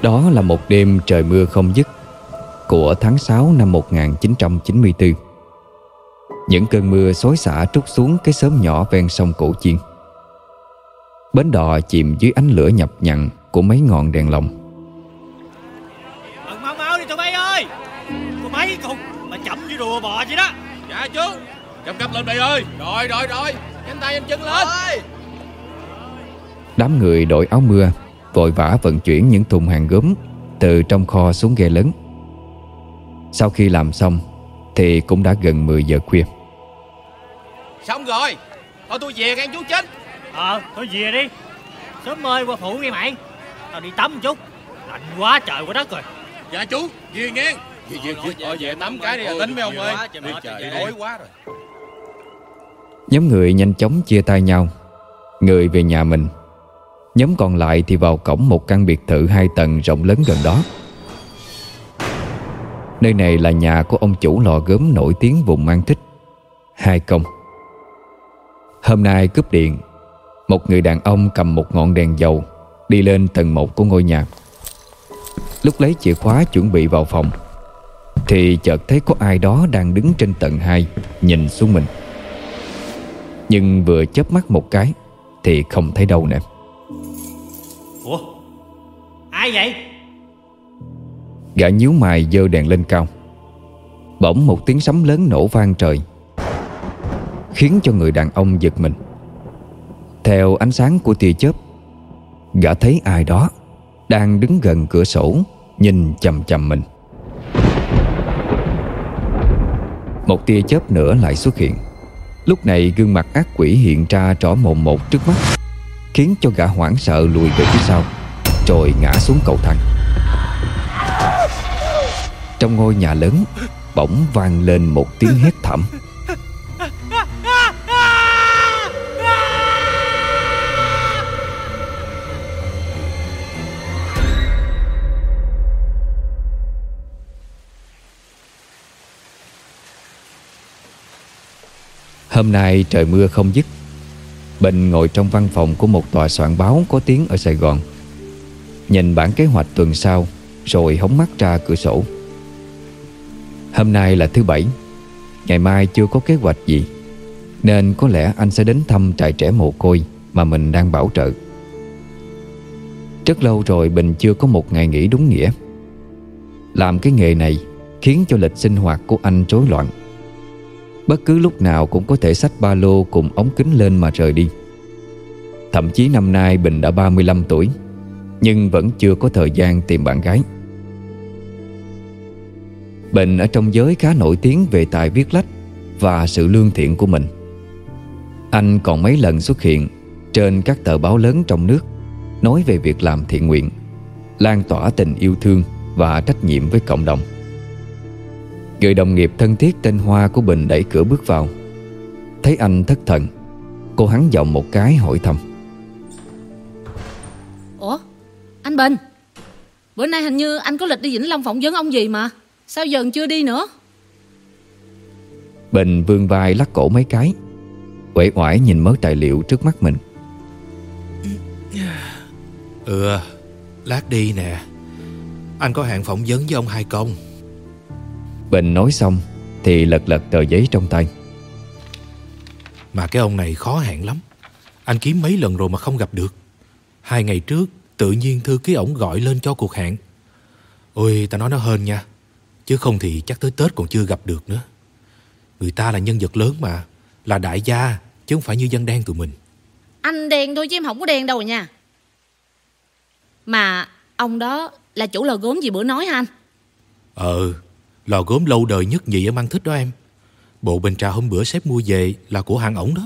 Đó là một đêm trời mưa không dứt của tháng 6 năm 1994. Những cơn mưa xối xả trút xuống cái xóm nhỏ ven sông Cổ Chiên. Bến đò chìm dưới ánh lửa nhập nhằn của mấy ngọn đèn lồng. Mau mau đi tụi bay ơi! Tụi bay cùng mà chậm như đùa bò vậy đó. Dạ chú, cặp lên đây ơi. Rồi, nhanh tay nhanh chân lên. Đám người đội áo mưa vội vã vận chuyển những thùng hàng gốm từ trong kho xuống ghe lớn. Sau khi làm xong thì cũng đã gần 10 giờ khuya. Xong rồi, thôi tôi về ngang chú Chính. Thôi về đi. Sớm ơi qua phụ nghe mày. Tao đi tắm một chút. Lạnh quá trời quá đất rồi. Dạ chú, về ngang. Về tắm cái đi tính mấy ông ơi. Trời đói quá rồi. Nhóm người nhanh chóng chia tay nhau. Người về nhà mình, nhóm còn lại thì vào cổng một căn biệt thự 2 tầng rộng lớn gần đó. Nơi này là nhà của ông chủ lò gốm nổi tiếng vùng Mang Thích, Hai Công. Hôm nay cúp điện, một người đàn ông cầm một ngọn đèn dầu đi lên tầng 1 của ngôi nhà. Lúc lấy chìa khóa chuẩn bị vào phòng thì chợt thấy có ai đó đang đứng trên tầng 2 nhìn xuống mình. Nhưng vừa chớp mắt một cái thì không thấy đâu nữa. Ủa? Ai vậy? Gã nhíu mày giơ đèn lên cao. Bỗng một tiếng sấm lớn nổ vang trời, khiến cho người đàn ông giật mình. Theo ánh sáng của tia chớp, gã thấy ai đó đang đứng gần cửa sổ nhìn chằm chằm mình. Một tia chớp nữa lại xuất hiện. Lúc này gương mặt ác quỷ hiện ra rõ mồn một trước mắt, khiến cho gã hoảng sợ lùi về phía sau, rồi ngã xuống cầu thang. Trong ngôi nhà lớn bỗng vang lên một tiếng hét thảm. Hôm nay trời mưa không dứt. Bình ngồi trong văn phòng của một tòa soạn báo có tiếng ở Sài Gòn, nhìn bản kế hoạch tuần sau rồi hóng mắt ra cửa sổ. Hôm nay là thứ Bảy, ngày mai chưa có kế hoạch gì, nên có lẽ anh sẽ đến thăm trại trẻ mồ côi mà mình đang bảo trợ. Rất lâu rồi Bình chưa có một ngày nghỉ đúng nghĩa. Làm cái nghề này khiến cho lịch sinh hoạt của anh rối loạn. Bất cứ lúc nào cũng có thể xách ba lô cùng ống kính lên mà rời đi. Thậm chí năm nay Bình đã 35 tuổi, nhưng vẫn chưa có thời gian tìm bạn gái. Bình ở trong giới khá nổi tiếng về tài viết lách và sự lương thiện của mình. Anh còn mấy lần xuất hiện trên các tờ báo lớn trong nước, nói về việc làm thiện nguyện, lan tỏa tình yêu thương và trách nhiệm với cộng đồng. Người đồng nghiệp thân thiết tên Hoa của Bình đẩy cửa bước vào. Thấy anh thất thần, cô hắn giọng một cái hỏi thăm. Ủa, anh Bình, bữa nay hình như anh có lịch đi Vĩnh Long phỏng vấn ông gì mà, sao giờ chưa đi nữa? Bình vươn vai lắc cổ mấy cái, uể oải nhìn mớ tài liệu trước mắt mình. Lát đi nè. Anh có hẹn phỏng vấn với ông Hai Công. Bình nói xong thì lật lật tờ giấy trong tay. Mà cái ông này khó hẹn lắm. Anh kiếm mấy lần rồi mà không gặp được. 2 ngày trước tự nhiên thư ký ổng gọi lên cho cuộc hẹn. Ôi ta nói nó hên nha, chứ không thì chắc tới Tết còn chưa gặp được nữa. Người ta là nhân vật lớn mà, là đại gia, chứ không phải như dân đen tụi mình. Anh đen thôi chứ em không có đen đâu nha. Mà ông đó là chủ lò gốm gì bữa nói hả anh? Lò gốm lâu đời nhất nhì ở Mang Thích đó em. Bộ bình trà hôm bữa sếp mua về là của hãng ổng đó.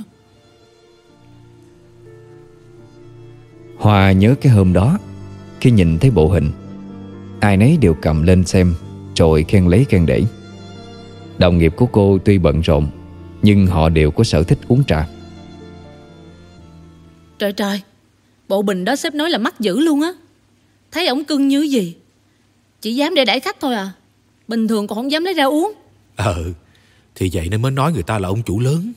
Hoa nhớ cái hôm đó, khi nhìn thấy bộ hình, ai nấy đều cầm lên xem rồi khen lấy khen để. Đồng nghiệp của cô tuy bận rộn, nhưng họ đều có sở thích uống trà. Trời trời, bộ bình đó sếp nói là mắc dữ luôn á. Thấy ổng cưng như gì, chỉ dám để đãi khách thôi à, bình thường còn không dám lấy ra uống. Thì vậy nên mới nói người ta là ông chủ lớn.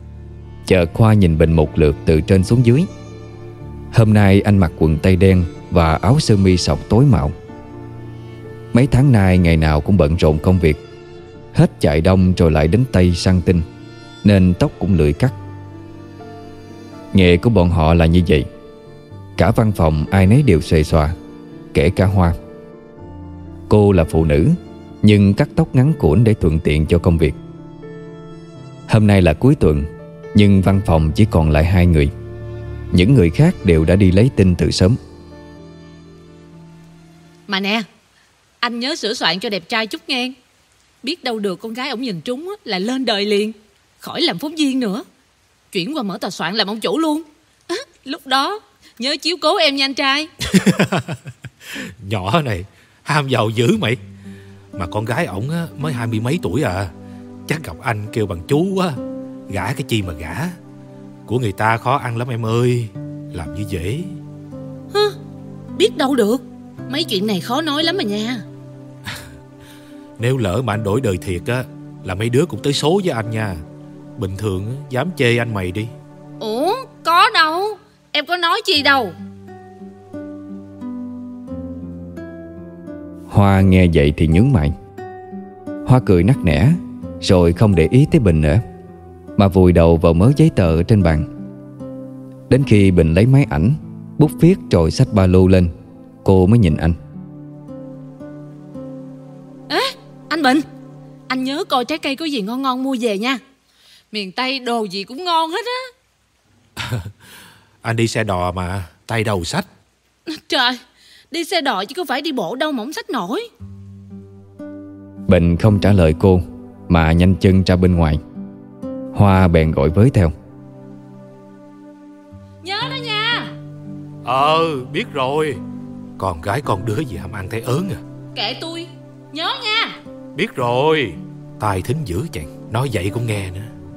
Chợt Khoa nhìn Bình một lượt từ trên xuống dưới. Hôm nay anh mặc quần tây đen, và áo sơ mi sọc tối màu. Mấy tháng nay ngày nào cũng bận rộn công việc, hết chạy đông rồi lại đến Tây săn tinh, nên tóc cũng lười cắt. Nghề của bọn họ là như vậy. Cả văn phòng ai nấy đều xuề xòa, kể cả Hoa. Cô là phụ nữ, nhưng cắt tóc ngắn củn để thuận tiện cho công việc. Hôm nay là cuối tuần, nhưng văn phòng chỉ còn lại 2 người. Những người khác đều đã đi lấy tin từ sớm. Mà nè, anh nhớ sửa soạn cho đẹp trai chút nghe. Biết đâu được con gái ổng nhìn trúng là lên đời liền, khỏi làm phóng viên nữa, chuyển qua mở tòa soạn làm ông chủ luôn. Lúc đó nhớ chiếu cố em nha anh trai. Nhỏ này ham giàu dữ mày. Mà con gái ổng mới 20 mấy tuổi à. Chắc gặp anh kêu bằng chú quá. Gả cái chi mà gả. Của người ta khó ăn lắm em ơi. Làm như dễ. Biết đâu được, mấy chuyện này khó nói lắm mà nha. Nếu lỡ mà anh đổi đời thiệt á, là mấy đứa cũng tới số với anh nha. Bình thường dám chê anh mày đi. Ủa có đâu, em có nói chi đâu. Hoa nghe vậy thì nhướng mày. Hoa cười nắc nẻ, rồi không để ý tới Bình nữa, mà vùi đầu vào mớ giấy tờ trên bàn. Đến khi Bình lấy máy ảnh, bút viết rồi xách ba lô lên, cô mới nhìn anh. Ê, anh Bình, anh nhớ coi trái cây có gì ngon ngon mua về nha. Miền Tây đồ gì cũng ngon hết á. Anh đi xe đò mà, tay đầu xách. Trời, đi xe đò chứ có phải đi bộ đâu mà không xách nổi. Bình không trả lời cô, mà nhanh chân ra bên ngoài. Hoa bèn gọi với theo. Nhớ đó nha. Biết rồi. Con gái con đứa gì ham ăn thấy ớn à. Kệ tôi, nhớ nha. Biết rồi. Tai thính dữ chàng, nói vậy cũng nghe nữa.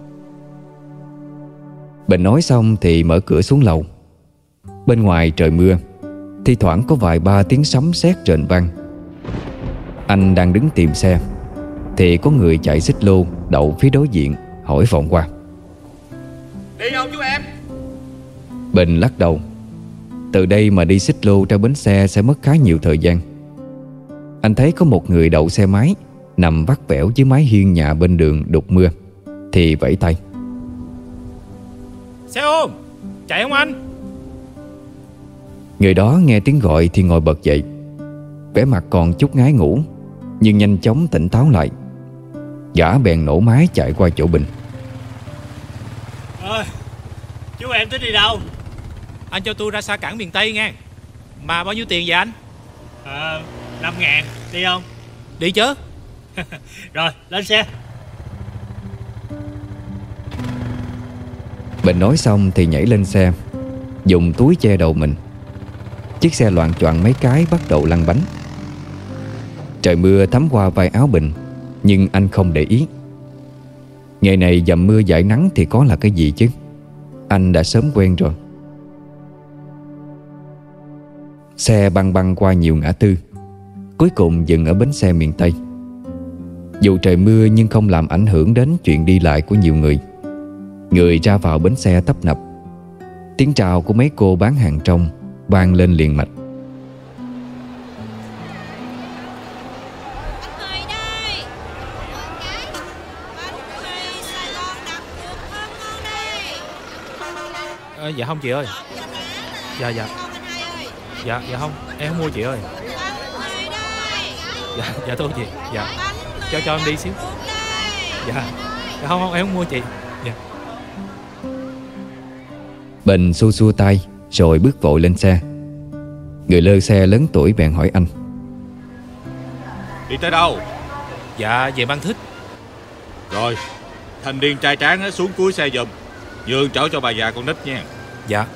Bình nói xong thì mở cửa xuống lầu. Bên ngoài trời mưa, thi thoảng có vài ba tiếng sấm sét rền vang. Anh đang đứng tìm xe thì có người chạy xích lô đậu phía đối diện, hỏi vọng qua. Đi không chú em? Bình lắc đầu. Từ đây mà đi xích lô ra bến xe sẽ mất khá nhiều thời gian. Anh thấy có một người đậu xe máy nằm vắt vẻo dưới mái hiên nhà bên đường đục mưa, thì vẫy tay. Xe ôm, chạy không anh? Người đó nghe tiếng gọi thì ngồi bật dậy, vẻ mặt còn chút ngái ngủ, nhưng nhanh chóng tỉnh táo lại. Gã bèn nổ máy chạy qua chỗ Bình. Chú em tính đi đâu? Anh cho tôi ra xa cảng miền Tây nghe. Mà bao nhiêu tiền vậy anh? 5.000, đi không? Đi chứ. Rồi, lên xe. Bình nói xong thì nhảy lên xe, dùng túi che đầu mình. Chiếc xe loạng choạng mấy cái bắt đầu lăn bánh. Trời mưa thấm qua vai áo Bình, nhưng anh không để ý. Ngày này dầm mưa dãi nắng thì có là cái gì chứ. Anh đã sớm quen rồi. Xe băng băng qua nhiều ngã tư, cuối cùng dừng ở bến xe miền Tây. Dù trời mưa nhưng không làm ảnh hưởng đến chuyện đi lại của nhiều người. Người ra vào bến xe tấp nập. Tiếng chào của mấy cô bán hàng trong vang lên liền mạch. Dạ không chị ơi. Dạ không, em không mua chị ơi. Dạ thôi chị. Dạ cho em đi xíu. Dạ không em không mua chị. Dạ. Bình xua xua tay rồi bước vội lên xe. Người lơ xe lớn tuổi bèn hỏi anh. Đi tới đâu? Dạ về Mang Thích. Rồi, thanh niên trai tráng xuống cuối xe giùm, nhường chỗ cho bà già con nít nha. Dạ.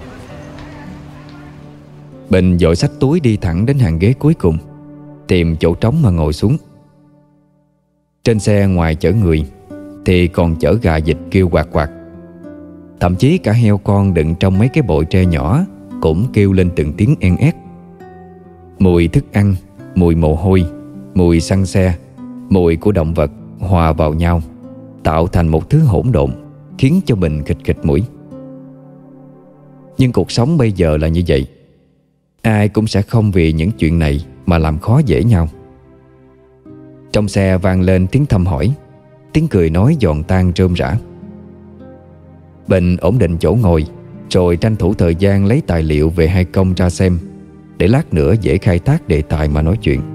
Bình vội xách túi đi thẳng đến hàng ghế cuối cùng, tìm chỗ trống mà ngồi xuống. Trên xe ngoài chở người thì còn chở gà vịt kêu quạt quạt. Thậm chí cả heo con đựng trong mấy cái bội tre nhỏ cũng kêu lên từng tiếng en ét. Mùi thức ăn, mùi mồ hôi, mùi xăng xe, mùi của động vật hòa vào nhau, tạo thành một thứ hỗn độn, khiến cho Bình khịt khịt mũi. Nhưng cuộc sống bây giờ là như vậy. Ai cũng sẽ không vì những chuyện này mà làm khó dễ nhau. Trong xe vang lên tiếng thăm hỏi, tiếng cười nói giòn tan rôm rã. Bình ổn định chỗ ngồi, rồi tranh thủ thời gian lấy tài liệu về hai công ra xem, để lát nữa dễ khai thác đề tài mà nói chuyện.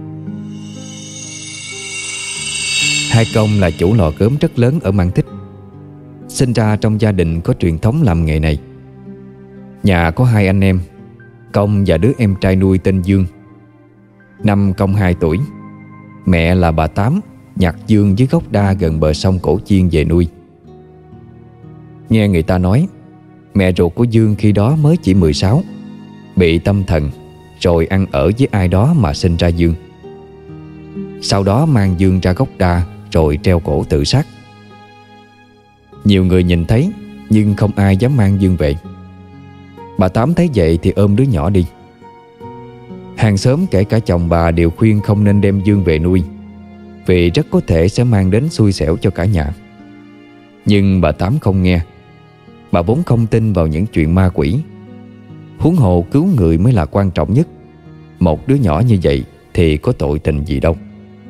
Hai công là chủ lò gốm rất lớn ở Mang Thích, sinh ra trong gia đình có truyền thống làm nghề này. Nhà có hai anh em, Công và đứa em trai nuôi tên Dương. Năm Công 2 tuổi, mẹ là bà Tám nhặt Dương dưới gốc đa gần bờ sông Cổ Chiên về nuôi. Nghe người ta nói, mẹ ruột của Dương khi đó mới chỉ 16, bị tâm thần, rồi ăn ở với ai đó mà sinh ra Dương. Sau đó mang Dương ra gốc đa rồi treo cổ tự sát. Nhiều người nhìn thấy, nhưng không ai dám mang Dương về. Bà Tám thấy vậy thì ôm đứa nhỏ đi. Hàng xóm kể cả chồng bà đều khuyên không nên đem Dương về nuôi, vì rất có thể sẽ mang đến xui xẻo cho cả nhà. Nhưng bà Tám không nghe. Bà vốn không tin vào những chuyện ma quỷ. Huống hồ cứu người mới là quan trọng nhất. Một đứa nhỏ như vậy thì có tội tình gì đâu.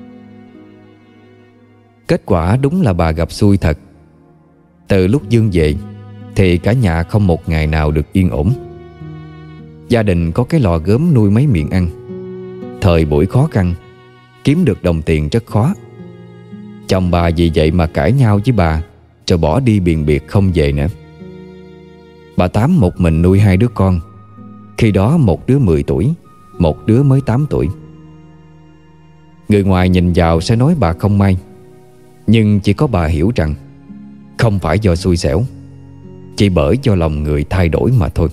Kết quả đúng là bà gặp xui thật. Từ lúc Dương về thì cả nhà không một ngày nào được yên ổn. Gia đình có cái lò gốm nuôi mấy miệng ăn. Thời buổi khó khăn, kiếm được đồng tiền rất khó. Chồng bà vì vậy mà cãi nhau với bà, rồi bỏ đi biền biệt không về nữa. Bà Tám một mình nuôi hai đứa con. Khi đó một đứa 10 tuổi, một đứa mới 8 tuổi. Người ngoài nhìn vào sẽ nói bà không may, nhưng chỉ có bà hiểu rằng không phải do xui xẻo, chỉ bởi do lòng người thay đổi mà thôi.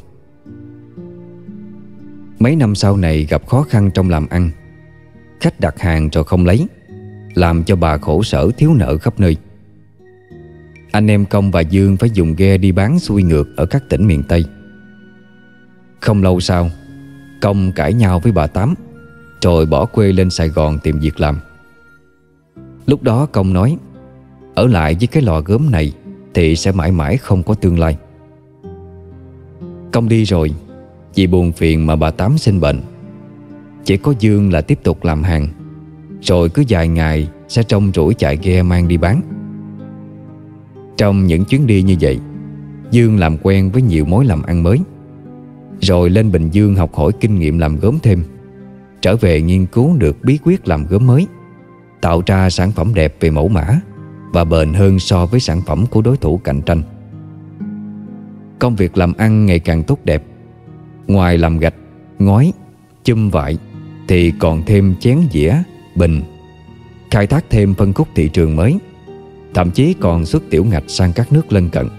Mấy năm sau này gặp khó khăn trong làm ăn. Khách đặt hàng rồi không lấy, làm cho bà khổ sở thiếu nợ khắp nơi. Anh em Công và Dương phải dùng ghe đi bán xuôi ngược ở các tỉnh miền Tây. Không lâu sau, Công cãi nhau với bà Tám, rồi bỏ quê lên Sài Gòn tìm việc làm. Lúc đó Công nói, ở lại với cái lò gốm này thì sẽ mãi mãi không có tương lai. Công đi rồi, vì buồn phiền mà bà Tám sinh bệnh. Chỉ có Dương là tiếp tục làm hàng, rồi cứ vài ngày sẽ trông rủi chạy ghe mang đi bán. Trong những chuyến đi như vậy, Dương làm quen với nhiều mối làm ăn mới, rồi lên Bình Dương học hỏi kinh nghiệm làm gốm thêm, trở về nghiên cứu được bí quyết làm gốm mới, tạo ra sản phẩm đẹp về mẫu mã và bền hơn so với sản phẩm của đối thủ cạnh tranh. Công việc làm ăn ngày càng tốt đẹp. Ngoài làm gạch, ngói, chum vại thì còn thêm chén dĩa, bình, khai thác thêm phân khúc thị trường mới, thậm chí còn xuất tiểu ngạch sang các nước lân cận.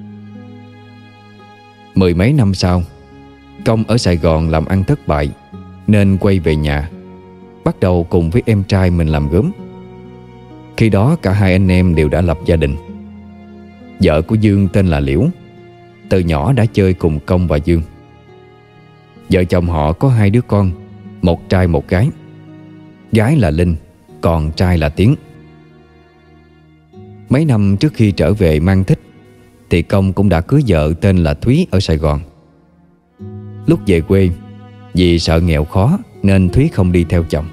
Mười mấy năm sau, Công ở Sài Gòn làm ăn thất bại nên quay về nhà, bắt đầu cùng với em trai mình làm gốm. Khi đó cả hai anh em đều đã lập gia đình. Vợ của Dương tên là Liễu, từ nhỏ đã chơi cùng Công và Dương. Vợ chồng họ có hai đứa con, một trai một gái. Gái là Linh, còn trai là Tiến. Mấy năm trước khi trở về Mang Thích thì Công cũng đã cưới vợ tên là Thúy ở Sài Gòn. Lúc về quê, vì sợ nghèo khó nên Thúy không đi theo chồng.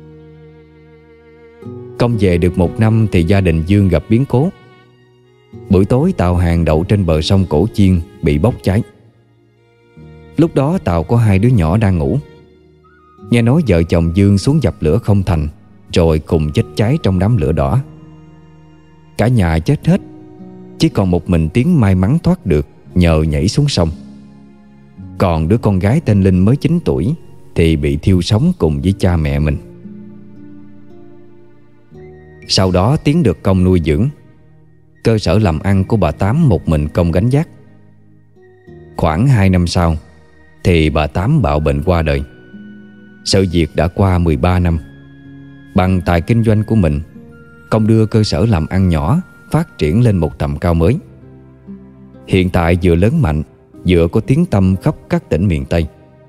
Công về được một năm thì gia đình Dương gặp biến cố. Buổi tối tàu hàng đậu trên bờ sông Cổ Chiên bị bốc cháy. Lúc đó tàu có hai đứa nhỏ đang ngủ. Nghe nói vợ chồng Dương xuống dập lửa không thành, rồi cùng chết cháy trong đám lửa đỏ. Cả nhà chết hết, chỉ còn một mình Tiến may mắn thoát được nhờ nhảy xuống sông. Còn đứa con gái tên Linh mới 9 tuổi thì bị thiêu sống cùng với cha mẹ mình. Sau đó Tiến được Công nuôi dưỡng. Cơ sở làm ăn của bà Tám một mình Công gánh vác. Khoảng 2 năm sau thì bà Tám bạo bệnh qua đời. Sự việc đã qua 13 năm. Bằng tài kinh doanh của mình, Công đưa cơ sở làm ăn nhỏ phát triển lên một tầm cao mới. Hiện tại vừa lớn mạnh, vừa có tiếng tăm khắp các tỉnh miền Tây.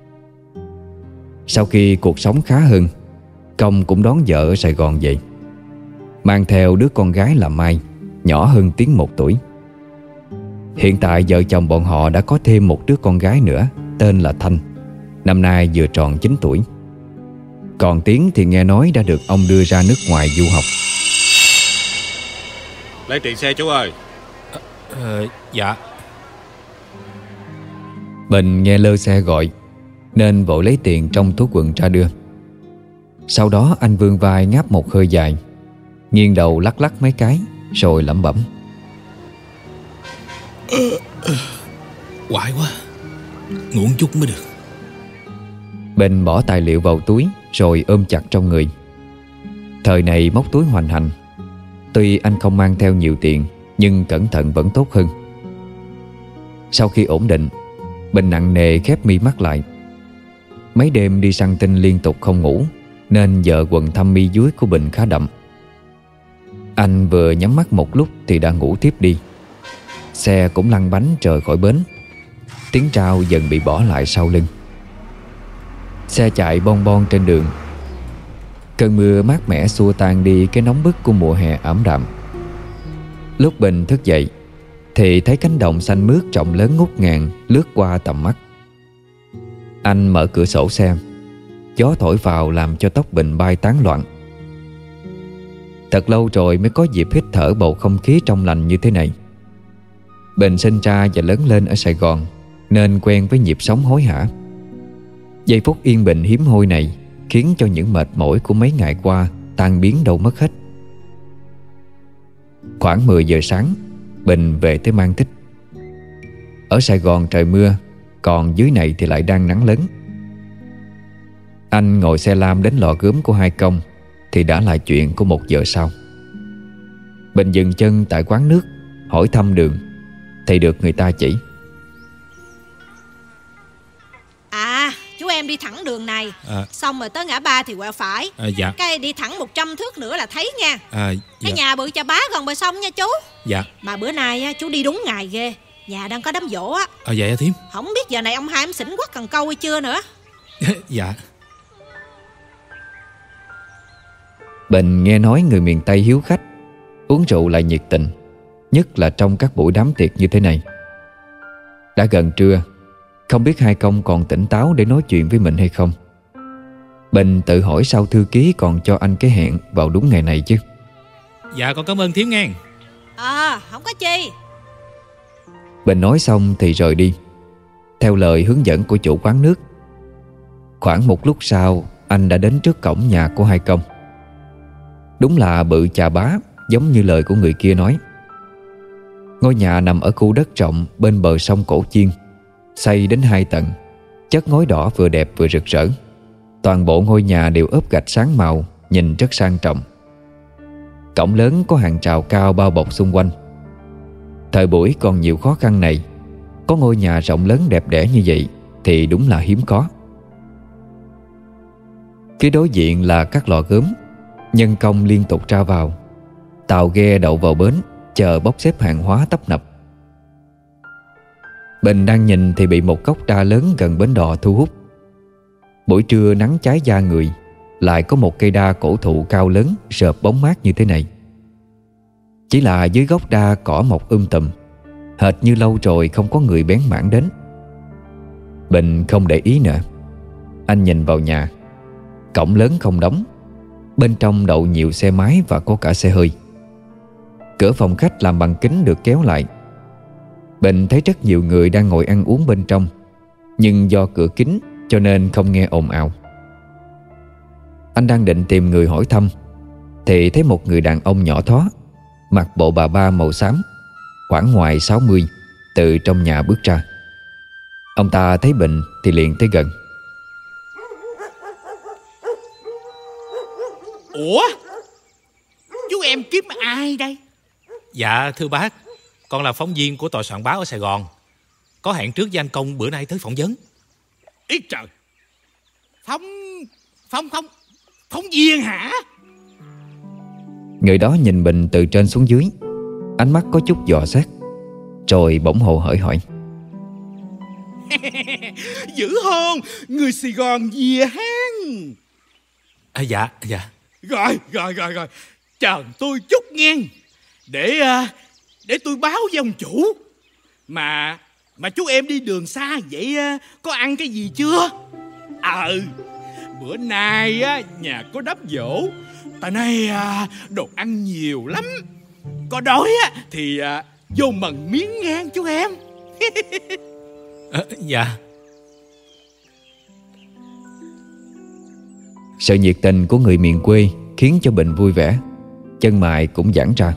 Sau khi cuộc sống khá hơn, Công cũng đón vợ ở Sài Gòn về, mang theo đứa con gái là Mai, nhỏ hơn Tiến 1 tuổi. Hiện tại vợ chồng bọn họ đã có thêm một đứa con gái nữa, tên là Thanh. năm nay vừa tròn 9 tuổi. Còn Tiến thì nghe nói đã được ông đưa ra nước ngoài du học. Lấy tiền xe chú ơi. Dạ. Bình nghe lơ xe gọi nên vội lấy tiền trong túi quần ra đưa. Sau đó anh vươn vai ngáp một hơi dài, nghiêng đầu lắc lắc mấy cái rồi lẩm bẩm: Quại quá, ngủ một chút mới được. Bình bỏ tài liệu vào túi rồi ôm chặt trong người. Thời này móc túi hoành hành, tuy anh không mang theo nhiều tiền nhưng cẩn thận vẫn tốt hơn. Sau khi ổn định, Bình nặng nề khép mi mắt lại. Mấy đêm đi săn tinh liên tục không ngủ nên vợ quần thâm mi dưới của Bình khá đậm. Anh vừa nhắm mắt một lúc thì đã ngủ tiếp đi. Xe cũng lăn bánh rời khỏi bến. Tiếng trao dần bị bỏ lại sau lưng. Xe chạy bon bon trên đường. Cơn mưa mát mẻ xua tan đi cái nóng bức của mùa hè ảm đạm. Lúc Bình thức dậy thì thấy cánh đồng xanh mướt rộng lớn ngút ngàn lướt qua tầm mắt. Anh mở cửa sổ xe. Gió thổi vào làm cho tóc Bình bay tán loạn. Thật lâu rồi mới có dịp hít thở bầu không khí trong lành như thế này. Bình sinh ra và lớn lên ở Sài Gòn nên quen với nhịp sống hối hả. Giây phút yên bình hiếm hoi này khiến cho những mệt mỏi của mấy ngày qua tan biến đâu mất hết. Khoảng 10 giờ sáng, Bình về tới Mang Thích. Ở Sài Gòn trời mưa, còn dưới này thì lại đang nắng lớn. Anh ngồi xe lam đến lò gốm của hai công thì đã là chuyện của 1 giờ sau. Bình dừng chân tại quán nước, hỏi thăm đường thì được người ta chỉ. Chú em đi thẳng đường này, xong rồi tới ngã ba thì quẹo phải. Dạ. Cái đi thẳng 100 thước nữa là thấy nha. Dạ. Cái nhà bự Chà Bá gần bờ sông nha chú. Dạ. Mà bữa nay chú đi đúng ngày ghê. Nhà đang có đám giỗ á. Dạ hả thím? Không biết giờ này ông hai em xỉn quất cần câu hay chưa nữa. Dạ. Bình nghe nói người miền Tây hiếu khách, uống rượu lại nhiệt tình, nhất là trong các buổi đám tiệc như thế này. Đã gần trưa, không biết hai công còn tỉnh táo để nói chuyện với mình hay không. Bình tự hỏi sao thư ký còn cho anh cái hẹn vào đúng ngày này chứ. Dạ con cảm ơn thím nghe. Không có chi. Bình nói xong thì rời đi, theo lời hướng dẫn của chủ quán nước. Khoảng một lúc sau, anh đã đến trước cổng nhà của hai công. Đúng là bự Chà Bá, giống như lời của người kia nói. Ngôi nhà nằm ở khu đất rộng bên bờ sông Cổ Chiên, xây đến 2 tầng, chất ngói đỏ vừa đẹp vừa rực rỡ. Toàn bộ ngôi nhà đều ốp gạch sáng màu, nhìn rất sang trọng. Cổng lớn có hàng rào cao bao bọc xung quanh. Thời buổi còn nhiều khó khăn này, có ngôi nhà rộng lớn đẹp đẽ như vậy thì đúng là hiếm có. Phía đối diện là các lò gốm, nhân công liên tục ra vào. Tàu ghe đậu vào bến, chờ bốc xếp hàng hóa tấp nập. Bình đang nhìn thì bị một gốc đa lớn gần bến đò thu hút. Buổi trưa nắng cháy da người, lại có một cây đa cổ thụ cao lớn rợp bóng mát như thế này. Chỉ là dưới gốc đa cỏ mọc tùm, hệt như lâu rồi không có người bén mảng đến. Bình không để ý nữa. Anh nhìn vào nhà. Cổng lớn không đóng, bên trong đậu nhiều xe máy và có cả xe hơi. Cửa phòng khách làm bằng kính được kéo lại. Bình thấy rất nhiều người đang ngồi ăn uống bên trong, nhưng do cửa kín cho nên không nghe ồn ào. Anh đang định tìm người hỏi thăm thì thấy một người đàn ông nhỏ thó, mặc bộ bà ba màu xám, khoảng ngoài 60, từ trong nhà bước ra. Ông ta thấy Bình thì liền tới gần. Ủa? Chú em kiếm ai đây? Dạ thưa bác, con là phóng viên của tòa soạn báo ở Sài Gòn. Có hẹn trước với anh Công bữa nay tới phỏng vấn. Ý trời. Phóng viên hả? Người đó nhìn Bình từ trên xuống dưới, ánh mắt có chút dò xét, rồi bỗng hồ hởi hỏi. Dữ không? Người Sài Gòn gì hán? Dạ. Rồi. Chờ tôi chút nghe. Để tôi báo với ông chủ. Mà chú em đi đường xa vậy có ăn cái gì chưa? Bữa nay á, nhà có đám giỗ. Ta nay đồ ăn nhiều lắm. Có đói á thì vô mần miếng ngang chú em. Dạ. Sự nhiệt tình của người miền quê khiến cho Bình vui vẻ, chân mày cũng giãn ra.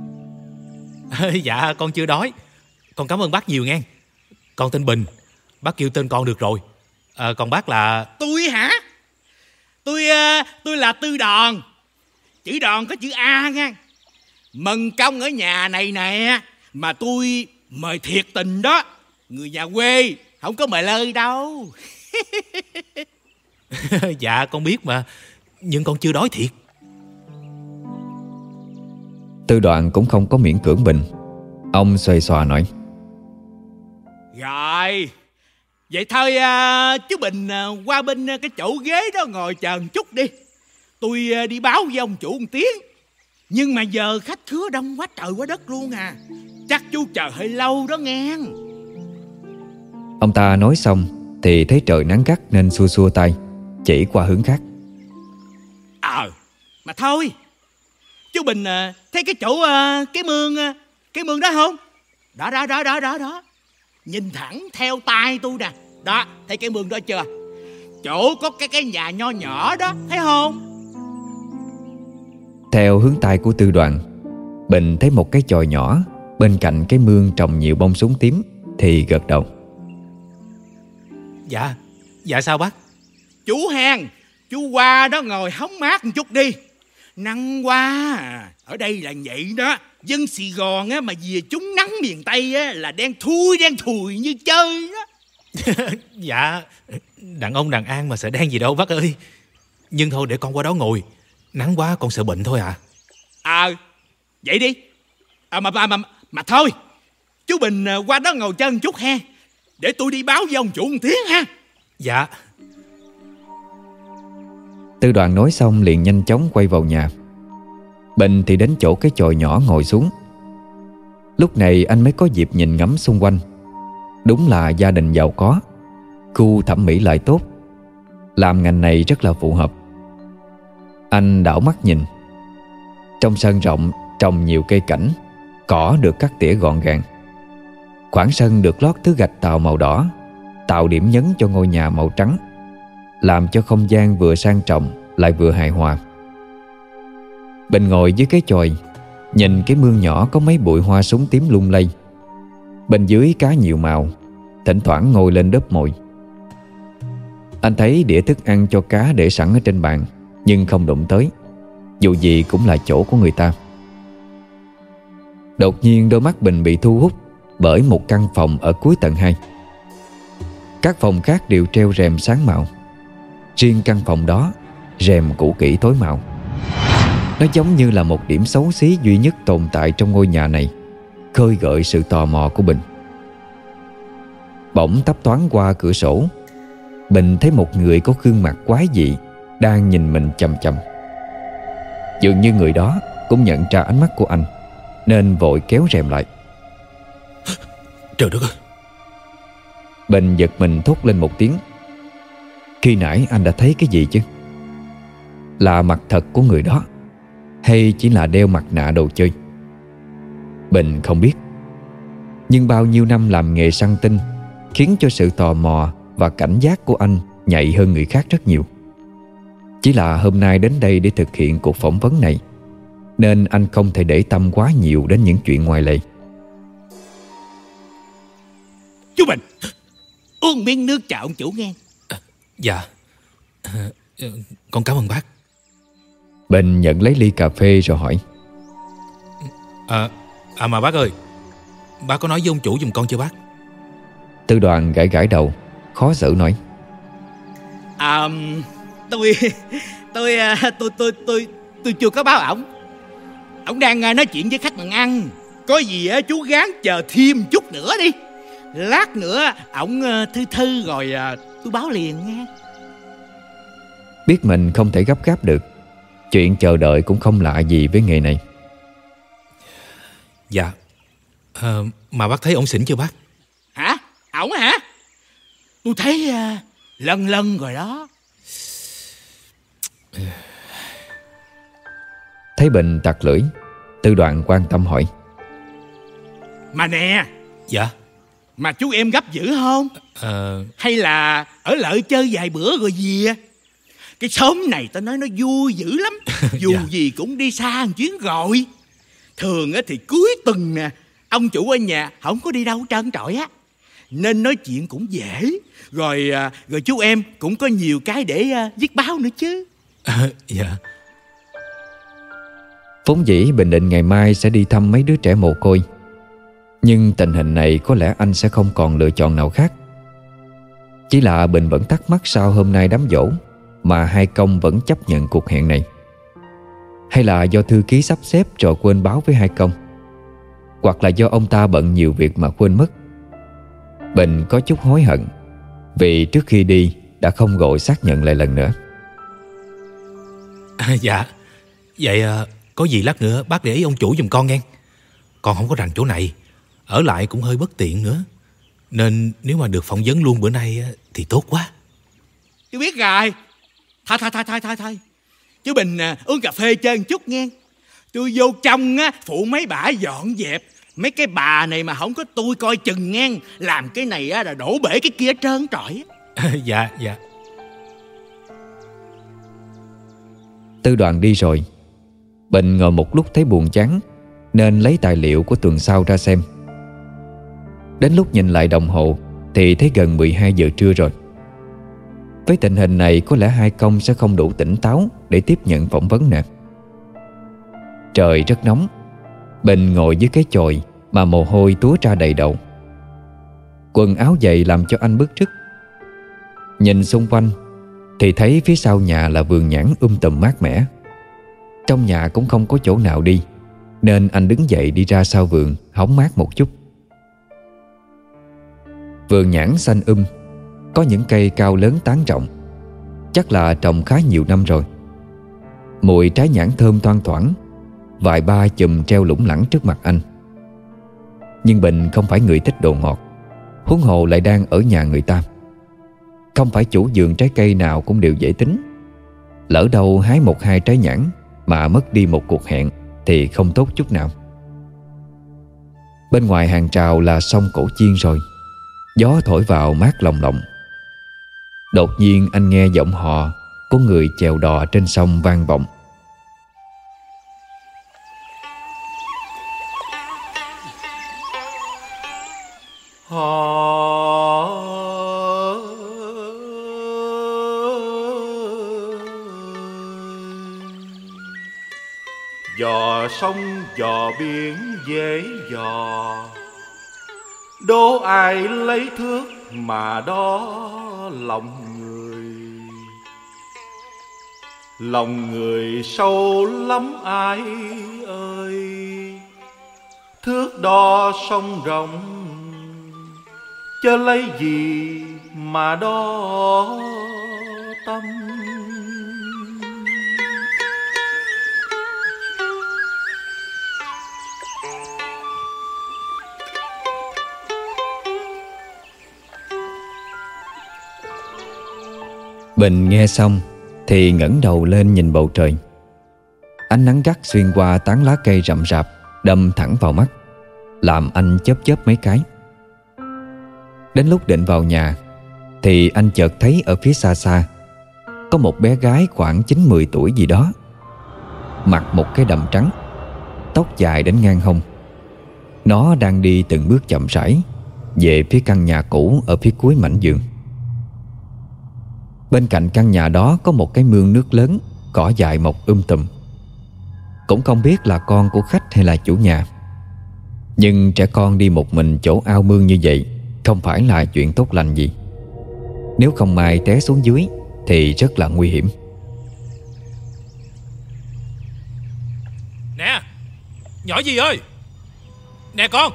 Dạ con chưa đói. Con cảm ơn bác nhiều nghe. Con tên Bình. Bác kêu tên con được rồi. Còn bác là... Tôi hả? Tôi là Tư Đòn. Chữ Đòn có chữ A nha. Mần công ở nhà này nè. Mà tôi mời thiệt tình đó. Người nhà quê không có mời lơi đâu. Dạ con biết mà. Nhưng con chưa đói thiệt. Tư Đoạn cũng không có miễn cưỡng Bình. Ông xoay xòa nói: Rồi, vậy thôi chú Bình qua bên cái chỗ ghế đó ngồi chờ một chút đi. Tôi đi báo với ông chủ một tiếng. Nhưng mà giờ khách khứa đông quá trời quá đất luôn à. Chắc chú chờ hơi lâu đó nghe. Ông ta nói xong thì thấy trời nắng gắt nên xua xua tay, chỉ qua hướng khác. Mà thôi, chú Bình thấy cái chỗ cái mương đó không? Đó. Nhìn thẳng theo tay tôi nè. Đó, thấy cái mương đó chưa? Chỗ có cái nhà nho nhỏ đó, thấy không? Theo hướng tay của Tư Đoạn, Bình thấy một cái chòi nhỏ bên cạnh cái mương trồng nhiều bông súng tím thì gật đầu. Dạ sao bác? Chú Hèn, chú qua đó ngồi hóng mát một chút đi. Nắng quá à. Ở đây là vậy đó. Dân Sài Gòn á, mà về chúng nắng miền Tây á, là đen thùi như chơi đó. Dạ, đàn ông đàn an mà sợ đen gì đâu bác ơi. Nhưng thôi để con qua đó ngồi. Nắng quá con sợ bệnh thôi à. Vậy đi. Mà thôi, chú Bình qua đó ngồi chân chút ha. Để tôi đi báo với ông chủ một tiếng ha. Dạ. Tư Đoạn nói xong liền nhanh chóng quay vào nhà. Bình thì đến chỗ cái chòi nhỏ ngồi xuống. Lúc này anh mới có dịp nhìn ngắm xung quanh. Đúng là gia đình giàu có, khu thẩm mỹ lại tốt, làm ngành này rất là phù hợp. Anh đảo mắt nhìn. Trong sân rộng trồng nhiều cây cảnh, cỏ được cắt tỉa gọn gàng. Khoảng sân được lót thứ gạch tàu màu đỏ, tạo điểm nhấn cho ngôi nhà màu trắng, làm cho không gian vừa sang trọng lại vừa hài hòa. Bình ngồi dưới cái chòi, nhìn cái mương nhỏ có mấy bụi hoa súng tím lung lay. Bên dưới cá nhiều màu, thỉnh thoảng ngồi lên đớp mồi. Anh thấy đĩa thức ăn cho cá để sẵn ở trên bàn, nhưng không đụng tới, dù gì cũng là chỗ của người ta. Đột nhiên đôi mắt Bình bị thu hút bởi một căn phòng ở cuối tầng 2. Các phòng khác đều treo rèm sáng màu, riêng căn phòng đó rèm cũ kỹ tối màu. Nó giống như là một điểm xấu xí duy nhất tồn tại trong ngôi nhà này, khơi gợi sự tò mò của Bình. Bỗng thấp thoáng qua cửa sổ, Bình thấy một người có gương mặt quái dị đang nhìn mình chằm chằm. Dường như người đó cũng nhận ra ánh mắt của anh, nên vội kéo rèm lại. Trời đất ơi! Bình giật mình thốt lên một tiếng. Khi nãy anh đã thấy cái gì chứ? Là mặt thật của người đó, hay chỉ là đeo mặt nạ đồ chơi? Bình không biết. Nhưng bao nhiêu năm làm nghề săn tin khiến cho sự tò mò và cảnh giác của anh nhạy hơn người khác rất nhiều. Chỉ là hôm nay đến đây để thực hiện cuộc phỏng vấn này, nên anh không thể để tâm quá nhiều đến những chuyện ngoài lề. Chú Bình, uống miếng nước chào ông chủ nghe. Dạ. Con cảm ơn bác. Bình nhận lấy ly cà phê rồi hỏi: Mà bác ơi, bác có nói với ông chủ giùm con chưa bác? Tư Đoàn gãi gãi đầu, khó xử nói: Tôi chưa có báo ổng. Ổng đang nói chuyện với khách bằng ăn. Có gì chú gán chờ thêm chút nữa đi. Lát nữa ổng thư rồi tôi báo liền nha. Biết mình không thể gấp gáp được, chuyện chờ đợi cũng không lạ gì với nghề này. Dạ. Mà bác thấy ổng xỉn chưa bác? Hả? Ổng hả? Tôi Lân rồi đó. Thấy Bình tặc lưỡi, Tư Đoạn quan tâm hỏi: Mà nè. Dạ. Mà chú em gấp dữ không? Hay là ở lại chơi vài bữa rồi về? Cái xóm này tao nói nó vui dữ lắm. Dù dạ. gì cũng đi xa một chuyến rồi. Thường thì cuối tuần nè, ông chủ ở nhà không có đi đâu trơn trọi á, nên nói chuyện cũng dễ. Rồi chú em cũng có nhiều cái để viết báo nữa chứ. Dạ. Vốn dĩ Bình định ngày mai sẽ đi thăm mấy đứa trẻ mồ côi, nhưng tình hình này có lẽ anh sẽ không còn lựa chọn nào khác. Chỉ là Bình vẫn thắc mắc sao hôm nay đám giỗ mà hai công vẫn chấp nhận cuộc hẹn này. Hay là do thư ký sắp xếp rồi quên báo với hai công, hoặc là do ông ta bận nhiều việc mà quên mất. Bình có chút hối hận vì trước khi đi đã không gọi xác nhận lại lần nữa. Dạ. Vậy có gì lát nữa bác để ý ông chủ giùm con nghe. Con không có rành chỗ này, ở lại cũng hơi bất tiện nữa, nên nếu mà được phỏng vấn luôn bữa nay thì tốt quá. Chú biết rồi. Thôi chú Bình uống cà phê chơi một chút nghe. Tôi vô trong phụ mấy bả dọn dẹp. Mấy cái bà này mà không có tôi coi chừng nghe, làm cái này là đổ bể cái kia trơn trọi. Dạ. Tư Đoạn đi rồi, Bình ngồi một lúc thấy buồn chán, nên lấy tài liệu của tuần sau ra xem. Đến lúc nhìn lại đồng hồ thì thấy gần 12 giờ trưa rồi. Với tình hình này có lẽ hai công sẽ không đủ tỉnh táo để tiếp nhận phỏng vấn nè. Trời rất nóng, Bình ngồi dưới cái chòi mà mồ hôi túa ra đầy đầu. Quần áo dày làm cho anh bức rứt. Nhìn xung quanh thì thấy phía sau nhà là vườn nhãn tùm mát mẻ. Trong nhà cũng không có chỗ nào đi, nên anh đứng dậy đi ra sau vườn hóng mát một chút. Vườn nhãn xanh có những cây cao lớn tán rộng, chắc là trồng khá nhiều năm rồi. Mùi trái nhãn thơm thoang thoảng, vài ba chùm treo lủng lẳng trước mặt anh. Nhưng Bình không phải người thích đồ ngọt, huống hồ lại đang ở nhà người ta. Không phải chủ vườn trái cây nào cũng đều dễ tính. Lỡ đâu hái một hai trái nhãn mà mất đi một cuộc hẹn thì không tốt chút nào. Bên ngoài hàng rào là sông Cổ Chiên rồi, gió thổi vào mát lồng lộng. Đột nhiên anh nghe giọng hò của người chèo đò trên sông vang vọng. Dò sông dò biển dễ dò, đố ai lấy thước mà đo lòng người. Lòng người sâu lắm ai ơi, thước đo sông rộng, chớ lấy gì mà đo tâm. Bình nghe xong thì ngẩng đầu lên nhìn bầu trời. Ánh nắng gắt xuyên qua tán lá cây rậm rạp đâm thẳng vào mắt, làm anh chớp chớp mấy cái. Đến lúc định vào nhà thì anh chợt thấy ở phía xa xa có một bé gái khoảng 9-10 tuổi gì đó, mặc một cái đầm trắng, tóc dài đến ngang hông. Nó đang đi từng bước chậm rãi về phía căn nhà cũ ở phía cuối mảnh vườn. Bên cạnh căn nhà đó có một cái mương nước lớn, cỏ dại mọc tùm. Cũng không biết là con của khách hay là chủ nhà. Nhưng trẻ con đi một mình chỗ ao mương như vậy không phải là chuyện tốt lành gì. Nếu không may té xuống dưới thì rất là nguy hiểm. Nè, nhỏ gì ơi, nè con.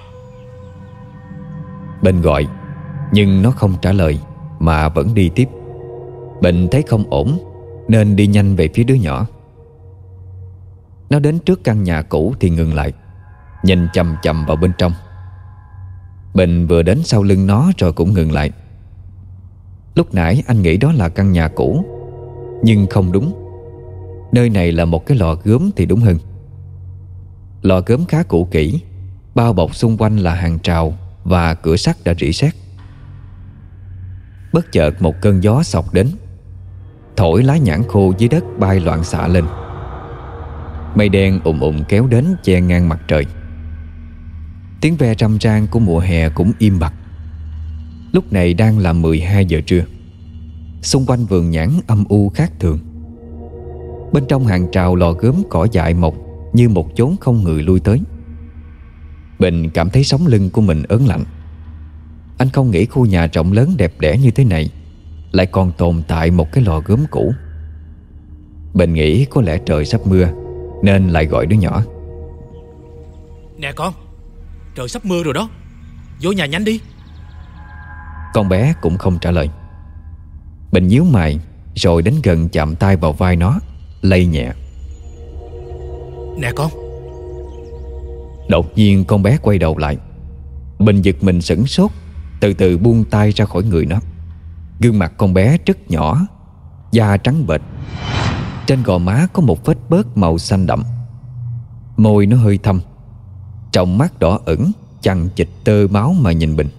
Bình gọi, nhưng nó không trả lời mà vẫn đi tiếp. Bình thấy không ổn nên đi nhanh về phía đứa nhỏ. Nó đến trước căn nhà cũ thì ngừng lại, nhìn chằm chằm vào bên trong. Bình vừa đến sau lưng nó rồi cũng ngừng lại. Lúc nãy anh nghĩ đó là căn nhà cũ, nhưng không đúng. Nơi này là một cái lò gốm thì đúng hơn. Lò gốm khá cũ kỹ, bao bọc xung quanh là hàng trào và cửa sắt đã rỉ sét. Bất chợt một cơn gió xộc đến, thổi lá nhãn khô dưới đất bay loạn xạ lên. Mây đen kéo đến che ngang mặt trời. Tiếng ve râm ran của mùa hè cũng im bặt. Lúc này đang là 12 giờ trưa. Xung quanh vườn nhãn âm u khác thường. Bên trong hàng trào lò gốm cỏ dại mọc như một chốn không người lui tới. Bình cảm thấy sống lưng của mình ớn lạnh. Anh không nghĩ khu nhà rộng lớn đẹp đẽ như thế này lại còn tồn tại một cái lò gốm cũ. Bình nghĩ có lẽ trời sắp mưa nên lại gọi đứa nhỏ. Nè con, trời sắp mưa rồi đó, vô nhà nhanh đi. Con bé cũng không trả lời. Bình nhíu mày rồi đến gần chạm tay vào vai nó, lay nhẹ. Nè con. Đột nhiên con bé quay đầu lại. Bình giật mình sửng sốt, từ từ buông tay ra khỏi người nó. Gương mặt con bé rất nhỏ, da trắng bệch. Trên gò má có một vết bớt màu xanh đậm. Môi nó hơi thâm, trong mắt đỏ ửng chằng chịt tơ máu mà nhìn Bình.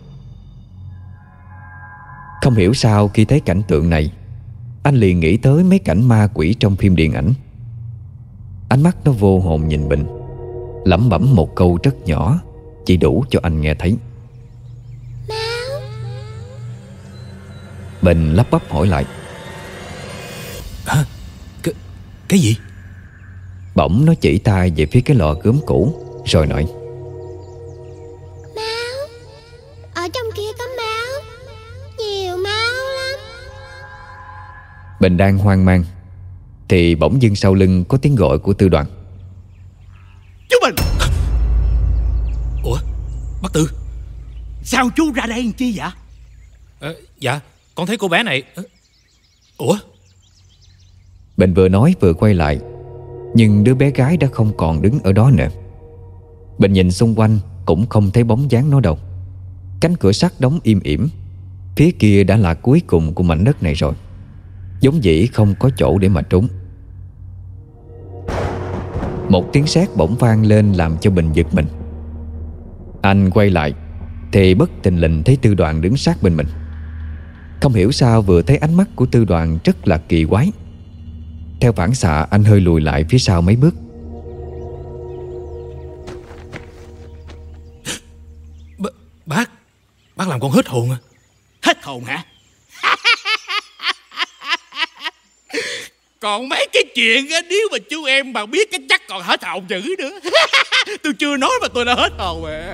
Không hiểu sao khi thấy cảnh tượng này, anh liền nghĩ tới mấy cảnh ma quỷ trong phim điện ảnh. Ánh mắt nó vô hồn nhìn Bình, lẩm bẩm một câu rất nhỏ, chỉ đủ cho anh nghe thấy. Máu. Bình lắp bắp hỏi lại. Hả? Cái gì? Bỗng nó chỉ tay về phía cái lò gốm cũ rồi nói. Máu. Ở trong kia có máu. Nhiều máu lắm. Bình đang hoang mang thì bỗng dưng sau lưng có tiếng gọi của Tư Đoàn. Chú Bình. Ủa, bác Tư, sao chú ra đây làm chi vậy? Dạ, con thấy cô bé này. Ủa? Bình vừa nói vừa quay lại, nhưng đứa bé gái đã không còn đứng ở đó nữa. Bình nhìn xung quanh cũng không thấy bóng dáng nó đâu. Cánh cửa sắt đóng im ỉm. Phía kia đã là cuối cùng của mảnh đất này rồi, giống dĩ không có chỗ để mà trốn. Một tiếng sét bỗng vang lên làm cho Bình giật mình. Anh quay lại thì bất thình lình thấy Tư Đoàn đứng sát bên mình. Không hiểu sao vừa thấy ánh mắt của Tư Đoàn rất là kỳ quái. Theo phản xạ anh hơi lùi lại phía sau mấy bước. Bác làm con hết hồn à? Hết hồn hả? Còn mấy cái chuyện á, nếu mà chú em mà biết cái chắc còn hết hồn dữ nữa. Tôi chưa nói mà tôi đã hết hồn mà.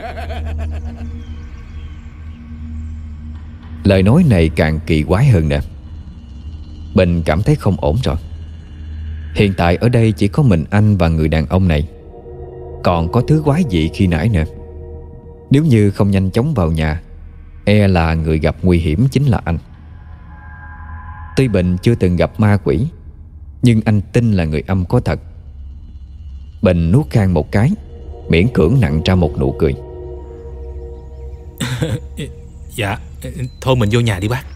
Lời nói này càng kỳ quái hơn nè. Bình cảm thấy không ổn rồi. Hiện tại ở đây chỉ có mình anh và người đàn ông này. Còn có thứ quái dị khi nãy nữa. Nếu như không nhanh chóng vào nhà, e là người gặp nguy hiểm chính là anh. Tuy Bình chưa từng gặp ma quỷ, nhưng anh tin là người âm có thật. Bình nuốt khan một cái, miễn cưỡng nặn ra một nụ cười. Dạ, thôi mình vô nhà đi bác.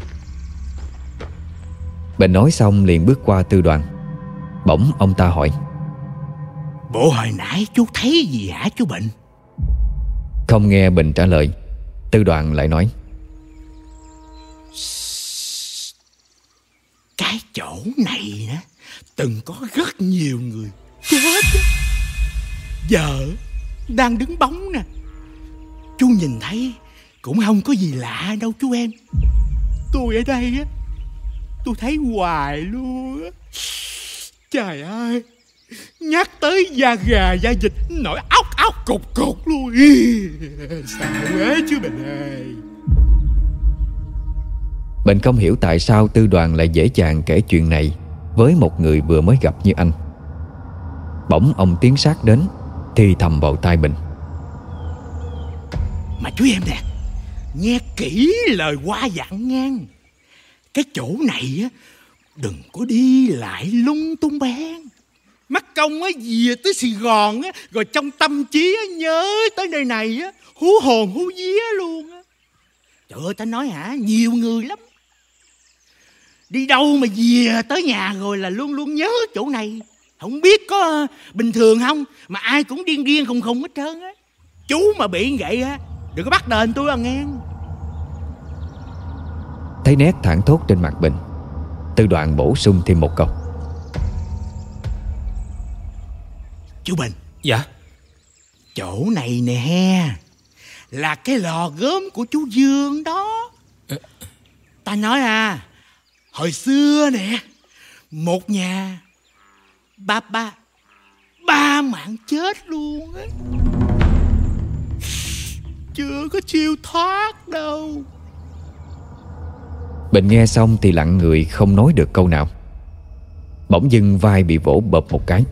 Bình nói xong liền bước qua Tư Đoàn. Bỗng ông ta hỏi. Bộ hồi nãy chú thấy gì hả chú Bình? Không nghe Bình trả lời, Tư Đoàn lại nói. Cái chỗ này á, từng có rất nhiều người chết. Giờ đang đứng bóng nè. Chú nhìn thấy cũng không có gì lạ đâu chú em. Tôi ở đây á, tôi thấy hoài luôn á. Trời ơi, nhắc tới da gà da vịt nổi óc óc cục cục luôn. Sợ quá chú Bình ơi. Bình không hiểu tại sao Tư Đoàn lại dễ dàng kể chuyện này với một người vừa mới gặp như anh. Bỗng ông tiến sát đến, thì thầm vào tai Bình. Mà chú em nè, nghe kỹ lời qua dặn ngang. Cái chỗ này á, đừng có đi lại lung tung bén. Mắc công á, về tới Sài Gòn á, rồi trong tâm trí á, nhớ tới nơi này á, hú hồn hú vía luôn á. Trời ơi, ta nói hả, nhiều người lắm. đi đâu mà về tới nhà rồi là luôn luôn nhớ chỗ này. Không biết có bình thường không mà ai cũng điên điên khùng khùng hết trơn á. Chú mà bị vậy á, đừng có bắt đền tôi à nghe. Thấy nét thảng thốt trên mặt Bình, Tư Đoạn bổ sung thêm một câu. Chú Bình. Dạ. Chỗ này nè là cái lò gốm của chú Dương đó. Ta nói hồi xưa nè, một nhà ba mạng chết luôn á. Chưa có siêu thoát đâu. Bình nghe xong thì lặng người không nói được câu nào. Bỗng dưng vai bị vỗ bợp một cái.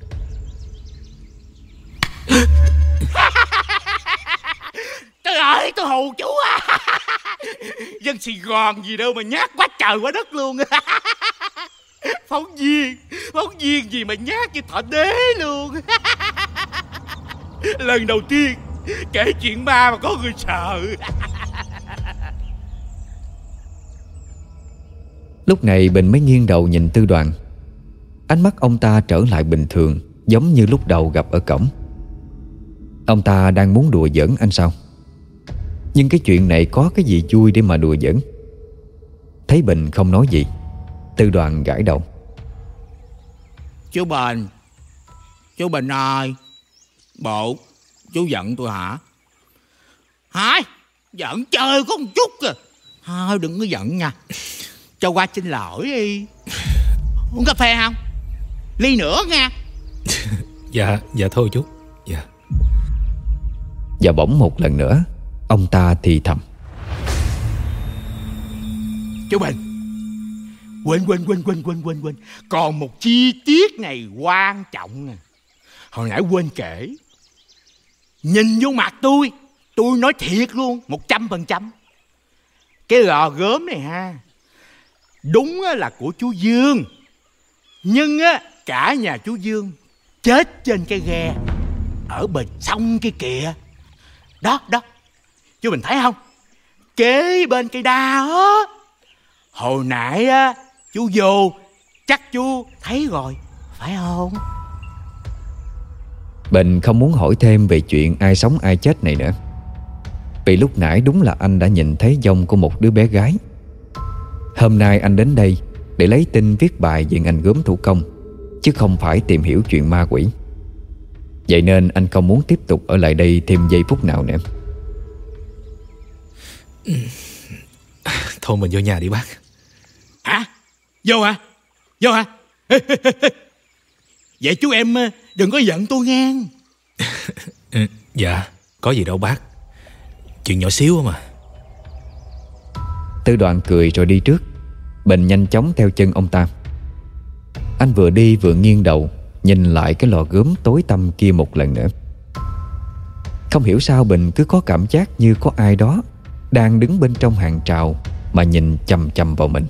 Trời ơi, tôi hù chú à. Dân Sài Gòn gì đâu mà nhát quá trời quá đất luôn. Phóng viên gì mà nhát như thợ đế luôn. Lần đầu tiên kể chuyện ma mà có người sợ. Lúc này Bình mới nghiêng đầu nhìn Tư Đoạn. Ánh mắt ông ta trở lại bình thường, giống như lúc đầu gặp ở cổng. Ông ta đang muốn đùa giỡn anh sao? Nhưng cái chuyện này có cái gì vui để mà đùa giỡn? Thấy Bình không nói gì, Tư Đoạn gãi đầu. Chú Bình ơi, bộ chú giận tôi hả? Hả? Giận chơi có một chút à. Thôi đừng có giận nha. Cho qua xin lỗi đi. Uống cà phê không? Ly nữa nha. Dạ thôi chú. Dạ. Và bỗng một lần nữa ông ta thì thầm. Chú Bình, quên. Còn một chi tiết này quan trọng nè. Hồi nãy quên kể. Nhìn vô mặt tôi nói thiệt luôn, 100%. Cái lò gốm này đúng là của chú Dương. Nhưng cả nhà chú Dương chết trên cái ghe ở bờ sông kia kìa. Đó, chú Bình thấy không? Kế bên cây đa đó. Hồi nãy chú vô, chắc chú thấy rồi, phải không? Bình không muốn hỏi thêm về chuyện ai sống ai chết này nữa, vì lúc nãy đúng là anh đã nhìn thấy vong của một đứa bé gái. Hôm nay anh đến đây để lấy tin viết bài về ngành gốm thủ công, chứ không phải tìm hiểu chuyện ma quỷ. Vậy nên anh không muốn tiếp tục ở lại đây thêm giây phút nào nữa. Thôi mình vô nhà đi bác. Hả? Vô hả? Vậy chú em đừng có giận tôi nghe. Dạ, có gì đâu bác. Chuyện nhỏ xíu mà. Tư Đoạn cười rồi đi trước. Bình nhanh chóng theo chân ông ta. Anh vừa đi vừa nghiêng đầu nhìn lại cái lò gốm tối tăm kia một lần nữa. Không hiểu sao Bình cứ có cảm giác như có ai đó đang đứng bên trong hàng rào mà nhìn chằm chằm vào mình.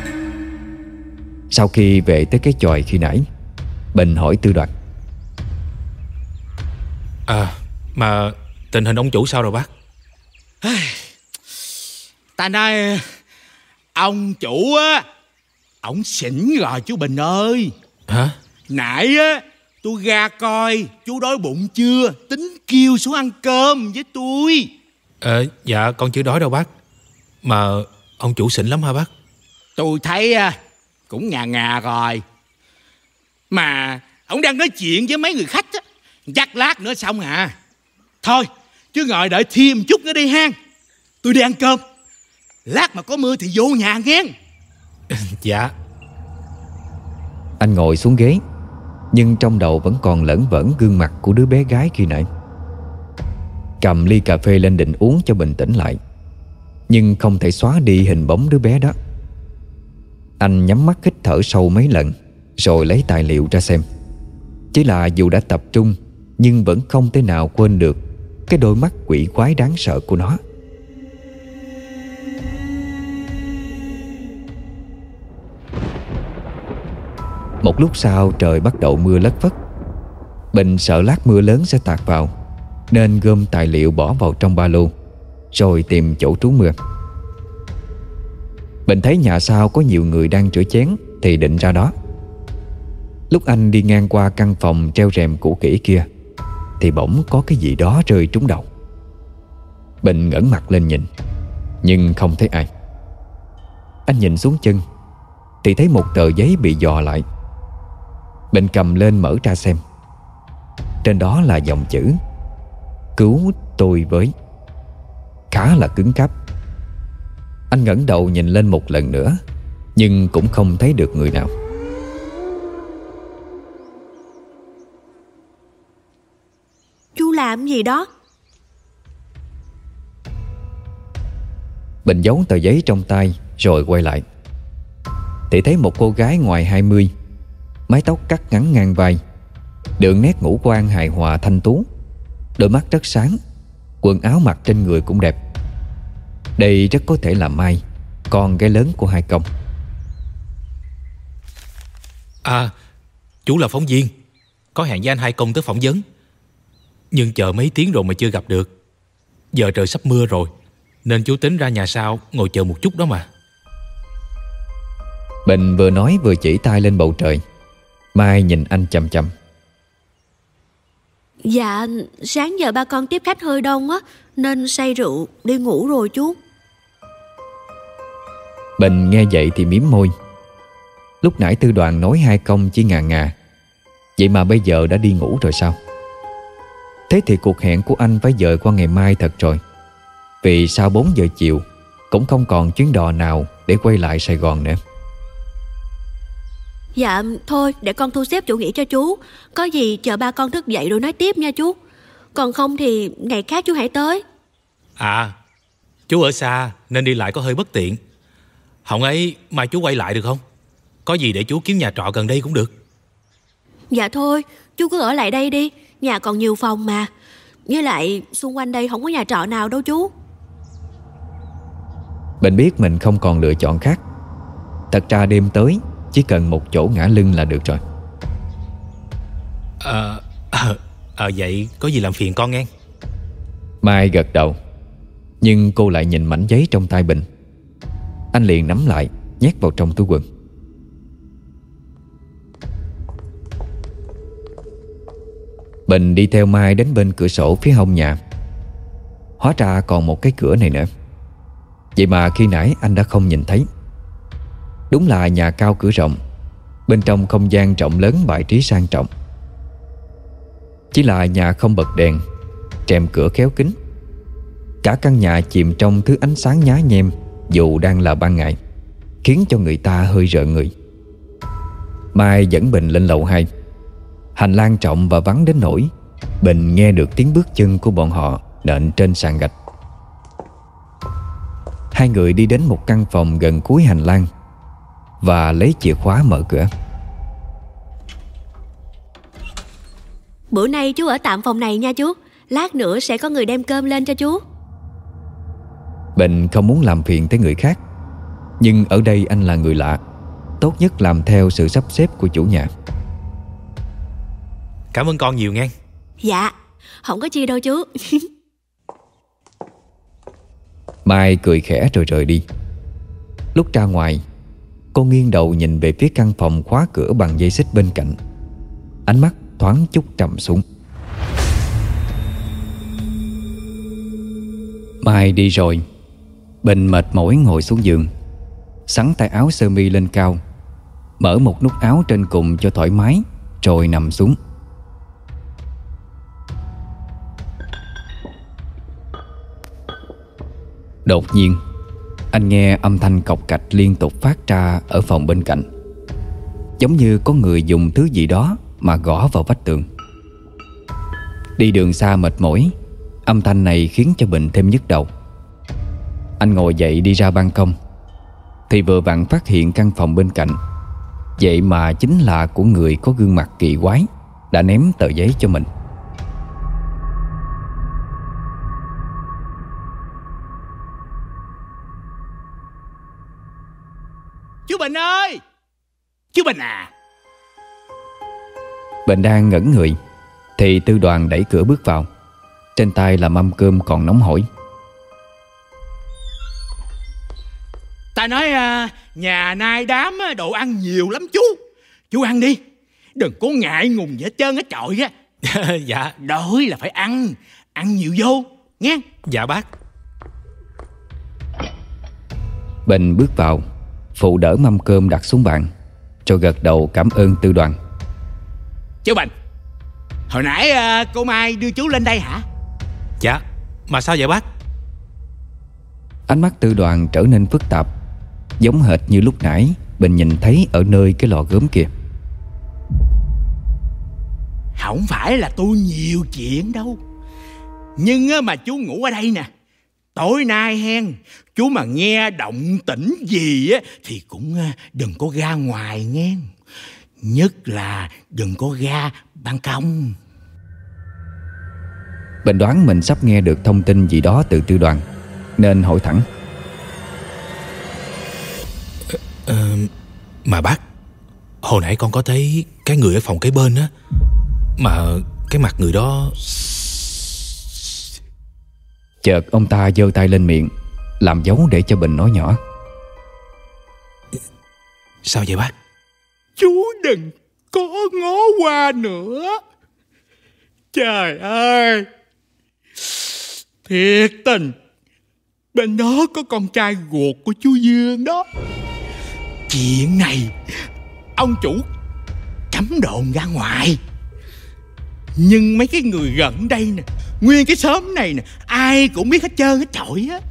Sau khi về tới cái chòi khi nãy, Bình hỏi Tư Đoạn. Mà tình hình ông chủ sao rồi bác? Ta nói ông chủ ổng xỉn rồi chú Bình ơi. Hả? Nãy tôi ra coi chú đói bụng chưa, tính kêu xuống ăn cơm với tôi. Dạ con chưa đói đâu bác. Mà ông chủ xỉn lắm hả bác? Tôi thấy cũng ngà rồi. Mà ổng đang nói chuyện với mấy người khách á, chắc lát nữa xong à. Thôi chứ ngồi đợi thêm chút nữa đi ha. Tôi đi ăn cơm. Lát mà có mưa thì vô nhà nghe. Dạ. Anh ngồi xuống ghế, nhưng trong đầu vẫn còn lởn vởn gương mặt của đứa bé gái khi nãy. Cầm ly cà phê lên định uống cho bình tĩnh lại, nhưng không thể xóa đi hình bóng đứa bé đó. Anh nhắm mắt hít thở sâu mấy lần, rồi lấy tài liệu ra xem. Chỉ là dù đã tập trung, nhưng vẫn không thể nào quên được cái đôi mắt quỷ quái đáng sợ của nó. Một lúc sau trời bắt đầu mưa lất phất. Bình sợ lát mưa lớn sẽ tạt vào, nên gom tài liệu bỏ vào trong ba lô, rồi tìm chỗ trú mưa. Bình thấy nhà sau có nhiều người đang rửa chén thì định ra đó. Lúc anh đi ngang qua căn phòng treo rèm cũ kỹ kia thì bỗng có cái gì đó rơi trúng đầu. Bình ngẩng mặt lên nhìn, nhưng không thấy ai. Anh nhìn xuống chân thì thấy một tờ giấy bị dò lại. Bình cầm lên mở ra xem. Trên đó là dòng chữ "Cứu tôi với", khá là cứng cáp. Anh ngẩng đầu nhìn lên một lần nữa, nhưng cũng không thấy được người nào. Chú làm gì đó? Bình giấu tờ giấy trong tay rồi quay lại thì thấy một cô gái ngoài 20, mái tóc cắt ngắn ngang vai, đường nét ngũ quan hài hòa thanh tú, đôi mắt rất sáng, quần áo mặc trên người cũng đẹp. Đây rất có thể là Mai, con gái lớn của Hai Công. À, chú là phóng viên, có hẹn với anh Hai Công tới phỏng vấn, nhưng chờ mấy tiếng rồi mà chưa gặp được. Giờ trời sắp mưa rồi, nên chú tính ra nhà sau ngồi chờ một chút đó mà. Bình vừa nói vừa chỉ tay lên bầu trời. Mai nhìn anh chằm chằm. Dạ, sáng giờ ba con tiếp khách hơi đông á, nên say rượu đi ngủ rồi chú. Bình nghe vậy thì mím môi. Lúc nãy Tư Đoàn nói Hai Công chỉ ngà ngà, vậy mà bây giờ đã đi ngủ rồi sao? Thế thì cuộc hẹn của anh phải dời qua ngày mai thật rồi. Vì sau 4 giờ chiều cũng không còn chuyến đò nào để quay lại Sài Gòn nữa. Dạ, thôi để con thu xếp chỗ nghỉ cho chú. Có gì chờ ba con thức dậy rồi nói tiếp nha chú. Còn không thì ngày khác chú hãy tới. À, chú ở xa nên đi lại có hơi bất tiện. Hổng ấy mai chú quay lại được không? Có gì để chú kiếm nhà trọ gần đây cũng được. Dạ thôi, chú cứ ở lại đây đi, nhà còn nhiều phòng mà. Với lại xung quanh đây không có nhà trọ nào đâu chú. Bình biết mình không còn lựa chọn khác. Thật ra đêm tới chỉ cần một chỗ ngả lưng là được rồi. Vậy có gì làm phiền con nghe. Mai gật đầu, nhưng cô lại nhìn mảnh giấy trong tay Bình. Anh liền nắm lại, nhét vào trong túi quần. Bình đi theo Mai đến bên cửa sổ phía hông nhà. Hóa ra còn một cái cửa này nữa. Vậy mà khi nãy anh đã không nhìn thấy. Đúng là nhà cao cửa rộng, bên trong không gian rộng lớn bài trí sang trọng. Chỉ là nhà không bật đèn, rèm cửa khéo kín. Cả căn nhà chìm trong thứ ánh sáng nhá nhem dù đang là ban ngày, khiến cho người ta hơi rợn người. Mai dẫn Bình lên lầu 2. Hành lang rộng và vắng đến nỗi Bình nghe được tiếng bước chân của bọn họ nện trên sàn gạch. Hai người đi đến một căn phòng gần cuối hành lang và lấy chìa khóa mở cửa. Bữa nay chú ở tạm phòng này nha chú. Lát nữa sẽ có người đem cơm lên cho chú. Bình không muốn làm phiền tới người khác, nhưng ở đây anh là người lạ, tốt nhất làm theo sự sắp xếp của chủ nhà. Cảm ơn con nhiều nghe. Dạ, không có chi đâu chú. Mai cười khẽ rồi rời đi. Lúc ra ngoài, cô nghiêng đầu nhìn về phía căn phòng khóa cửa bằng dây xích bên cạnh. Ánh mắt thoáng chút trầm xuống. Mai đi rồi, Bình mệt mỏi ngồi xuống giường, xắn tay áo sơ mi lên cao, mở một nút áo trên cùng cho thoải mái, rồi nằm xuống. Đột nhiên, anh nghe âm thanh cộc cạch liên tục phát ra ở phòng bên cạnh, giống như có người dùng thứ gì đó mà gõ vào vách tường. Đi đường xa mệt mỏi, âm thanh này khiến cho Bình thêm nhức đầu. Anh ngồi dậy đi ra ban công thì vừa vặn phát hiện căn phòng bên cạnh vậy mà chính là của người có gương mặt kỳ quái đã ném tờ giấy cho mình. Chú Bình ơi! Chú Bình à! Bình đang ngẩn người thì Tư Đoàn đẩy cửa bước vào, trên tay là mâm cơm còn nóng hổi. Ta nói nhà nay đám đồ ăn nhiều lắm chú. Chú ăn đi, đừng có ngại ngùng gì hết trơn á trọi á. Dạ. Đói là phải ăn, ăn nhiều vô nghe. Dạ bác. Bình bước vào, phụ đỡ mâm cơm đặt xuống bàn, rồi gật đầu cảm ơn Tư Đoàn. Chú Bình, hồi nãy cô Mai đưa chú lên đây hả? Dạ, mà sao vậy bác? Ánh mắt Tư Đoàn trở nên phức tạp, giống hệt như lúc nãy Bình nhìn thấy ở nơi cái lò gốm kia. Không phải là tôi nhiều chuyện đâu, nhưng mà chú ngủ ở đây nè. Tối nay hen, chú mà nghe động tĩnh gì á thì cũng đừng có ra ngoài nghe. Nhất là đừng có ra ban công. Bình đoán mình sắp nghe được thông tin gì đó từ Tư Đoàn, nên hỏi thẳng. Mà bác, hồi nãy con có thấy cái người ở phòng kế bên á, mà cái mặt người đó... Chợt ông ta giơ tay lên miệng, làm dấu để cho Bình nói nhỏ. Sao vậy bác? Chú đừng có ngó qua nữa. Trời ơi, thiệt tình, bên đó có con trai ruột của chú Dương đó. Chuyện này ông chủ cấm đồn ra ngoài, nhưng mấy cái người gần đây nè, nguyên cái xóm này nè, ai cũng biết hết trơn hết trọi á.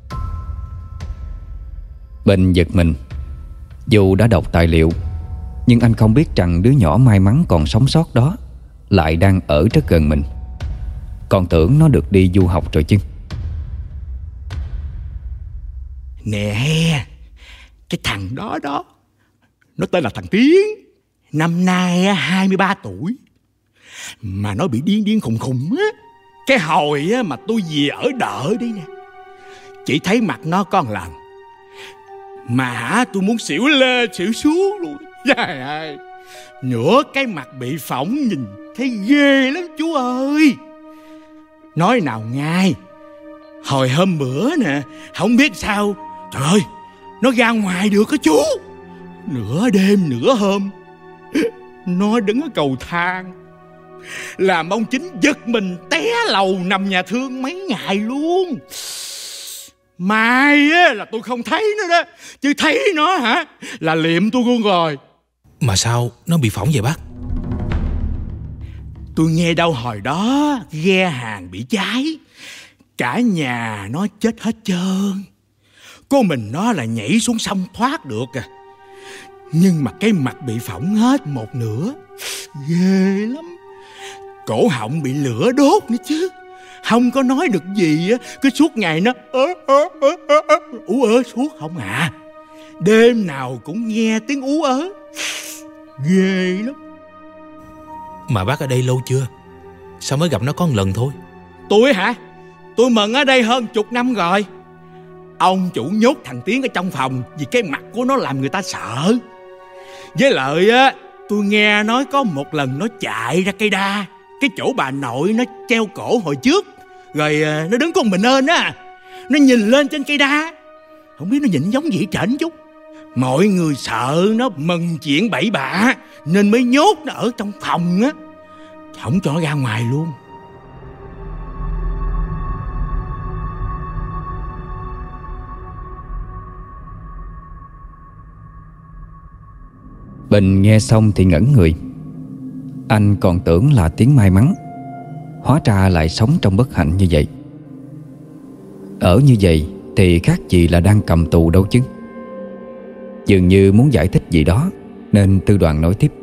Bình giật mình. Dù đã đọc tài liệu, nhưng anh không biết rằng đứa nhỏ may mắn còn sống sót đó lại đang ở rất gần mình. Còn tưởng nó được đi du học rồi chứ. Nè, cái thằng đó nó tên là thằng Tiến, năm nay 23 tuổi. Mà nó bị điên khùng á. Cái hồi mà tôi về ở đợ đi nè, chỉ thấy mặt nó có một lần mà tôi muốn xỉu lên xỉu xuống luôn. Trời ơi, nửa cái mặt bị phỏng nhìn thấy ghê lắm chú ơi. Nói nào ngay, hồi hôm bữa nè, không biết sao, trời ơi, nó ra ngoài được á chú. Nửa đêm nửa hôm, nó đứng ở cầu thang, làm ông Chính giật mình té lầu nằm nhà thương mấy ngày luôn. Mai á là tôi không thấy nó đó, chứ thấy nó hả là liệm tôi luôn rồi. Mà sao nó bị phỏng vậy bác? Tôi nghe đâu hồi đó ghe hàng bị cháy, cả nhà nó chết hết trơn, có mình nó là nhảy xuống sông thoát được à. Nhưng mà cái mặt bị phỏng hết một nửa, ghê lắm. Cổ họng bị lửa đốt nữa chứ, không có nói được gì á, cứ suốt ngày nó ú ớ suốt không à. Đêm nào cũng nghe tiếng ú ớ, ghê lắm. Mà bác ở đây lâu chưa? Sao mới gặp nó có một lần thôi? Tôi hả? Tôi mừng ở đây hơn 10 năm rồi. Ông chủ nhốt thằng Tiến ở trong phòng vì cái mặt của nó làm người ta sợ. Với lại á, tôi nghe nói có một lần nó chạy ra cây đa, cái chỗ bà nội nó treo cổ hồi trước, rồi nó đứng con mình ơn á. Nó nhìn lên trên cây đa, không biết nó nhìn giống gì trển chút. Mọi người sợ nó mừng chuyện bậy bạ nên mới nhốt nó ở trong phòng á, không cho nó ra ngoài luôn. Bình nghe xong thì ngẩn người. Anh còn tưởng là tiếng may mắn, hóa ra lại sống trong bất hạnh như vậy. Ở như vậy thì khác gì là đang cầm tù đâu chứ. Dường như muốn giải thích gì đó, nên Tư Đoàn nói tiếp.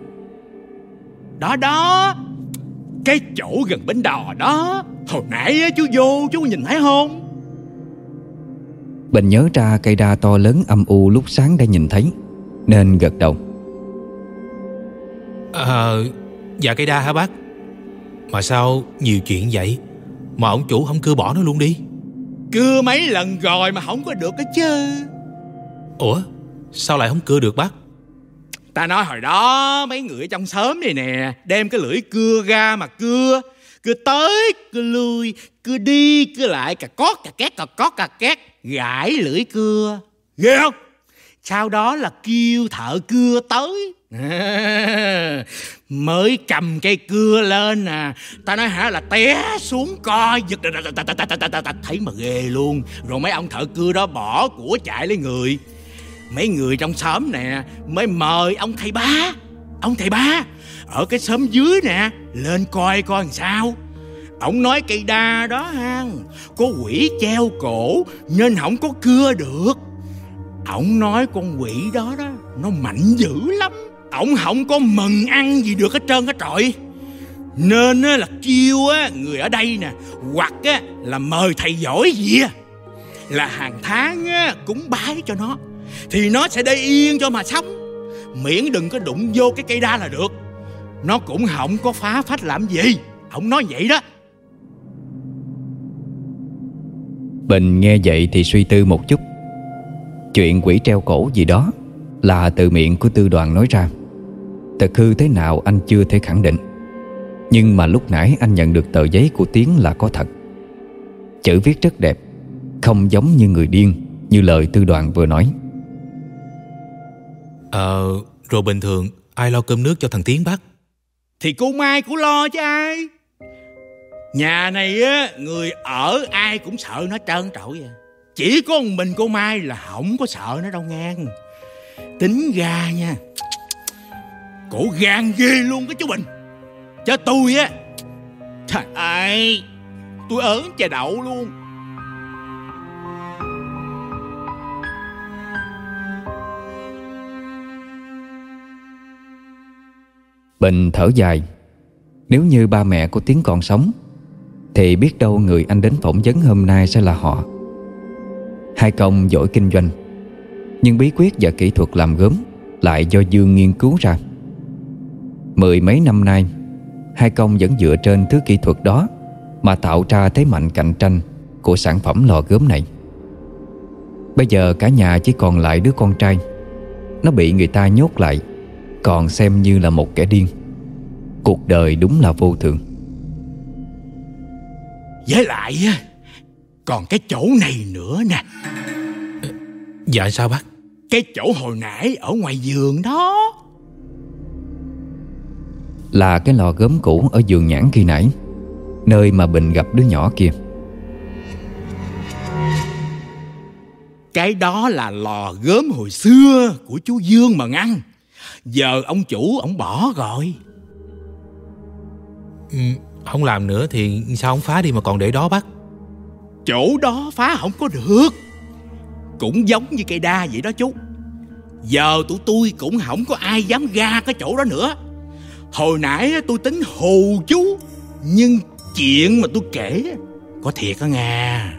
Đó, cái chỗ gần bến đò đó, hồi nãy chú vô chú nhìn thấy không? Bình nhớ ra cây đa to lớn âm u lúc sáng đã nhìn thấy, nên gật đầu. Dạ cây đa hả bác? Mà sao nhiều chuyện vậy mà ông chủ không cưa bỏ nó luôn đi? Cưa mấy lần rồi mà không có được đó chứ. Ủa sao lại không cưa được bác? Ta nói hồi đó mấy người ở trong xóm này nè, đem cái lưỡi cưa ra mà cưa tới cưa lui, cưa đi cưa lại, cà cót cà két, gãi lưỡi cưa, ghê không? Sau đó là kêu thợ cưa tới. Mới cầm cây cưa lên à, ta nói hả là té xuống co giật, thấy mà ghê luôn. Rồi mấy ông thợ cưa đó bỏ của chạy lấy người. Mấy người trong xóm nè mới mời ông thầy ba ở cái xóm dưới nè lên coi làm sao. Ông nói cây đa đó ha, có quỷ treo cổ nên không có cưa được. Ông nói con quỷ đó nó mạnh dữ lắm, ổng không có mừng ăn gì được hết trơn á trọi. Nên là kêu người ở đây nè, hoặc là mời thầy giỏi gì là hàng tháng cúng bái cho nó, thì nó sẽ để yên cho mà sống. Miễn đừng có đụng vô cái cây đa là được. Nó cũng không có phá phách làm gì. Ổng nói vậy đó. Bình nghe vậy thì suy tư một chút. Chuyện quỷ treo cổ gì đó là từ miệng của Tư Đoàn nói ra. Thật hư thế nào anh chưa thể khẳng định. Nhưng mà lúc nãy anh nhận được tờ giấy của Tiến là có thật. Chữ viết rất đẹp, không giống như người điên như lời Tư Đoàn vừa nói. Rồi bình thường ai lo cơm nước cho thằng Tiến bác? Thì cô Mai cũng lo chứ ai. Nhà này người ở ai cũng sợ nó trơn trọi à. Chỉ có một mình cô Mai là không có sợ nó đâu ngang. Tính ra nha, cổ gan ghê luôn cái chú Bình. Cho tôi trời ơi, tôi ớn chà đậu luôn. Bình thở dài. Nếu như ba mẹ của Tiến còn sống thì biết đâu người anh đến phỏng vấn hôm nay sẽ là họ. Hai Công giỏi kinh doanh, nhưng bí quyết và kỹ thuật làm gốm lại do Dương nghiên cứu ra. 10 mấy năm nay, Hai Công vẫn dựa trên thứ kỹ thuật đó mà tạo ra thế mạnh cạnh tranh của sản phẩm lò gốm này. Bây giờ cả nhà chỉ còn lại đứa con trai. Nó bị người ta nhốt lại, còn xem như là một kẻ điên. Cuộc đời đúng là vô thường. Với lại còn cái chỗ này nữa nè. Dạ sao bác? Cái chỗ hồi nãy ở ngoài vườn đó. Là cái lò gốm cũ ở vườn nhãn khi nãy, nơi mà Bình gặp đứa nhỏ kia. Cái đó là lò gốm hồi xưa của chú Dương mà ngăn. Giờ ông chủ ổng bỏ rồi. Không làm nữa thì sao không phá đi mà còn để đó bác? Chỗ đó phá không có được. Cũng giống như cây đa vậy đó chú. Giờ tụi tôi cũng không có ai dám ra cái chỗ đó nữa. Hồi nãy tôi tính hù chú, nhưng chuyện mà tôi kể có thiệt đó Nga.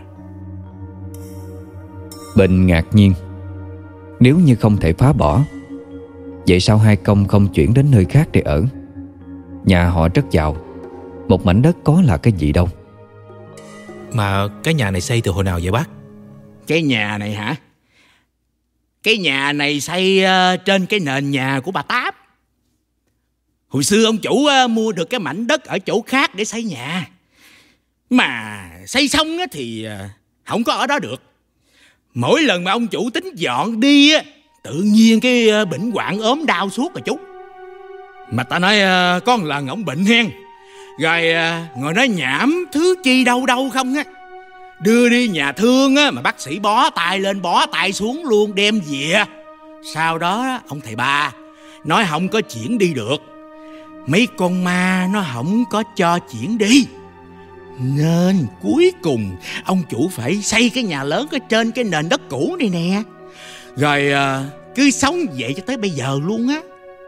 Bình ngạc nhiên. Nếu như không thể phá bỏ, vậy sao Hai Công không chuyển đến nơi khác để ở? Nhà họ rất giàu, một mảnh đất có là cái gì đâu. Mà cái nhà này xây từ hồi nào vậy bác? Cái nhà này hả? Cái nhà này xây trên cái nền nhà của bà Tám. Hồi xưa ông chủ mua được cái mảnh đất ở chỗ khác để xây nhà. Mà xây xong thì không có ở đó được. Mỗi lần mà ông chủ tính dọn đi tự nhiên cái bệnh hoạn ốm đau suốt rồi chú. Mà ta nói có một lần ổng bệnh hen, rồi ngồi nói nhảm thứ chi đâu đâu không á. Đưa đi nhà thương mà bác sĩ bó tay lên bó tay xuống luôn đem về. Sau đó ông thầy ba nói không có chuyển đi được. Mấy con ma nó không có cho chuyển đi. Nên cuối cùng ông chủ phải xây cái nhà lớn ở trên cái nền đất cũ này nè. Rồi cứ sống vậy cho tới bây giờ luôn á.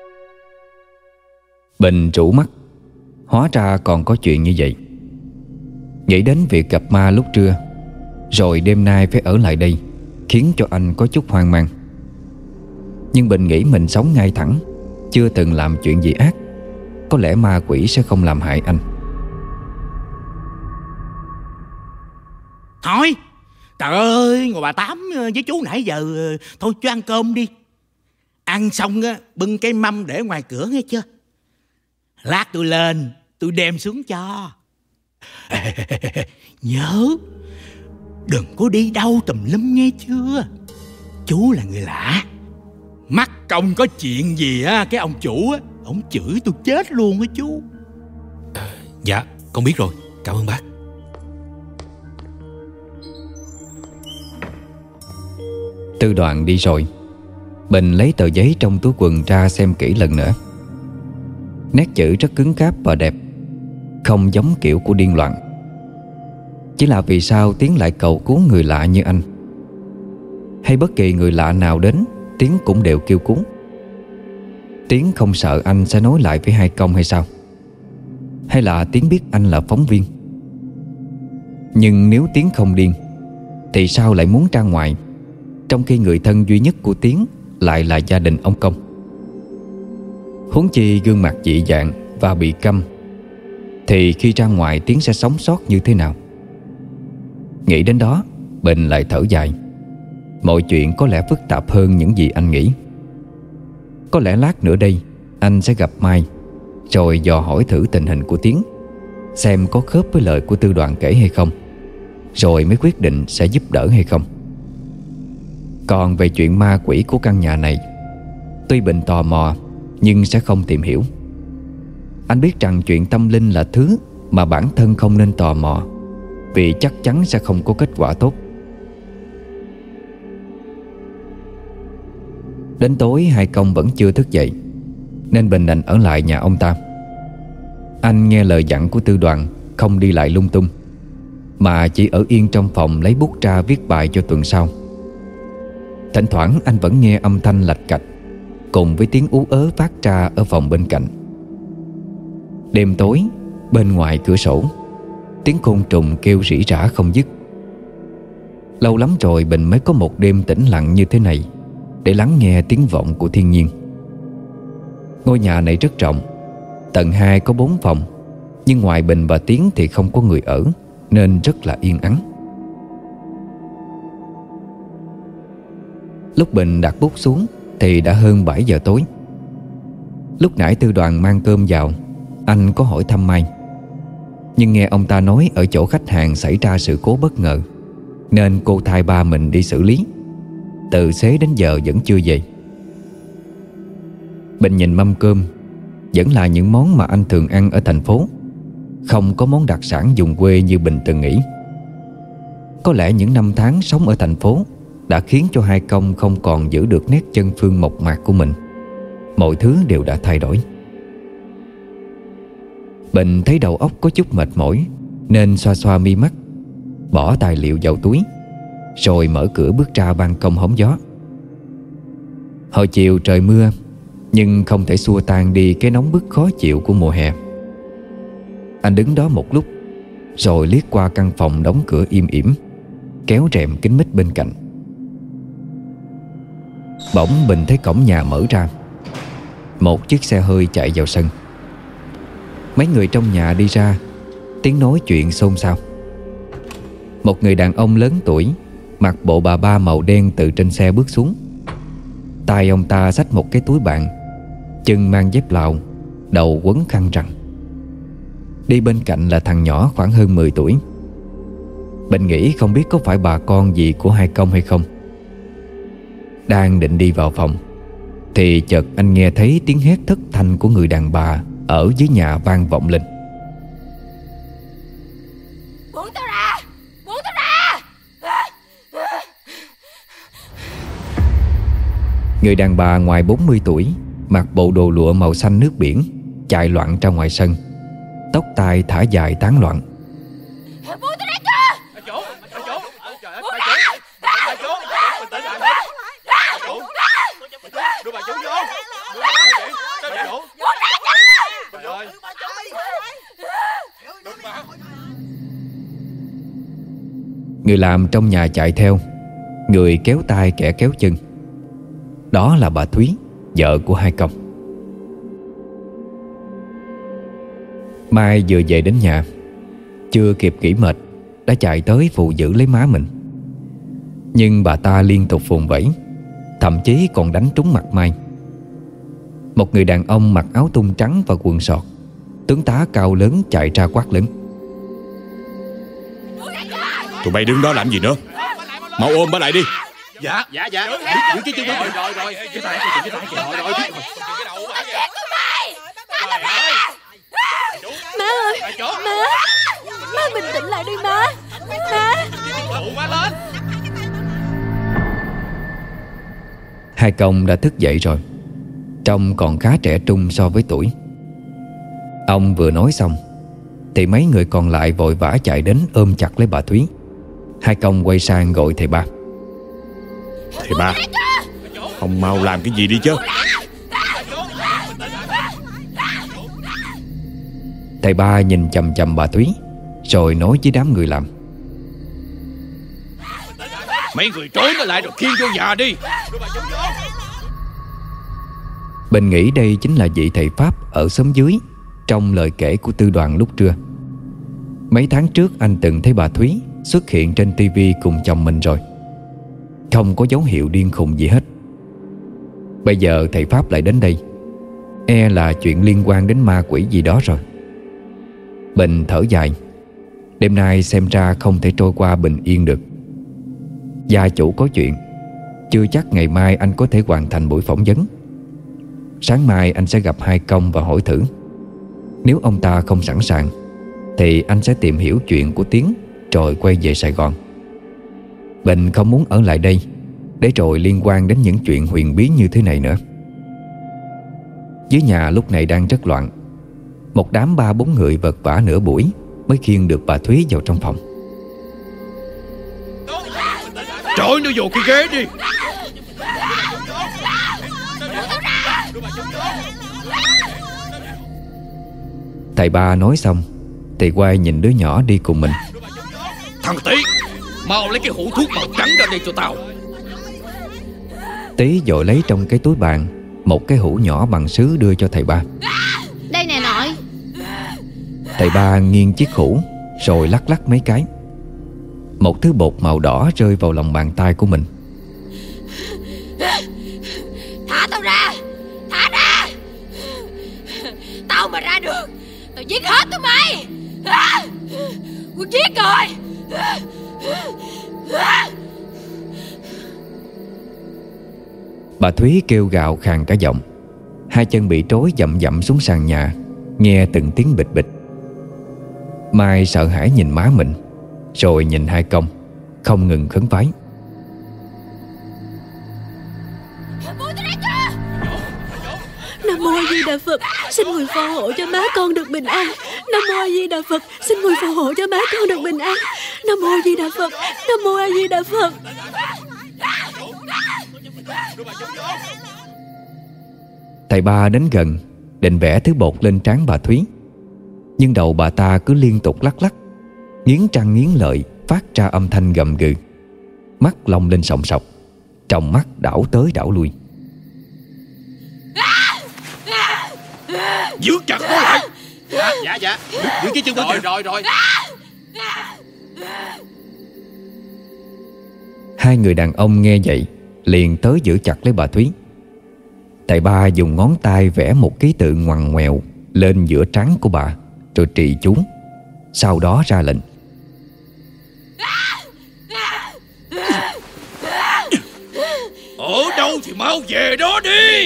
Bình trụ mắt. Hóa ra còn có chuyện như vậy. Nghĩ đến việc gặp ma lúc trưa, rồi đêm nay phải ở lại đây, khiến cho anh có chút hoang mang. Nhưng Bình nghĩ mình sống ngay thẳng, chưa từng làm chuyện gì ác. Có lẽ ma quỷ sẽ không làm hại anh. Thôi, trời ơi, ngồi bà Tám với chú nãy giờ. Thôi chú ăn cơm đi. Ăn xong bưng cái mâm để ngoài cửa nghe chưa. Lát tôi lên, tôi đem xuống cho. Nhớ, đừng có đi đâu tùm lum nghe chưa. Chú là người lạ, Mắc công có chuyện gì á, cái ông chủ á, ông chửi tôi chết luôn á chú. Dạ, con biết rồi, cảm ơn bác. Tư Đoàn đi rồi, Bình lấy tờ giấy trong túi quần ra xem kỹ lần nữa. Nét chữ rất cứng cáp và đẹp, không giống kiểu của điên loạn. Chỉ là vì sao Tiến lại cầu cứu người lạ như anh? Hay bất kỳ người lạ nào đến, Tiến cũng đều kêu cứu? Tiến không sợ anh sẽ nối lại với Hai Công hay sao? Hay là Tiến biết anh là phóng viên? Nhưng nếu Tiến không điên thì sao lại muốn ra ngoài, trong khi người thân duy nhất của Tiến lại là gia đình ông Công? Huống chi gương mặt dị dạng và bị câm, thì khi ra ngoài Tiến sẽ sống sót như thế nào? Nghĩ đến đó, Bình lại thở dài. Mọi chuyện có lẽ phức tạp hơn những gì anh nghĩ. Có lẽ lát nữa đây anh sẽ gặp Mai, rồi dò hỏi thử tình hình của Tiến, xem có khớp với lời của Tư Đoàn kể hay không, rồi mới quyết định sẽ giúp đỡ hay không. Còn về chuyện ma quỷ của căn nhà này, tuy Bình tò mò nhưng sẽ không tìm hiểu. Anh biết rằng chuyện tâm linh là thứ mà bản thân không nên tò mò, vì chắc chắn sẽ không có kết quả tốt. Đến tối Hai Công vẫn chưa thức dậy, nên Bình đành ở lại nhà ông ta. Anh nghe lời dặn của Tư Đoàn không đi lại lung tung, mà chỉ ở yên trong phòng lấy bút ra viết bài cho tuần sau. Thỉnh thoảng anh vẫn nghe âm thanh lạch cạch cùng với tiếng ú ớ phát ra ở phòng bên cạnh. Đêm tối, bên ngoài cửa sổ, tiếng côn trùng kêu rỉ rả không dứt. Lâu lắm rồi Bình mới có một đêm tĩnh lặng như thế này để lắng nghe tiếng vọng của thiên nhiên. Ngôi nhà này rất rộng, tầng 2 có 4 phòng, nhưng ngoài Bình và Tiến thì không có người ở, nên rất là yên ắng. Lúc Bình đặt bút xuống thì đã hơn 7 giờ tối. Lúc nãy Tư Đoàn mang cơm vào, anh có hỏi thăm Mai, nhưng nghe ông ta nói ở chỗ khách hàng xảy ra sự cố bất ngờ, nên cô thay ba mình đi xử lý. Từ xế đến giờ vẫn chưa về. Bình nhìn mâm cơm, vẫn là những món mà anh thường ăn ở thành phố, không có món đặc sản vùng quê như Bình từng nghĩ. Có lẽ những năm tháng sống ở thành phố đã khiến cho Hai Công không còn giữ được nét chân phương mộc mạc của mình. Mọi thứ đều đã thay đổi. Bình thấy đầu óc có chút mệt mỏi, nên xoa xoa mi mắt, bỏ tài liệu vào túi, rồi mở cửa bước ra ban công hóng gió. Hồi chiều trời mưa, nhưng không thể xua tan đi cái nóng bức khó chịu của mùa hè. Anh đứng đó một lúc, rồi liếc qua căn phòng đóng cửa im ỉm, kéo rèm kín mít bên cạnh. Bỗng Bình thấy cổng nhà mở ra, một chiếc xe hơi chạy vào sân. Mấy người trong nhà đi ra, tiếng nói chuyện xôn xao. Một người đàn ông lớn tuổi, mặc bộ bà ba màu đen từ trên xe bước xuống. Tay ông ta xách một cái túi bạn, chân mang dép Lào, đầu quấn khăn rằn. Đi bên cạnh là thằng nhỏ khoảng hơn 10 tuổi. Bình nghĩ không biết có phải bà con gì của Hai Công hay không. Đang định đi vào phòng thì chợt anh nghe thấy tiếng hét thất thanh của người đàn bà ở dưới nhà vang vọng lên. Buông tao ra! Buông tao ra! Người đàn bà ngoài 40 tuổi, mặc bộ đồ lụa màu xanh nước biển, chạy loạn ra ngoài sân, tóc tai thả dài tán loạn. Buông tao ra cơ! Đưa bà chủ vô. Người làm trong nhà chạy theo, người kéo tay kẻ kéo chân. Đó là bà Thúy, vợ của Hai Công. Mai vừa về đến nhà, chưa kịp nghỉ mệt đã chạy tới phụ giữ lấy má mình. Nhưng bà ta liên tục vùng vẫy, thậm chí còn đánh trúng mặt Mai. Một người đàn ông mặc áo thun trắng và quần sọt, tướng tá cao lớn chạy ra quát lớn. Tụi bay đứng đó làm gì nữa? Mau ôm bà lại đi. Dạ. Giữ cái chân rồi. Cái tay rồi. Má ơi, má bình tĩnh lại đi má. Má lên. Hai Công đã thức dậy rồi, trông còn khá trẻ trung so với tuổi. Ông vừa nói xong thì mấy người còn lại vội vã chạy đến ôm chặt lấy bà Thúy. Hai Công quay sang gọi thầy ba. Thầy ba, ông mau làm cái gì đi chứ. Thầy ba nhìn chằm chằm bà Thúy rồi nói với đám người làm. Mấy người trốn nó lại rồi khiêng vô nhà đi. Bình nghĩ đây chính là vị thầy Pháp ở xóm dưới trong lời kể của Tư Đoàn lúc trưa. Mấy tháng trước anh từng thấy bà Thúy xuất hiện trên tivi cùng chồng mình rồi. Không có dấu hiệu điên khùng gì hết. Bây giờ thầy Pháp lại đến đây, e là chuyện liên quan đến ma quỷ gì đó rồi. Bình thở dài. Đêm nay xem ra không thể trôi qua bình yên được. Gia chủ có chuyện, chưa chắc ngày mai anh có thể hoàn thành buổi phỏng vấn. Sáng mai anh sẽ gặp Hai Công và hỏi thử. Nếu ông ta không sẵn sàng thì anh sẽ tìm hiểu chuyện của Tiến rồi quay về Sài Gòn. Bình không muốn ở lại đây để rồi liên quan đến những chuyện huyền bí như thế này nữa. Dưới nhà lúc này đang rất loạn. Một đám 3-4 người vật vã nửa buổi mới khiêng được bà Thúy vào trong phòng. Trỗi nó vô cái ghế đi. Thầy ba nói xong thì quay nhìn đứa nhỏ đi cùng mình. Thằng Tí, mau lấy cái hũ thuốc màu trắng ra đây cho tao. Tí vội lấy trong cái túi bàn một cái hũ nhỏ bằng sứ đưa cho thầy ba. Đây nè nội. Thầy ba nghiêng chiếc hũ rồi lắc lắc mấy cái. Một thứ bột màu đỏ rơi vào lòng bàn tay của mình. Thả tao ra. Thả ra. Tao mà ra được tao giết hết tụi mày. Quân giết rồi. Bà Thúy kêu gào khàn cả giọng. Hai chân bị trói dậm dậm xuống sàn nhà, nghe từng tiếng bịch bịch. Mai sợ hãi nhìn má mình, rồi nhìn Hai Công, không ngừng khấn vái. Nam Mô A Di Đà Phật, xin người phù hộ cho má con được bình an. Nam Mô A Di Đà Phật, xin người phù hộ cho má con được bình an. Nam Mô A Di Đà Phật, Nam Mô A Di Đà Phật. Thầy ba đến gần định vẽ thứ bột lên trán bà Thúy, nhưng đầu bà ta cứ liên tục lắc lắc, nghiến răng nghiến lợi phát ra âm thanh gầm gừ. Mắt long lên sòng sọc, tròng mắt đảo tới đảo lui. Giữ chặt nó lại. Dạ. Giữ cái chân rồi. Hai người đàn ông nghe vậy liền tới giữ chặt lấy bà Thúy. Thầy ba dùng ngón tay vẽ một ký tự ngoằn ngoèo lên giữa trán của bà, rồi trì chú. Sau đó ra lệnh. Ở đâu thì mau về đó đi.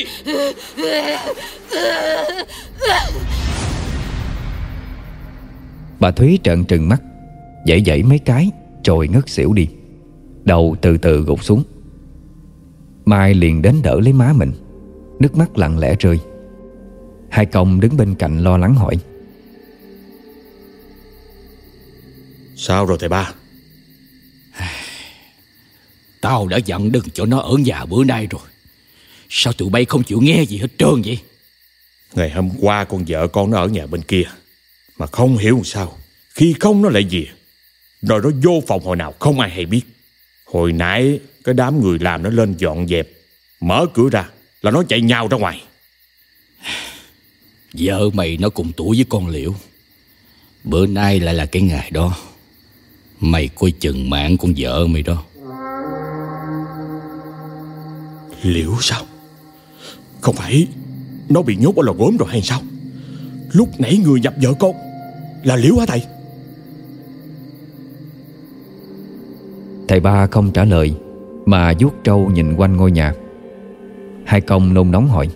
Bà Thúy trợn trừng mắt, giãy giãy mấy cái rồi ngất xỉu đi, đầu từ từ gục xuống. Mai liền đến đỡ lấy má mình, nước mắt lặng lẽ rơi. Hai Công đứng bên cạnh lo lắng hỏi. Sao rồi thầy ba? Tao đã dặn đừng cho nó ở nhà bữa nay rồi. Sao tụi bay không chịu nghe gì hết trơn vậy? Ngày hôm qua con vợ con nó ở nhà bên kia, mà không hiểu sao khi không nó lại về, rồi nó vô phòng hồi nào không ai hay biết. Hồi nãy cái đám người làm nó lên dọn dẹp, mở cửa ra là nó chạy nhào ra ngoài. Vợ mày nó cùng tuổi với con Liễu. Bữa nay lại là cái ngày đó. Mày coi chừng mạng con vợ mày đó. Liễu sao? Không phải nó bị nhốt ở lò gốm rồi hay sao? Lúc nãy người nhập vợ con là Liễu hả thầy? Thầy ba không trả lời mà vuốt trâu nhìn quanh ngôi nhà. Hai công nôn nóng hỏi: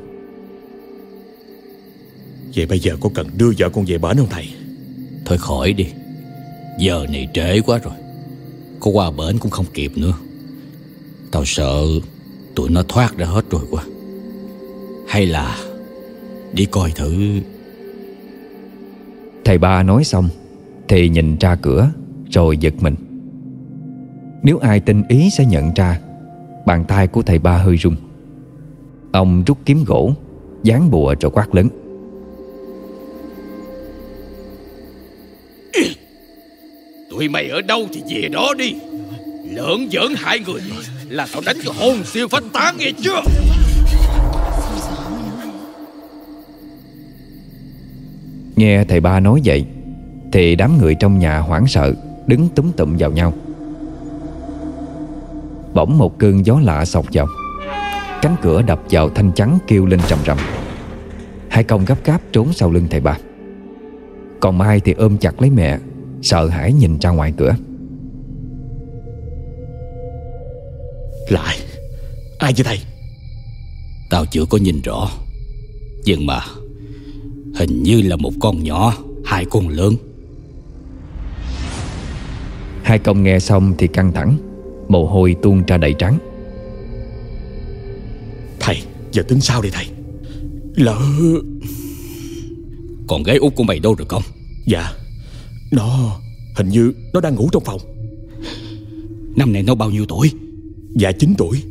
Vậy bây giờ có cần đưa vợ con về bển không thầy? Thôi khỏi đi, giờ này trễ quá rồi, có qua bển cũng không kịp nữa. Tao sợ tụi nó thoát ra hết rồi quá. Hay là đi coi thử. Thầy ba nói xong thì nhìn ra cửa rồi giật mình. Nếu ai tinh ý sẽ nhận ra bàn tay của thầy ba hơi rung. Ông rút kiếm gỗ, dán bùa rồi quát lớn: Tụi mày ở đâu thì về đó đi. Lỡn giỡn hại người là tao đánh cho hồn siêu phách tán, nghe chưa? Nghe thầy ba nói vậy thì đám người trong nhà hoảng sợ, đứng túm tụm vào nhau. Bỗng một cơn gió lạ xộc vào, cánh cửa đập vào thanh chắn kêu lên rầm rầm. Hai công gấp gáp trốn sau lưng thầy ba, còn Mai thì ôm chặt lấy mẹ, sợ hãi nhìn ra ngoài cửa. Lại ai vậy thầy? Tao chưa có nhìn rõ, nhưng mà hình như là một con nhỏ, hai con lớn. Hai công nghe xong thì căng thẳng, mồ hôi tuôn ra đầy trán. Thầy, giờ tính sao đây thầy? Lỡ... Con gái út của mày đâu rồi con? Dạ, hình như nó đang ngủ trong phòng. Năm nay nó bao nhiêu tuổi? Dạ 9 tuổi.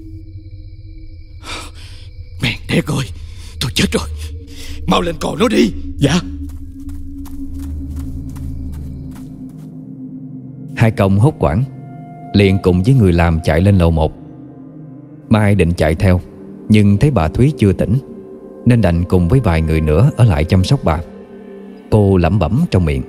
Mẹ đét ơi, tôi chết rồi. Mau lên cò nó đi. Dạ. Hai công hốt hoảng, liền cùng với người làm chạy lên lầu 1. Mai định chạy theo, nhưng thấy bà Thúy chưa tỉnh, nên đành cùng với vài người nữa ở lại chăm sóc bà. Cô lẩm bẩm trong miệng: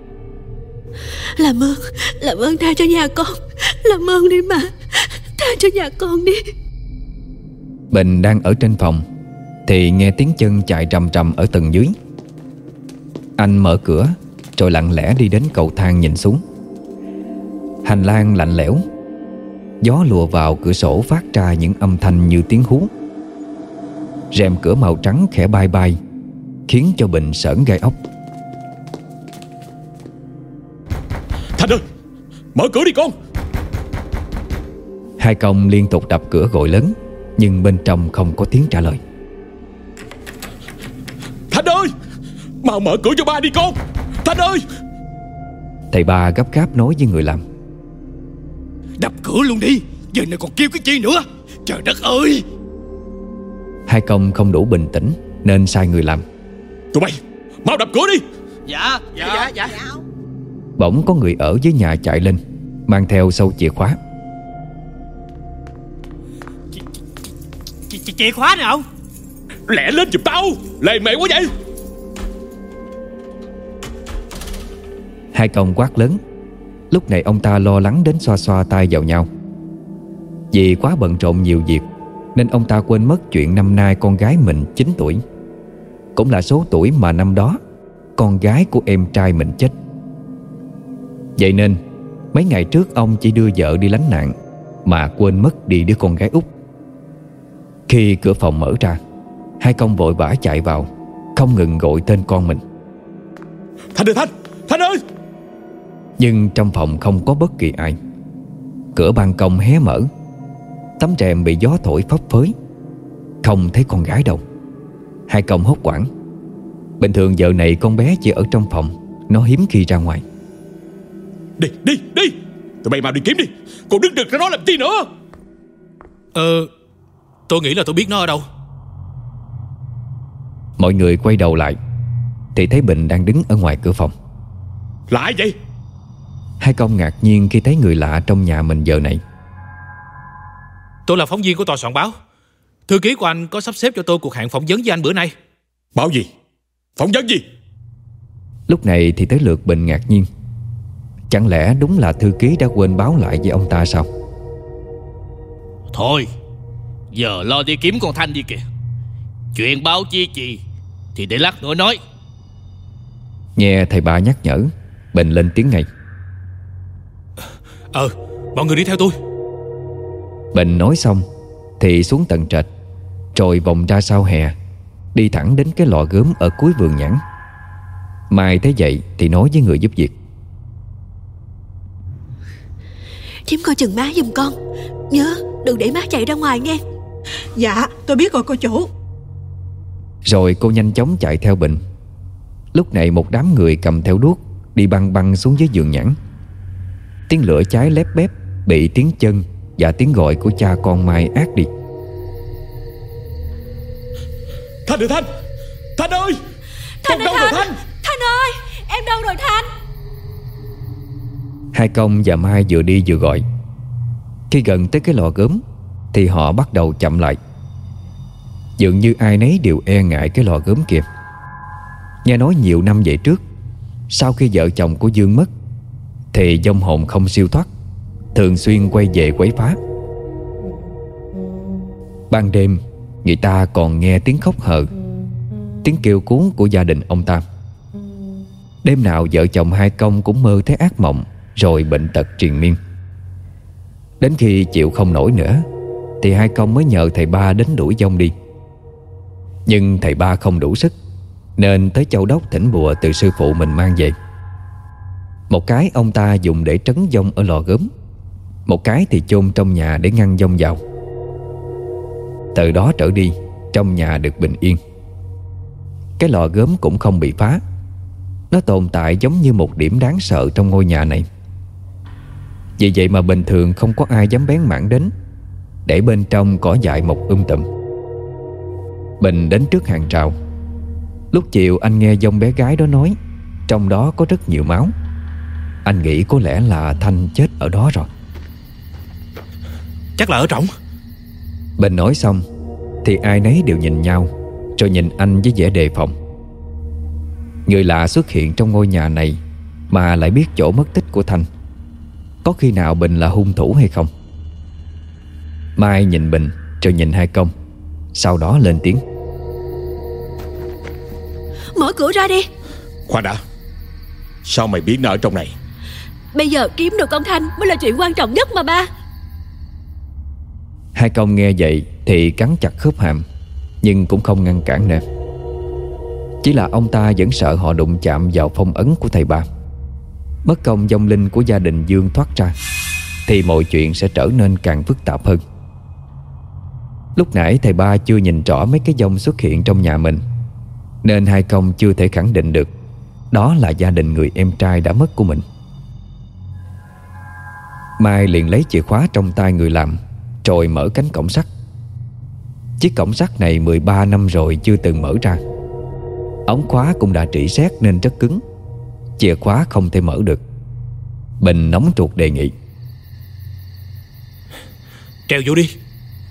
Làm ơn tha cho nhà con. Làm ơn đi mà, tha cho nhà con đi. Bình đang ở trên phòng thì nghe tiếng chân chạy rầm rầm ở tầng dưới. Anh mở cửa rồi lặng lẽ đi đến cầu thang nhìn xuống. Hành lang lạnh lẽo, gió lùa vào cửa sổ phát ra những âm thanh như tiếng hú. Rèm cửa màu trắng khẽ bay bay, khiến cho Bình sởn gai ốc. Thành ơi, mở cửa đi con. Hai công liên tục đập cửa gọi lớn, nhưng bên trong không có tiếng trả lời. Thành ơi, mau mở cửa cho ba đi con. Thành ơi. Thầy ba gấp gáp nói với người làm: Đập cửa luôn đi, giờ này còn kêu cái chi nữa. Trời đất ơi. Hai công không đủ bình tĩnh nên sai người làm: Tụi bay mau đập cửa đi. Dạ. Bỗng có người ở dưới nhà chạy lên, mang theo sâu chìa khóa. Chìa khóa này không? Lẹ lên giùm tao, lề mẹ quá vậy. Hai công quát lớn. Lúc này ông ta lo lắng đến xoa xoa tay vào nhau. Vì quá bận rộn nhiều việc nên ông ta quên mất chuyện năm nay con gái mình 9 tuổi, cũng là số tuổi mà năm đó con gái của em trai mình chết. Vậy nên mấy ngày trước ông chỉ đưa vợ đi lánh nạn mà quên mất đi đứa con gái út. Khi cửa phòng mở ra, hai công vội vã chạy vào, không ngừng gọi tên con mình: Thành ơi, Thành ơi. Nhưng trong phòng không có bất kỳ ai. Cửa ban công hé mở, tấm rèm bị gió thổi phấp phới, không thấy con gái đâu. Hai công hốt hoảng. Bình thường giờ này con bé chỉ ở trong phòng, nó hiếm khi ra ngoài. Đi tụi bay mau đi kiếm đi, còn đứng đực ra đó làm chi nữa. Tôi nghĩ là tôi biết nó ở đâu. Mọi người quay đầu lại thì thấy Bình đang đứng ở ngoài cửa phòng. Là ai vậy? Hai công ngạc nhiên khi thấy người lạ trong nhà mình giờ này. Tôi là phóng viên của tòa soạn báo. Thư ký của anh có sắp xếp cho tôi cuộc hẹn phỏng vấn với anh bữa nay. Báo gì? Phỏng vấn gì? Lúc này thì tới lượt Bình ngạc nhiên. Chẳng lẽ đúng là thư ký đã quên báo lại với ông ta sao? Thôi, giờ lo đi kiếm con Thanh đi kìa. Chuyện báo chi gì thì để lát nữa nói. Nghe thầy ba nhắc nhở, Bình lên tiếng ngay: Mọi người đi theo tôi. Bình nói xong thì xuống tầng trệt, rồi vòng ra sau hè, đi thẳng đến cái lò gốm ở cuối vườn nhãn. Mai thấy vậy thì nói với người giúp việc: Thím coi chừng má giùm con, nhớ đừng để má chạy ra ngoài nghe. Dạ tôi biết rồi cô chủ. Rồi cô nhanh chóng chạy theo Bình. Lúc này một đám người cầm theo đuốc đi băng băng xuống dưới vườn nhãn. Tiếng lửa cháy lép bép bị tiếng chân và tiếng gọi của cha con Mai át đi. Thanh ơi Thanh! Thanh ơi! Con đâu rồi Thanh? Thanh ơi! Em đâu rồi Thanh? Hai Công và Mai vừa đi vừa gọi. Khi gần tới cái lò gốm thì họ bắt đầu chậm lại. Dường như ai nấy đều e ngại cái lò gốm kia. Nghe nói nhiều năm về trước, sau khi vợ chồng của Dương mất thì vong hồn không siêu thoát, thường xuyên quay về quấy phá. Ban đêm người ta còn nghe tiếng khóc hờ, tiếng kêu cứu của gia đình ông Tam. Đêm nào vợ chồng Hai Công cũng mơ thấy ác mộng, rồi bệnh tật triền miên. Đến khi chịu không nổi nữa thì Hai Công mới nhờ thầy Ba đến đuổi vong đi. Nhưng thầy Ba không đủ sức, nên tới Châu Đốc thỉnh bùa từ sư phụ mình mang về. Một cái ông ta dùng để trấn vong ở lò gốm, một cái thì chôn trong nhà để ngăn vong vào. Từ đó trở đi, trong nhà được bình yên. Cái lò gốm cũng không bị phá. Nó tồn tại giống như một điểm đáng sợ trong ngôi nhà này. Vì vậy mà bình thường không có ai dám bén mảng đến, để bên trong cỏ dại mọc tùm. Bình đến trước hàng rào. Lúc chiều anh nghe vong bé gái đó nói trong đó có rất nhiều máu. Anh nghĩ có lẽ là Thanh chết ở đó rồi. Chắc là ở trỏng. Bình nói xong thì ai nấy đều nhìn nhau, rồi nhìn anh với vẻ đề phòng. Người lạ xuất hiện trong ngôi nhà này mà lại biết chỗ mất tích của Thanh. Có khi nào Bình là hung thủ hay không? Mai nhìn Bình rồi nhìn Hai Công, sau đó lên tiếng: Mở cửa ra đi. Khoan đã, sao mày biết nó ở trong này? Bây giờ kiếm được con Thanh mới là chuyện quan trọng nhất mà ba. Hai Công nghe vậy thì cắn chặt khớp hàm, nhưng cũng không ngăn cản nữa. Chỉ là ông ta vẫn sợ họ đụng chạm vào phong ấn của thầy Ba. Mất công vong linh của gia đình Dương thoát ra thì mọi chuyện sẽ trở nên càng phức tạp hơn. Lúc nãy thầy Ba chưa nhìn rõ mấy cái vong xuất hiện trong nhà mình, nên Hai Công chưa thể khẳng định được đó là gia đình người em trai đã mất của mình. Mai liền lấy chìa khóa trong tay người làm, rồi mở cánh cổng sắt. Chiếc cổng sắt này 13 năm rồi chưa từng mở ra. Ống khóa cũng đã rỉ sét nên rất cứng, chìa khóa không thể mở được. Bình nóng ruột đề nghị: Trèo vô đi.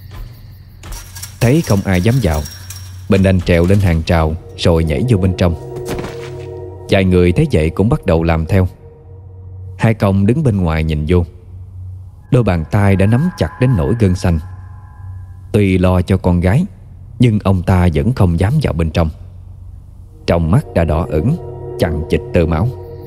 Thấy không ai dám vào, Bình đành trèo lên hàng rào rồi nhảy vô bên trong. Vài người thấy vậy cũng bắt đầu làm theo. Hai Công đứng bên ngoài nhìn vô. Đôi bàn tay đã nắm chặt đến nỗi gân xanh. Tuy lo cho con gái, nhưng ông ta vẫn không dám vào bên trong. Trong mắt đã đỏ ửng, chằng chịt tơ máu.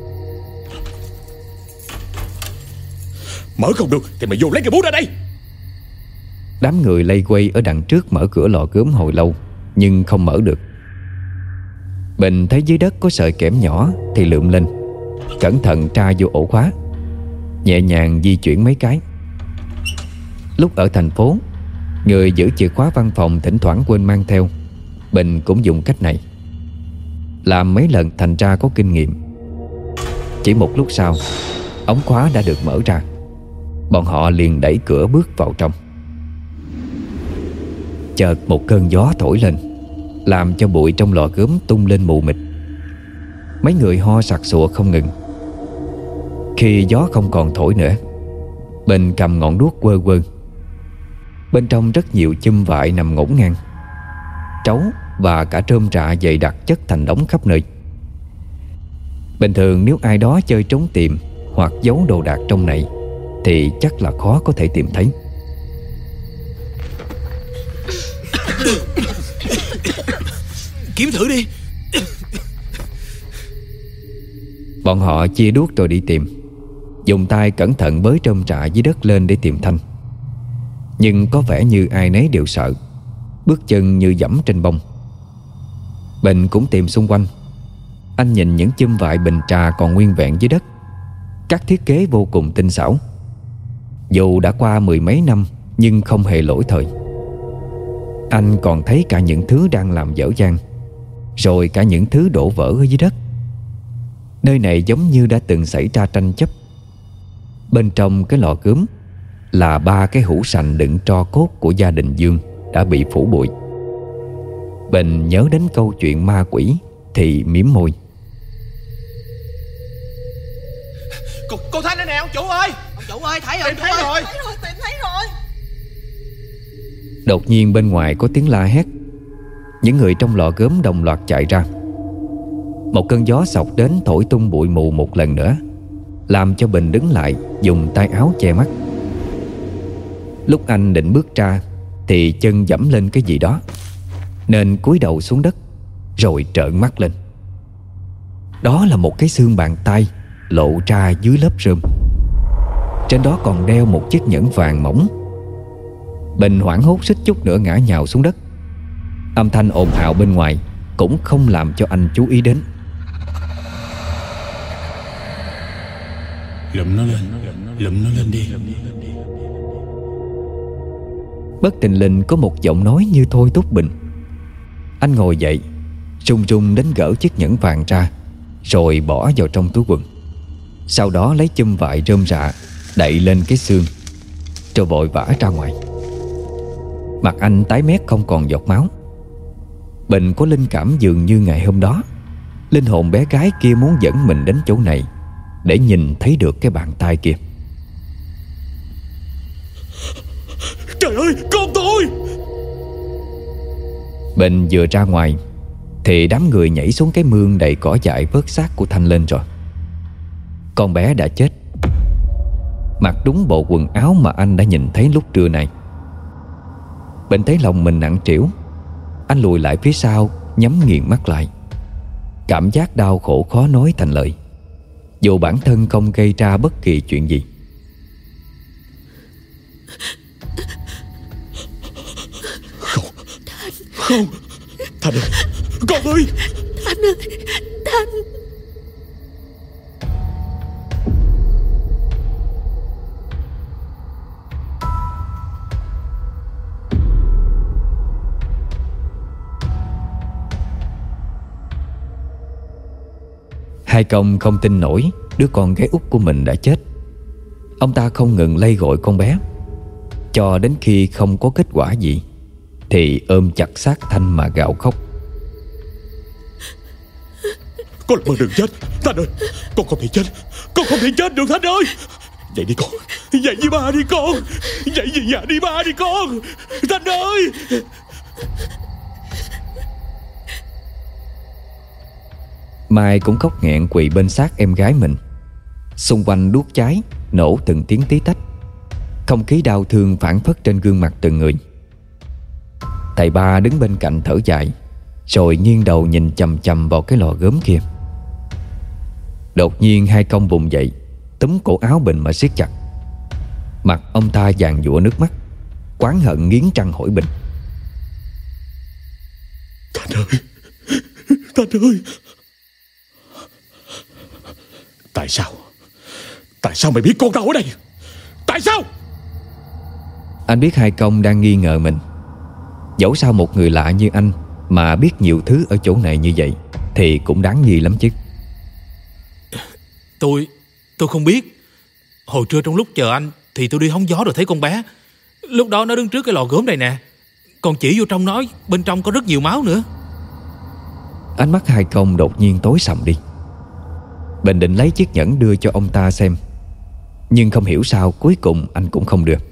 Mở không được thì mày vô lấy cái búa ra đây. Đám người lây quay ở đằng trước mở cửa lò gốm hồi lâu, nhưng không mở được. Bình thấy dưới đất có sợi kẽm nhỏ thì lượm lên, cẩn thận tra vô ổ khóa, nhẹ nhàng di chuyển mấy cái. Lúc ở thành phố, người giữ chìa khóa văn phòng thỉnh thoảng quên mang theo. Bình cũng dùng cách này, làm mấy lần thành ra có kinh nghiệm. Chỉ một lúc sau, ống khóa đã được mở ra. Bọn họ liền đẩy cửa bước vào trong. Chợt một cơn gió thổi lên, làm cho bụi trong lò gốm tung lên mù mịt. Mấy người ho sặc sụa không ngừng. Khi gió không còn thổi nữa, Bình cầm ngọn đuốc quơ quơ. Bên trong rất nhiều chum vại nằm ngổn ngang, trấu và cả rơm rạ dày đặc chất thành đống khắp nơi. Bình thường nếu ai đó chơi trốn tìm hoặc giấu đồ đạc trong này thì chắc là khó có thể tìm thấy. Kiếm thử đi. Bọn họ chia đuốc rồi đi tìm, dùng tay cẩn thận bới rơm rạ dưới đất lên để tìm Thanh. Nhưng có vẻ như ai nấy đều sợ, bước chân như dẫm trên bông. Bình cũng tìm xung quanh. Anh nhìn những chum vại bình trà còn nguyên vẹn dưới đất. Các thiết kế vô cùng tinh xảo. Dù đã qua 10 mấy năm nhưng không hề lỗi thời. Anh còn thấy cả những thứ đang làm dở dang, rồi cả những thứ đổ vỡ ở dưới đất. Nơi này giống như đã từng xảy ra tranh chấp. Bên trong cái lò gốm là 3 cái hũ sành đựng tro cốt của gia đình Dương đã bị phủ bụi. Bình nhớ đến câu chuyện ma quỷ thì mím môi. Cô Thanh đây nè ông chủ ơi. Ông chủ ơi, thấy rồi, tìm thấy rồi. Tìm thấy rồi. Đột nhiên bên ngoài có tiếng la hét. Những người trong lò gốm đồng loạt chạy ra. Một cơn gió xộc đến thổi tung bụi mù một lần nữa, làm cho Bình đứng lại, dùng tay áo che mắt. Lúc anh định bước ra thì chân dẫm lên cái gì đó, nên cúi đầu xuống đất, rồi trợn mắt lên. Đó là một cái xương bàn tay lộ ra dưới lớp rơm. Trên đó còn đeo một chiếc nhẫn vàng mỏng. Bình hoảng hốt suýt chút nữa ngã nhào xuống đất. Âm thanh ồn ào bên ngoài cũng không làm cho anh chú ý đến. Lụm nó lên đi. Bất thình lình có một giọng nói như thôi thúc Bình. Anh ngồi dậy, run run đến gỡ chiếc nhẫn vàng ra, rồi bỏ vào trong túi quần. Sau đó lấy chum vại rơm rạ đậy lên cái xương, rồi vội vã ra ngoài. Mặt anh tái mét không còn giọt máu. Bình có linh cảm dường như ngày hôm đó linh hồn bé gái kia muốn dẫn mình đến chỗ này để nhìn thấy được cái bàn tay kia. Trời ơi, con tôi! Bình vừa ra ngoài thì đám người nhảy xuống cái mương đầy cỏ dại vớt xác của Thanh lên rồi. Con bé đã chết, mặc đúng bộ quần áo mà anh đã nhìn thấy lúc trưa này. Bình thấy lòng mình nặng trĩu. Anh lùi lại phía sau, nhắm nghiền mắt lại. Cảm giác đau khổ khó nói thành lời, dù bản thân không gây ra bất kỳ chuyện gì. Không, Thanh ơi, con ơi! Thanh ơi, Thanh! Hai Công không tin nổi đứa con gái út của mình đã chết. Ông ta không ngừng lay gọi con bé, cho đến khi không có kết quả gì thì ôm chặt xác Thanh mà gào khóc. Con làm ơn đừng chết, Thanh ơi! Con không thể chết, con không thể chết được, Thanh ơi! Dậy đi con, dậy với ba đi con, dậy về nhà đi ba đi con, Thanh ơi! Mai cũng khóc nghẹn quỳ bên xác em gái mình. Xung quanh đuốc cháy nổ từng tiếng tí tách. Không khí đau thương phảng phất trên gương mặt từng người. Thầy Ba đứng bên cạnh thở dài, rồi nghiêng đầu nhìn chằm chằm vào cái lò gốm kia. Đột nhiên Hai Công bùng dậy, túm cổ áo Bình mà siết chặt. Mặt ông ta vàng giụa nước mắt, oán hận nghiến răng hỏi Bình: Thanh ơi, Thanh ơi! Tại sao mày biết con tao ở đây? Tại sao? Anh biết Hai Công đang nghi ngờ mình. Dẫu sao một người lạ như anh mà biết nhiều thứ ở chỗ này như vậy thì cũng đáng nghi lắm chứ. Tôi không biết. Hồi trưa trong lúc chờ anh thì tôi đi hóng gió rồi thấy con bé. Lúc đó nó đứng trước cái lò gốm này nè. Còn chỉ vô trong nói bên trong có rất nhiều máu nữa. Ánh mắt Hai Công đột nhiên tối sầm đi. Bình định lấy chiếc nhẫn đưa cho ông ta xem, nhưng không hiểu sao cuối cùng anh cũng không được.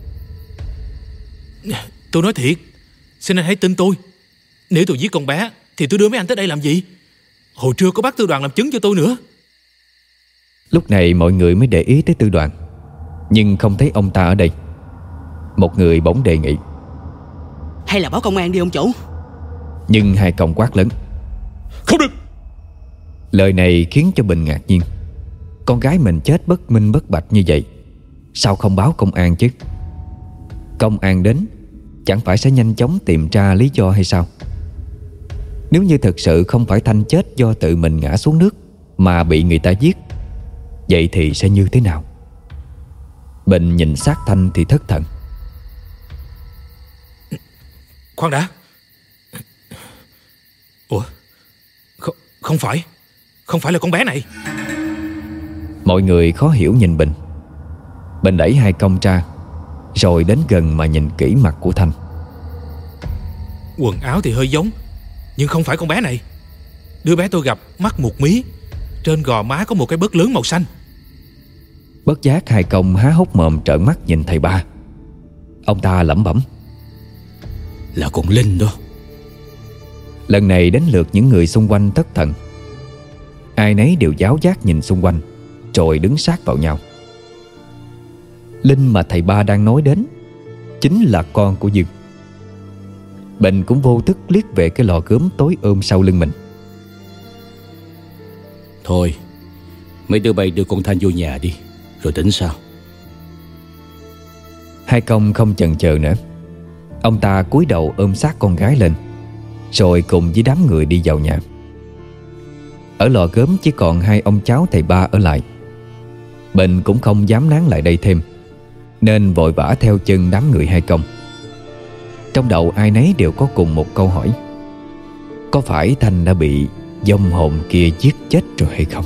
Tôi nói thiệt, xin anh hãy tin tôi. Nếu tôi giết con bé thì tôi đưa mấy anh tới đây làm gì? Hồi trưa có bác Tư Đoàn làm chứng cho tôi nữa. Lúc này mọi người mới để ý tới Tư Đoàn, nhưng không thấy ông ta ở đây. Một người bỗng đề nghị: hay là báo công an đi ông chủ? Nhưng Hai Công quát lớn: không được! Lời này khiến cho Bình ngạc nhiên. Con gái mình chết bất minh bất bạch như vậy, sao không báo công an chứ? Công an đến chẳng phải sẽ nhanh chóng tìm ra lý do hay sao? Nếu như thực sự không phải Thanh chết do tự mình ngã xuống nước mà bị người ta giết, vậy thì sẽ như thế nào? Bình nhìn xác Thanh thì thất thần. Khoan đã. Ủa, không phải là con bé này. Mọi người khó hiểu nhìn Bình. Bình đẩy Hai Công ra, rồi đến gần mà nhìn kỹ mặt của Thanh. Quần áo thì hơi giống, nhưng không phải con bé này. Đứa bé tôi gặp mắt một mí, trên gò má có một cái bớt lớn màu xanh. Bất giác Hai Công há hốc mồm trợn mắt nhìn thầy ba. Ông ta lẩm bẩm: là con Linh đó. Lần này đến lượt những người xung quanh thất thần. Ai nấy đều giáo giác nhìn xung quanh, rồi đứng sát vào nhau. Linh mà thầy ba đang nói đến chính là con của Dương. Bình cũng vô thức liếc về cái lò gốm tối ôm sau lưng mình. Thôi, mấy đứa bay đưa con Thanh vô nhà đi, rồi tính sao. Hai Công không chần chờ nữa. Ông ta cúi đầu ôm sát con gái lên, rồi cùng với đám người đi vào nhà. Ở lò gốm chỉ còn hai ông cháu thầy ba ở lại. Bình cũng không dám nán lại đây thêm, nên vội vã theo chân đám người Hai Công. Trong đầu ai nấy đều có cùng một câu hỏi: có phải Thanh đã bị vong hồn kia giết chết rồi hay không?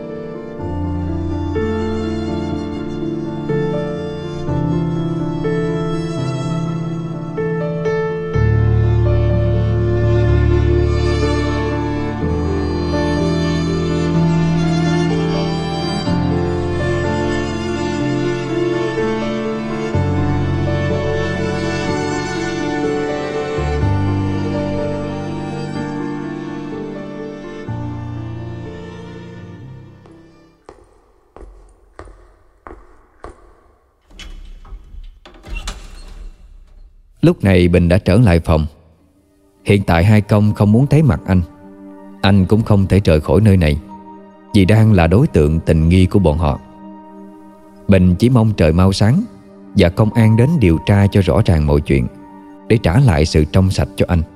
Lúc này Bình đã trở lại phòng. Hiện tại Hai Công không muốn thấy mặt anh. Anh cũng không thể rời khỏi nơi này, vì đang là đối tượng tình nghi của bọn họ. Bình chỉ mong trời mau sáng và công an đến điều tra cho rõ ràng mọi chuyện, để trả lại sự trong sạch cho anh.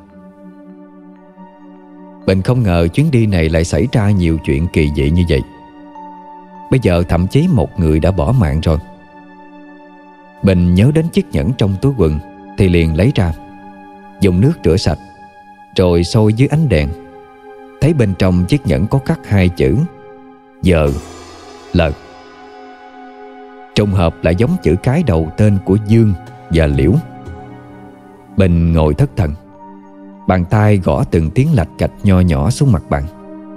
Bình không ngờ chuyến đi này lại xảy ra nhiều chuyện kỳ dị như vậy. Bây giờ thậm chí một người đã bỏ mạng rồi. Bình nhớ đến chiếc nhẫn trong túi quần thì liền lấy ra, dùng nước rửa sạch, rồi soi dưới ánh đèn. Thấy bên trong chiếc nhẫn có khắc hai chữ giờ L. Trùng hợp lại giống chữ cái đầu tên của Dương và Liễu. Bình ngồi thất thần, bàn tay gõ từng tiếng lạch cạch nho nhỏ xuống mặt bàn.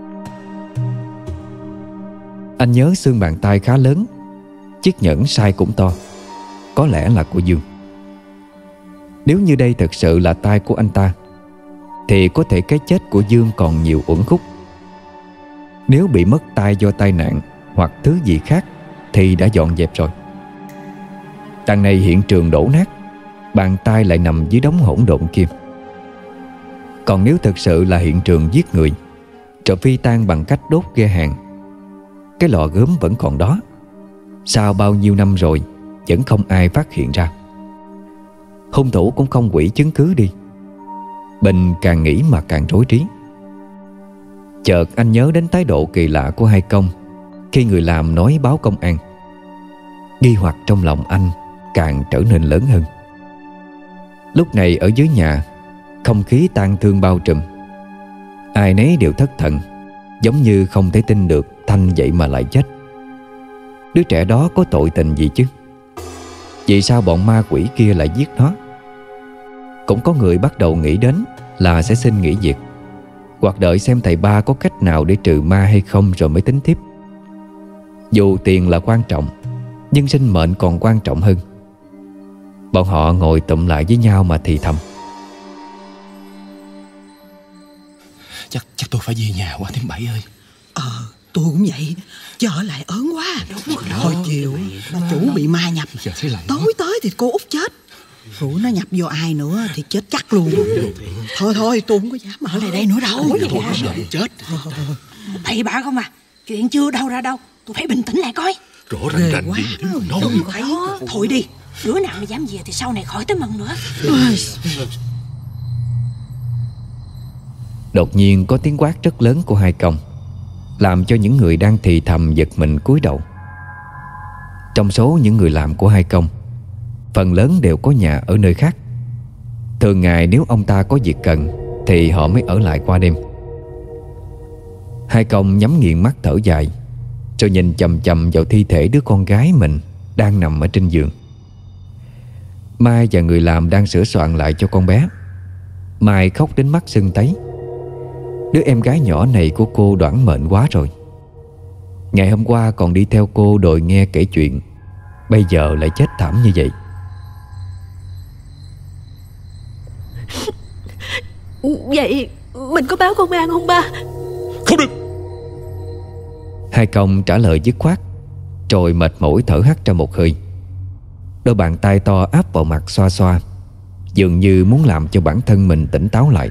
Anh nhớ xương bàn tay khá lớn, chiếc nhẫn size cũng to, có lẽ là của Dương. Nếu như đây thực sự là tay của anh ta, thì có thể cái chết của Dương còn nhiều uẩn khúc. Nếu bị mất tay do tai nạn hoặc thứ gì khác thì đã dọn dẹp rồi. Đằng này hiện trường đổ nát, bàn tay lại nằm dưới đống hỗn độn kia. Còn nếu thực sự là hiện trường giết người, rồi phi tang bằng cách đốt ghe hàng, cái lò gốm vẫn còn đó. Sau bao nhiêu năm rồi vẫn không ai phát hiện ra. Hung thủ cũng không hủy chứng cứ đi. Bình càng nghĩ mà càng rối trí. Chợt anh nhớ đến thái độ kỳ lạ của Hai Công khi người làm nói báo công an. Nghi hoặc trong lòng anh càng trở nên lớn hơn. Lúc này ở dưới nhà, không khí tang thương bao trùm. Ai nấy đều thất thần, giống như không thể tin được Thanh vậy mà lại chết. Đứa trẻ đó có tội tình gì chứ? Vì sao bọn ma quỷ kia lại giết nó? Cũng có người bắt đầu nghĩ đến là sẽ xin nghỉ việc, hoặc đợi xem thầy ba có cách nào để trừ ma hay không rồi mới tính tiếp. Dù tiền là quan trọng, nhưng sinh mệnh còn quan trọng hơn. Bọn họ ngồi tụm lại với nhau mà thì thầm: Chắc tôi phải về nhà qua thím Bảy ơi. Tôi cũng vậy, chứ ở lại ớn quá. Hồi chiều bà chủ bị ma nhập, tối tới thì cô Út chết. Rủ nó nhập vô ai nữa thì chết chắc luôn. Thôi tôi không có dám ở lại đây nữa đâu. Chết. Bậy bạ không à, chuyện chưa đâu ra đâu. Tôi phải bình tĩnh lại coi. Rõ ràng Thôi đi, Đứa nào mà dám về thì sau này khỏi tới mần nữa. Đột nhiên có tiếng quát rất lớn của Hai Công, làm cho những người đang thì thầm giật mình cúi đầu. Trong số những người làm của Hai Công, phần lớn đều có nhà ở nơi khác. Thường ngày nếu ông ta có việc cần thì họ mới ở lại qua đêm. Hai Công nhắm nghiền mắt thở dài, rồi nhìn chằm chằm vào thi thể đứa con gái mình đang nằm ở trên giường. Mai và người làm đang sửa soạn lại cho con bé. Mai khóc đến mắt sưng tấy. Đứa em gái nhỏ này của cô đoản mệnh quá rồi. Ngày hôm qua còn đi theo cô đòi nghe kể chuyện, bây giờ lại chết thảm như vậy. Vậy mình có báo công an không ba? Không được. Hai Công trả lời dứt khoát, rồi mệt mỏi thở hắt ra một hơi. Đôi bàn tay to áp vào mặt xoa xoa, dường như muốn làm cho bản thân mình tỉnh táo lại.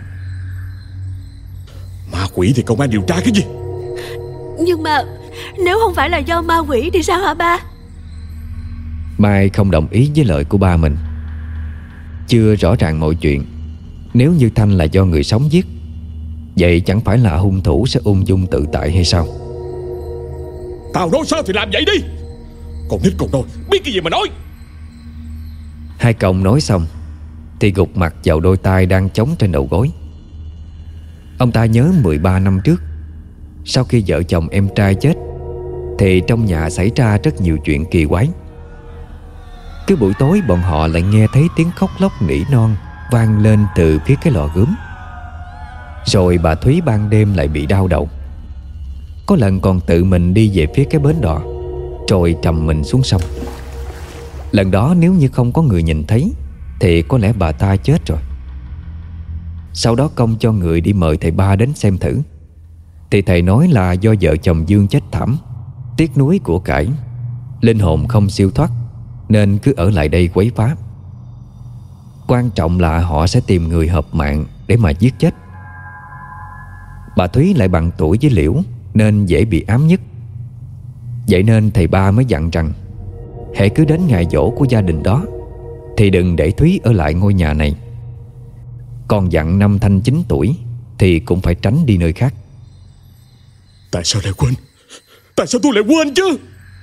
Ma quỷ thì công an điều tra cái gì? Nhưng mà nếu không phải là do ma quỷ thì sao hả ba? Mai không đồng ý với lời của ba mình. Chưa rõ ràng mọi chuyện, nếu như Thanh là do người sống giết, vậy chẳng phải là hung thủ sẽ ung dung tự tại hay sao? Tao nói sao thì làm vậy đi. Con nít con nôi biết cái gì mà nói. Hai Công nói xong thì gục mặt vào đôi tay đang chống trên đầu gối. Ông ta nhớ 13 năm trước, sau khi vợ chồng em trai chết, thì trong nhà xảy ra rất nhiều chuyện kỳ quái. Cứ buổi tối bọn họ lại nghe thấy tiếng khóc lóc nỉ non vang lên từ phía cái lò gốm. Rồi bà Thúy ban đêm lại bị đau đầu. Có lần còn tự mình đi về phía cái bến đò, rồi trầm mình xuống sông. Lần đó nếu như không có người nhìn thấy thì có lẽ bà ta chết rồi. Sau đó Công cho người đi mời thầy ba đến xem thử, thì thầy nói là do vợ chồng Dương chết thảm, tiếc nuối của cải, linh hồn không siêu thoát, nên cứ ở lại đây quấy phá. Quan trọng là họ sẽ tìm người hợp mạng để mà giết chết. Bà Thúy lại bằng tuổi với Liễu nên dễ bị ám nhất. Vậy nên thầy ba mới dặn rằng hễ cứ đến ngày giỗ của gia đình đó thì đừng để Thúy ở lại ngôi nhà này. Còn dặn năm Thanh 9 tuổi thì cũng phải tránh đi nơi khác. Tại sao lại quên? Tại sao tôi lại quên chứ?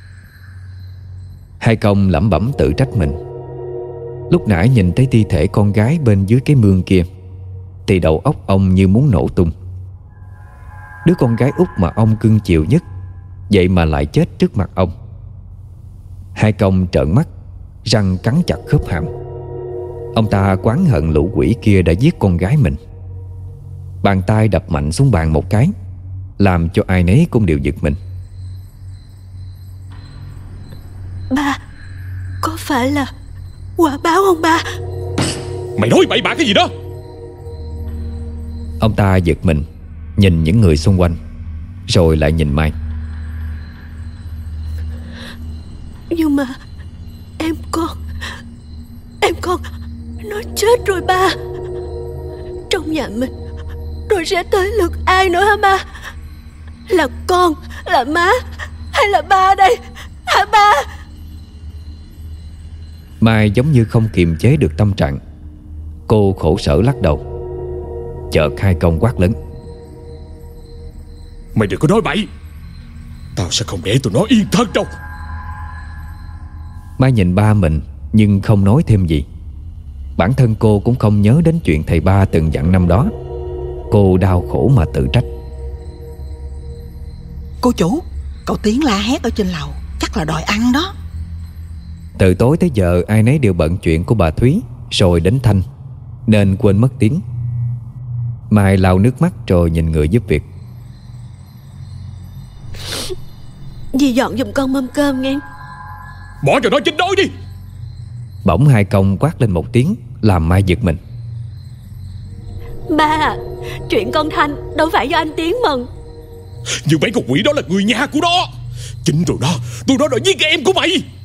Hai Công lẩm bẩm tự trách mình. Lúc nãy nhìn thấy thi thể con gái bên dưới cái mương kia thì đầu óc ông như muốn nổ tung. Đứa con gái út mà ông cưng chiều nhất, vậy mà lại chết trước mặt ông. Hai Công trợn mắt, răng cắn chặt khớp hàm. Ông ta oán hận lũ quỷ kia đã giết con gái mình. Bàn tay đập mạnh xuống bàn một cái, làm cho ai nấy cũng đều giật mình. Ba, có phải là quả báo không ba? Mày nói bậy bạ cái gì đó? Ông ta giật mình, nhìn những người xung quanh, rồi lại nhìn Mai. Nhưng mà em con nó chết rồi ba. Trong nhà mình rồi sẽ tới lượt ai nữa hả ba? Là con, là má, hay là ba đây hả ba? Mai giống như không kiềm chế được tâm trạng. Cô khổ sở lắc đầu. Chợt Hai Công quát lớn: Mày đừng có nói bậy. Tao sẽ không để tụi nó yên thân đâu. Mai nhìn ba mình nhưng không nói thêm gì. Bản thân cô cũng không nhớ đến chuyện thầy ba từng dặn năm đó. Cô đau khổ mà tự trách. Cô chủ, cậu Tiến la hét ở trên lầu, chắc là đòi ăn đó. Từ tối tới giờ ai nấy đều bận chuyện của bà Thúy rồi đến Thanh, nên quên mất Tiến. Mai lau nước mắt rồi nhìn người giúp việc. Dì dọn giùm con mâm cơm nghe. Bỏ cho nó chín đôi đi. Bỗng Hai Công quát lên một tiếng, làm Mai giật mình. Ba, chuyện con Thanh đâu phải do anh Tiến mừng. Nhưng mấy con quỷ đó là người nhà của nó. Chính rồi đó, tụi nó đã giết em của mày.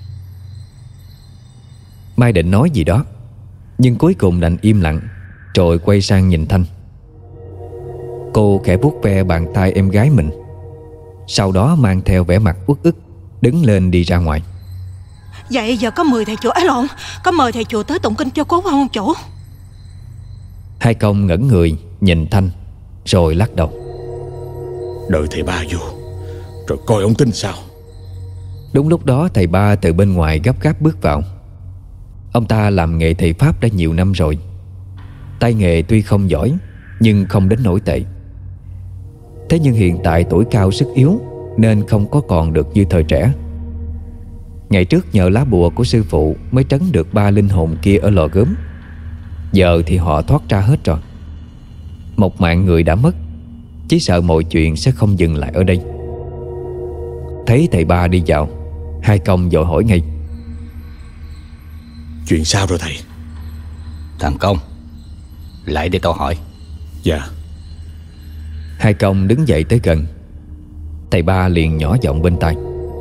Mai định nói gì đó, nhưng cuối cùng đành im lặng, rồi quay sang nhìn Thanh. Cô khẽ vuốt ve bàn tay em gái mình, sau đó mang theo vẻ mặt uất ức đứng lên đi ra ngoài. Vậy giờ có mời thầy chùa tới tụng kinh cho cố không ông chủ? Hai công ngẩn người nhìn Thanh rồi lắc đầu. Đợi thầy ba vô rồi coi ông tin sao. Đúng lúc đó thầy ba từ bên ngoài gấp gáp bước vào. Ông ta làm nghề thầy pháp đã nhiều năm rồi. Tay nghề tuy không giỏi nhưng không đến nổi tệ. Thế nhưng hiện tại tuổi cao sức yếu nên không có còn được như thời trẻ. Ngày trước nhờ lá bùa của sư phụ mới trấn được 3 linh hồn kia ở lò gốm. Giờ thì họ thoát ra hết rồi. Một mạng người đã mất, chỉ sợ mọi chuyện sẽ không dừng lại ở đây. Thấy thầy ba đi vào, hai công vội hỏi ngay. Chuyện sao rồi thầy? Thằng Công, lại để tao hỏi. Dạ. Hai công đứng dậy tới gần. Thầy ba liền nhỏ giọng bên tai.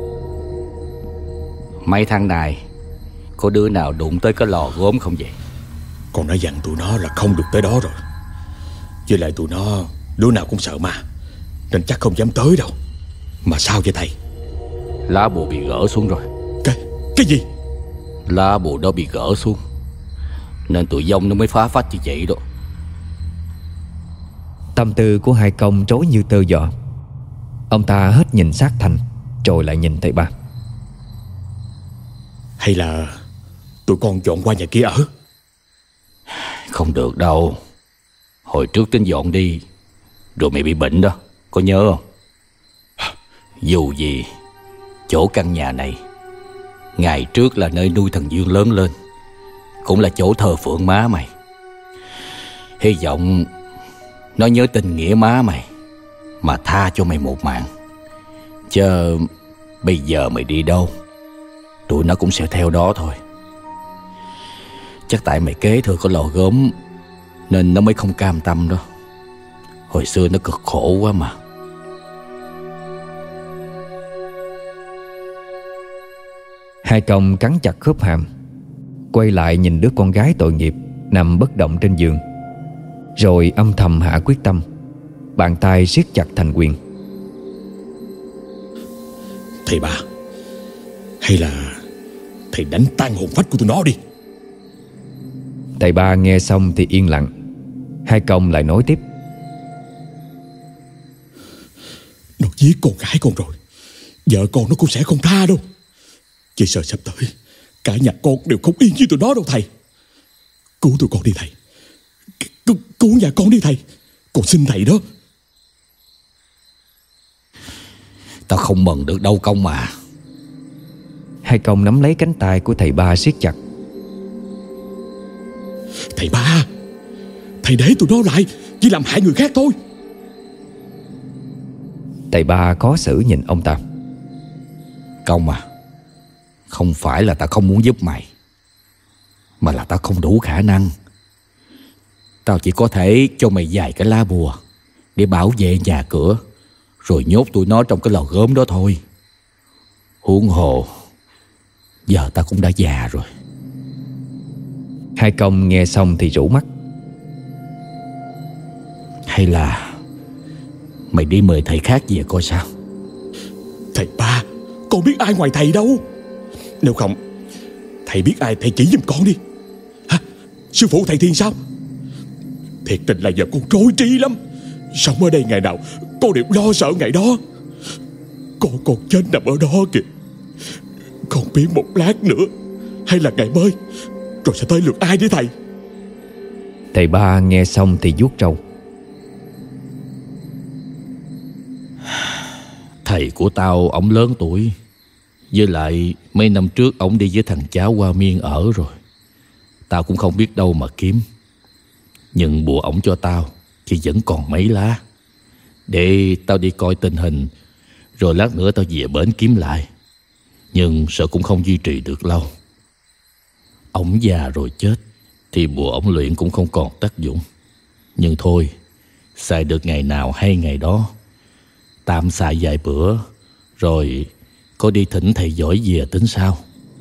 Mấy tháng này có đứa nào đụng tới cái lò gốm không vậy? Con đã dặn tụi nó là không được tới đó rồi. Với lại tụi nó đứa nào cũng sợ ma, nên chắc không dám tới đâu. Mà sao vậy thầy? Lá bùa bị gỡ xuống rồi. Cái gì? Lá bùa đó bị gỡ xuống, nên tụi dông nó mới phá phách như vậy đó. Tâm tư của hai công trối như tơ giò. Ông ta hết nhìn sát Thành rồi lại nhìn thầy ba. Hay là tụi con dọn qua nhà kia ở? Không được đâu. Hồi trước tính dọn đi rồi mày bị bệnh đó, có nhớ không? Dù gì chỗ căn nhà này ngày trước là nơi nuôi thằng Dương lớn lên, cũng là chỗ thờ phượng má mày. Hy vọng nó nhớ tình nghĩa má mày mà tha cho mày một mạng. Chứ bây giờ mày đi đâu, tụi nó cũng sẽ theo đó thôi. Chắc tại mày kế thừa có lò gốm nên nó mới không cam tâm đó. Hồi xưa nó cực khổ quá mà. Hai công cắn chặt khớp hàm, quay lại nhìn đứa con gái tội nghiệp nằm bất động trên giường, rồi âm thầm hạ quyết tâm. Bàn tay siết chặt thành quyền. Thầy ba, hay là thầy đánh tan hồn phách của tụi nó đi. Thầy ba nghe xong thì yên lặng. Hai công lại nói tiếp. Nó giết con gái con rồi, vợ con nó cũng sẽ không tha đâu. Chỉ sợ sắp tới cả nhà con đều không yên với tụi nó đâu thầy. Cứu tụi con đi thầy. Cứu nhà con đi thầy. Con xin thầy đó. Tao không mừng được đâu Công mà. Hai công nắm lấy cánh tay của thầy ba siết chặt. Thầy ba, thầy để tụi nó lại, chỉ làm hại người khác thôi. Thầy ba khó xử nhìn ông ta. Công à, không phải là tao không muốn giúp mày, mà là tao không đủ khả năng. Tao chỉ có thể cho mày vài cái lá bùa để bảo vệ nhà cửa, rồi nhốt tụi nó trong cái lò gốm đó thôi. Huống hồ giờ tao cũng đã già rồi. Hai công nghe xong thì rũ mắt. Hay là mày đi mời thầy khác về coi sao? Thầy ba, con biết ai ngoài thầy đâu. Nếu không, thầy biết ai thầy chỉ giùm con đi. Hả? Sư phụ thầy Thiên sao? Thiệt tình là giờ con rối trí lắm. Sống ở đây ngày nào con đều lo sợ ngày đó. Con chết nằm ở đó kìa. Con biết một lát nữa hay là ngày mới rồi sẽ tới lượt ai đấy thầy. Thầy ba nghe xong thì vuốt râu. Thầy của tao ổng lớn tuổi, với lại mấy năm trước ổng đi với thằng cháu qua Miên ở rồi. Tao cũng không biết đâu mà kiếm. Nhưng bùa ổng cho tao chỉ vẫn còn mấy lá. Để tao đi coi tình hình, rồi lát nữa tao về bển kiếm lại. Nhưng sợ cũng không duy trì được lâu. Ổng già rồi chết thì bùa ổng luyện cũng không còn tác dụng. Nhưng thôi, xài được ngày nào hay ngày đó. Tạm xài vài bữa, rồi có đi thỉnh thầy giỏi về tính sao.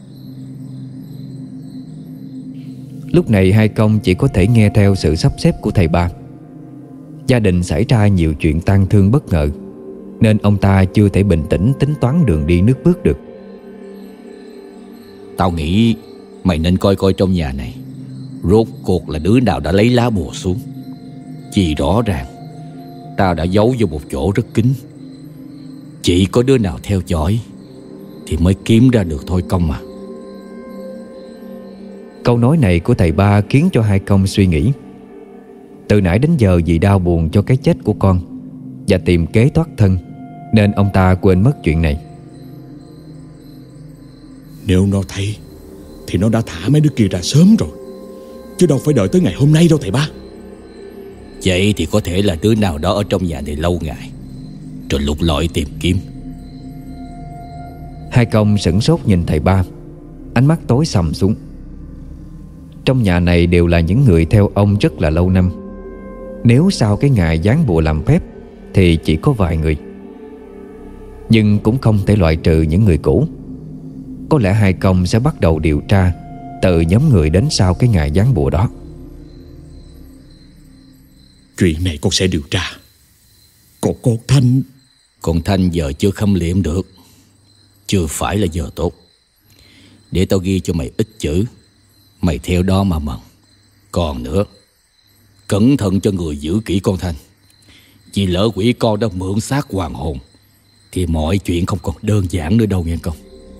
Lúc này hai công chỉ có thể nghe theo sự sắp xếp của thầy ba. Gia đình xảy ra nhiều chuyện tang thương bất ngờ, nên ông ta chưa thể bình tĩnh tính toán đường đi nước bước được. Tao nghĩ mày nên coi coi trong nhà này rốt cuộc là đứa nào đã lấy lá bùa xuống. Vì rõ ràng tao đã giấu vô một chỗ rất kín. Chỉ có đứa nào theo dõi thì mới kiếm ra được thôi Công à. Câu nói này của thầy Ba khiến cho hai Công suy nghĩ. Từ nãy đến giờ vì đau buồn cho cái chết của con và tìm kế thoát thân, nên ông ta quên mất chuyện này. Nếu nó thấy thì nó đã thả mấy đứa kia ra sớm rồi, chứ đâu phải đợi tới ngày hôm nay đâu thầy Ba. Vậy thì có thể là đứa nào đó ở trong nhà này lâu ngày, rồi lục lọi tìm kiếm. Hai Công sửng sốt nhìn thầy Ba, ánh mắt tối sầm xuống. Trong nhà này đều là những người theo ông rất là lâu năm. Nếu sau cái ngày giáng bùa làm phép thì chỉ có vài người, nhưng cũng không thể loại trừ những người cũ. Có lẽ hai Công sẽ bắt đầu điều tra từ nhóm người đến sau cái ngày giáng bùa đó. Chuyện này con sẽ điều tra. Còn con Thanh giờ chưa khâm liệm được, chưa phải là giờ tốt. Để tao ghi cho mày ít chữ, mày theo đó mà mần. Còn nữa, cẩn thận cho người giữ kỹ con Thanh. Vì lỡ quỷ con đã mượn xác hoàng hồn thì mọi chuyện không còn đơn giản nữa đâu nghe Công.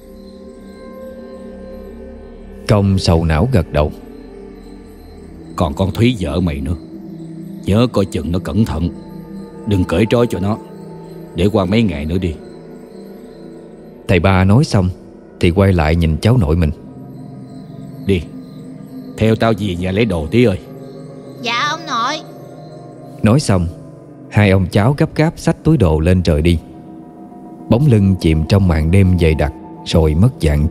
Công sầu não gật đầu. Còn con Thúy vợ mày nữa, nhớ coi chừng nó cẩn thận, đừng cởi trói cho nó, để qua mấy ngày nữa đi. Thầy Ba nói xong thì quay lại nhìn cháu nội mình. Đi, theo tao về nhà lấy đồ tí ơi. Dạ ông nội. Nói xong, hai ông cháu gấp gáp xách túi đồ lên trời đi. Bóng lưng chìm trong màn đêm dày đặc rồi mất dạng.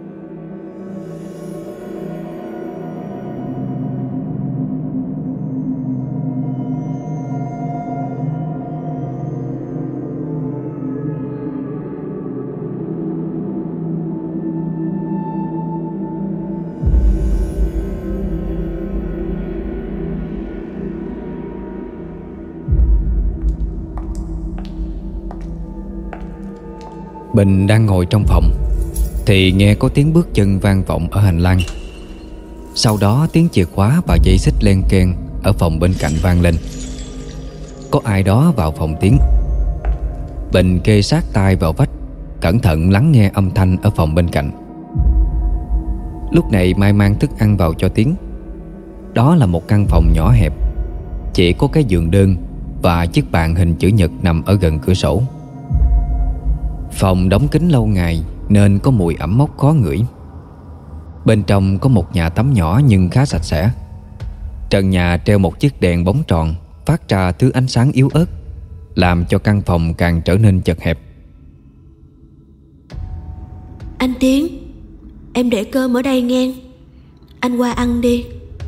Bình đang ngồi trong phòng thì nghe có tiếng bước chân vang vọng ở hành lang. Sau đó tiếng chìa khóa và dây xích len keng ở phòng bên cạnh vang lên. Có ai đó vào phòng Tiến. Bình kê sát tai vào vách, cẩn thận lắng nghe âm thanh ở phòng bên cạnh. Lúc này Mai mang thức ăn vào cho Tiến. Đó là một căn phòng nhỏ hẹp, chỉ có cái giường đơn và chiếc bàn hình chữ nhật nằm ở gần cửa sổ. Phòng đóng kín lâu ngày nên có mùi ẩm mốc khó ngửi. Bên trong có một nhà tắm nhỏ nhưng khá sạch sẽ. Trần nhà treo một chiếc đèn bóng tròn phát ra thứ ánh sáng yếu ớt, làm cho căn phòng càng trở nên chật hẹp. Anh Tiến, em để cơm ở đây nghe, anh qua ăn đi.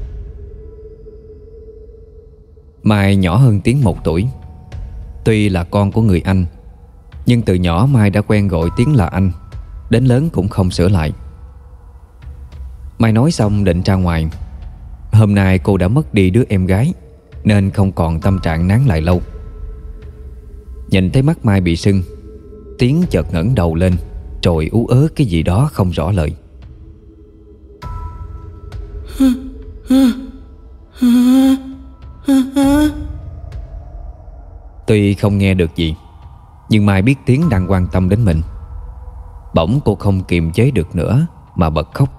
Mai nhỏ hơn Tiến 1 tuổi. Tuy là con của người anh, nhưng từ nhỏ Mai đã quen gọi Tiến là anh, đến lớn cũng không sửa lại. Mai nói xong định ra ngoài. Hôm nay cô đã mất đi đứa em gái nên không còn tâm trạng nán lại lâu. Nhìn thấy mắt Mai bị sưng, Tiến chợt ngẩng đầu lên rồi ú ớ cái gì đó không rõ lời. Tuy không nghe được gì, nhưng Mai biết Tiến đang quan tâm đến mình. Bỗng cô không kiềm chế được nữa mà bật khóc.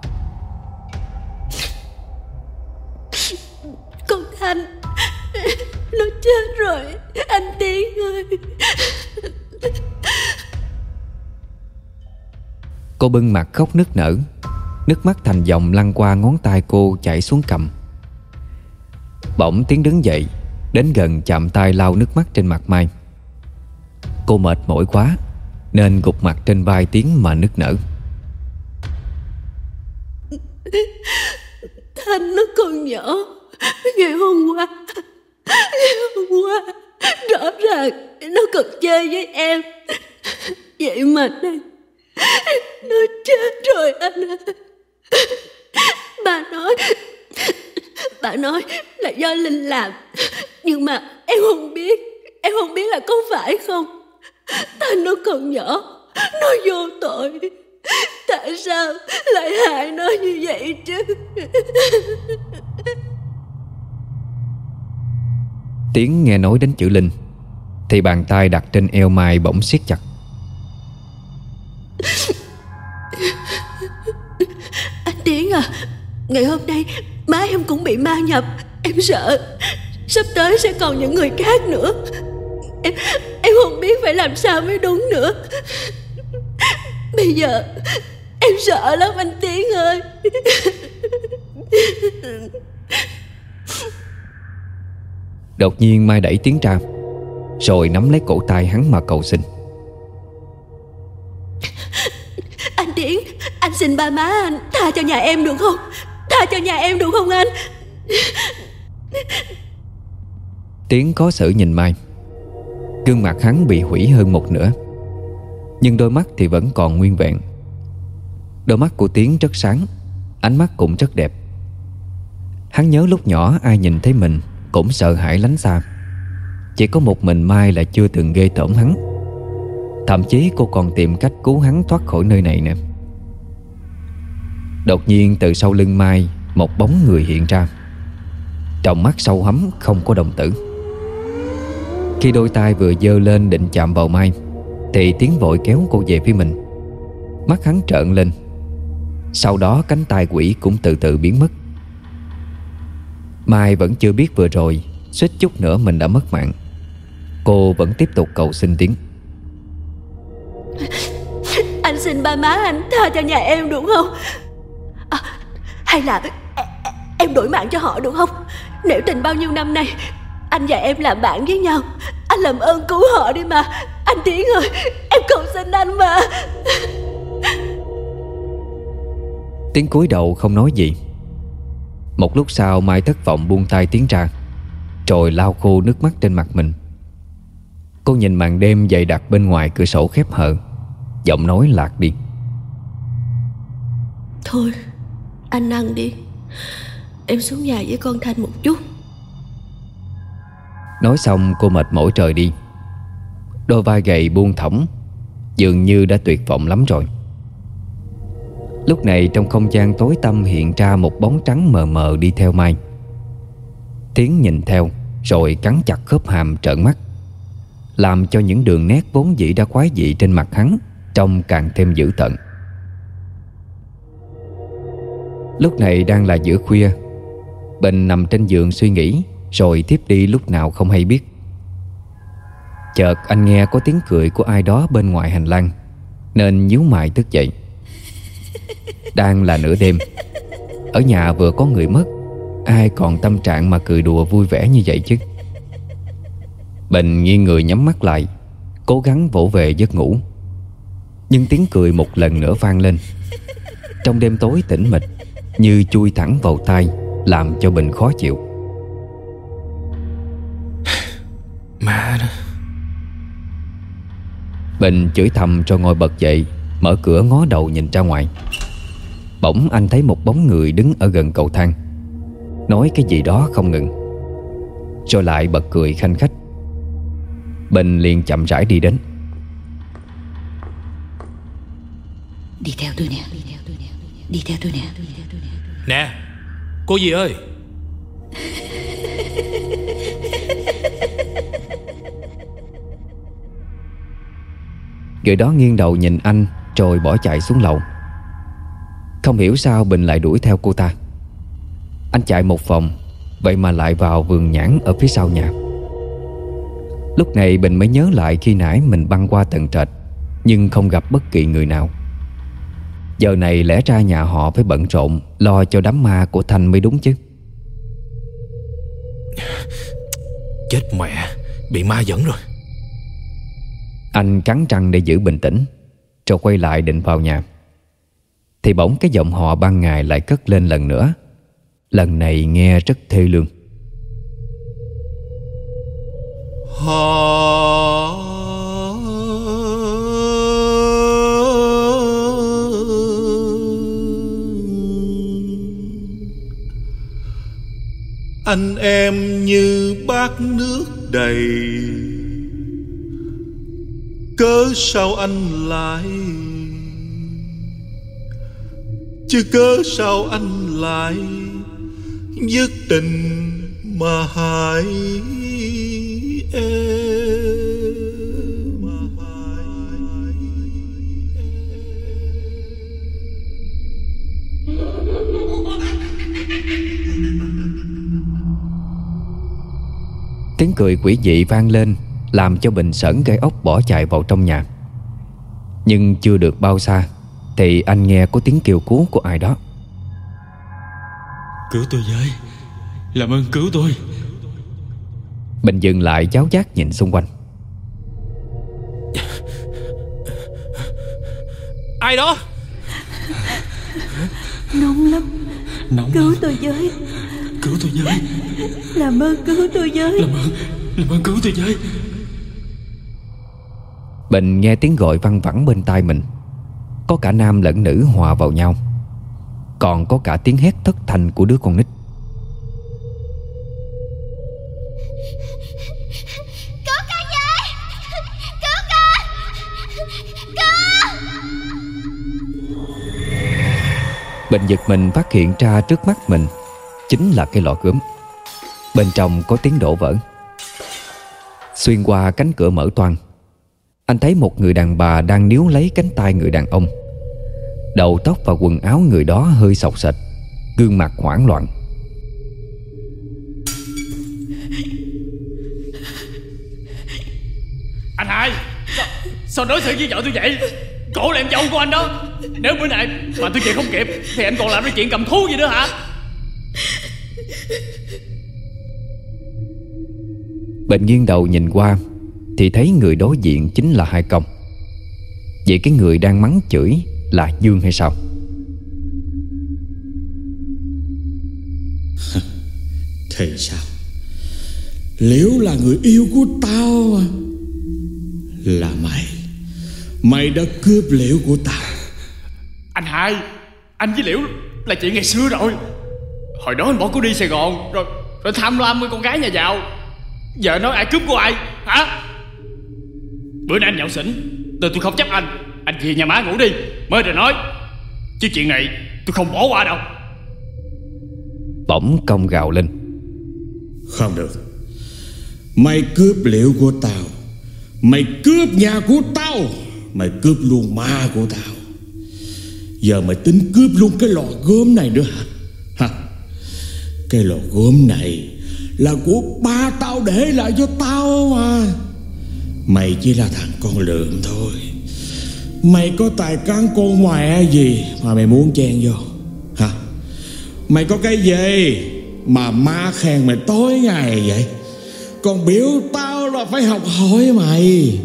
Con Thanh, nó chết rồi, anh Tiến ơi. Cô bưng mặt khóc nức nở, nước mắt thành dòng lăn qua ngón tay cô chảy xuống cằm. Bỗng Tiến đứng dậy, đến gần chạm tay lau nước mắt trên mặt Mai. Cô mệt mỏi quá nên gục mặt trên vai Tiến mà nức nở. Thanh nó còn nhỏ. Ngày hôm qua rõ ràng nó còn chơi với em, vậy mà nó chết rồi anh ạ. Bà nói là do Linh làm, nhưng mà em không biết là có phải không. Thanh nó còn nhỏ, nó vô tội. Tại sao lại hại nó như vậy chứ? Tiến nghe nói đến chữ Linh thì bàn tay đặt trên eo Mai bỗng siết chặt. Anh Tiến à, ngày hôm nay má em cũng bị ma nhập. Em sợ sắp tới sẽ còn những người khác nữa. Em không biết phải làm sao mới đúng nữa. Bây giờ em sợ lắm anh Tiến ơi. Đột nhiên Mai đẩy Tiến ra, rồi nắm lấy cổ tay hắn mà cầu xin. Anh Tiến, anh xin ba má anh tha cho nhà em được không? Tha cho nhà em được không anh? Tiến khó xử nhìn Mai. Gương mặt hắn bị hủy hơn một nửa, nhưng đôi mắt thì vẫn còn nguyên vẹn. Đôi mắt của Tiến rất sáng, ánh mắt cũng rất đẹp. Hắn nhớ lúc nhỏ ai nhìn thấy mình cũng sợ hãi lánh xa. Chỉ có một mình Mai là chưa từng ghê tởm hắn. Thậm chí cô còn tìm cách cứu hắn thoát khỏi nơi này nè. Đột nhiên từ sau lưng Mai một bóng người hiện ra. Trong mắt sâu hắm không có đồng tử. Khi đôi tay vừa giơ lên định chạm vào Mai thì Tiến vội kéo cô về phía mình. Mắt hắn trợn lên. Sau đó cánh tay quỷ cũng từ từ biến mất. Mai vẫn chưa biết vừa rồi suýt chút nữa mình đã mất mạng. Cô vẫn tiếp tục cầu xin Tiến. Anh xin ba má anh tha cho nhà em được không? Hay là em đổi mạng cho họ được không? Nếu tình bao nhiêu năm nay anh và em làm bạn với nhau, anh làm ơn cứu họ đi mà. Anh Tiến ơi, em cầu xin anh mà. Tiến cúi đầu không nói gì. Một lúc sau Mai thất vọng buông tay Tiến ra, rồi lau khô nước mắt trên mặt mình. Cô nhìn màn đêm dày đặc bên ngoài cửa sổ khép hờ, giọng nói lạc đi. Thôi anh ăn đi, em xuống nhà với con Thanh một chút. Nói xong cô mệt mỏi rời đi. Đôi vai gầy buông thõng, dường như đã tuyệt vọng lắm rồi. Lúc này trong không gian tối tăm hiện ra một bóng trắng mờ mờ đi theo Mai. Tiến nhìn theo rồi cắn chặt khớp hàm trợn mắt, làm cho những đường nét vốn dĩ đã quái dị trên mặt hắn trông càng thêm dữ tợn. Lúc này đang là giữa khuya. Bình nằm trên giường suy nghĩ, rồi tiếp đi lúc nào không hay biết. Chợt anh nghe có tiếng cười của ai đó bên ngoài hành lang, nên nhíu mày thức dậy. Đang là nửa đêm, ở nhà vừa có người mất, ai còn tâm trạng mà cười đùa vui vẻ như vậy chứ. Bình nghiêng người nhắm mắt lại, cố gắng vỗ về giấc ngủ. Nhưng tiếng cười một lần nữa vang lên, trong đêm tối tĩnh mịch, như chui thẳng vào tai, làm cho Bình khó chịu. Má đó. Bình chửi thầm rồi ngồi bật dậy, mở cửa ngó đầu nhìn ra ngoài. Bỗng anh thấy một bóng người đứng ở gần cầu thang, nói cái gì đó không ngừng, rồi lại bật cười khanh khách. Bình liền chậm rãi đi đến. Đi theo tôi nè, đi theo tôi nè. Nè, cô gì ơi. Người đó nghiêng đầu nhìn anh rồi bỏ chạy xuống lầu. Không hiểu sao Bình lại đuổi theo cô ta. Anh chạy một vòng, vậy mà lại vào vườn nhãn ở phía sau nhà. Lúc này Bình mới nhớ lại khi nãy mình băng qua tầng trệt, nhưng không gặp bất kỳ người nào. Giờ này lẽ ra nhà họ phải bận rộn lo cho đám ma của Thanh mới đúng chứ. Chết mẹ, bị ma dẫn rồi. Anh cắn răng để giữ bình tĩnh, rồi quay lại định vào nhà. Thì bỗng cái giọng họ ban ngày lại cất lên lần nữa. Lần này nghe rất thê lương. Anh em như bát nước đầy, cớ sao anh lại chứ cớ sao anh lại dứt tình mà hại em. Tiếng cười quỷ dị vang lên, làm cho Bình sởn gai ốc bỏ chạy vào trong nhà. Nhưng chưa được bao xa thì anh nghe có tiếng kêu cứu của ai đó. Cứu tôi với, làm ơn cứu tôi. Bình dừng lại giáo giác nhìn xung quanh. Ai đó? Nóng lắm. Nóng cứu lắm. tôi với. Cứu tôi với. Làm ơn cứu tôi với. Làm ơn cứu tôi với. Bình nghe tiếng gọi văng vẳng bên tai mình. Có cả nam lẫn nữ hòa vào nhau, còn có cả tiếng hét thất thanh của đứa con nít. Cứu con với! Cứu con! Cứu! Bình giật mình phát hiện ra trước mắt mình chính là cái lọ gốm. Bên trong có tiếng đổ vỡ. Xuyên qua cánh cửa mở toang, anh thấy một người đàn bà đang níu lấy cánh tay người đàn ông. Đầu tóc và quần áo người đó hơi xộc xệch, gương mặt hoảng loạn. Anh hai, sao đối xử với vợ tôi vậy? Cổ là em dâu của anh đó. Nếu bữa nay mà tôi về không kịp thì anh còn làm cái chuyện cầm thú gì nữa hả? Bình nghiêng đầu nhìn qua thì thấy người đối diện chính là Hai Công. Vậy cái người đang mắng chửi là Dương hay sao? Thì sao? Liễu là người yêu của tao à? Là mày đã cướp Liễu của tao. Anh hai, anh với Liễu là chuyện ngày xưa rồi. Hồi đó anh bỏ cô đi Sài Gòn rồi tham lam với con gái nhà giàu. Giờ nói ai cướp của ai hả? Bữa nay anh nhậu xỉn tôi không chấp anh. Anh về nhà má ngủ đi mới rồi nói. Chứ chuyện này tôi không bỏ qua đâu. Bỗng Công gào lên. Không được. Mày cướp Liễu của tao, mày cướp nhà của tao, mày cướp luôn ma của tao. Giờ mày tính cướp luôn cái lò gốm này nữa hả? Cái lò gốm này là của ba tao để lại cho tao mà. Mày chỉ là thằng con lượm thôi. Mày có tài cán con mẹ gì mà mày muốn chen vô hả? Mày có cái gì mà ma khen mày tối ngày vậy? Còn biểu tao là phải học hỏi mày.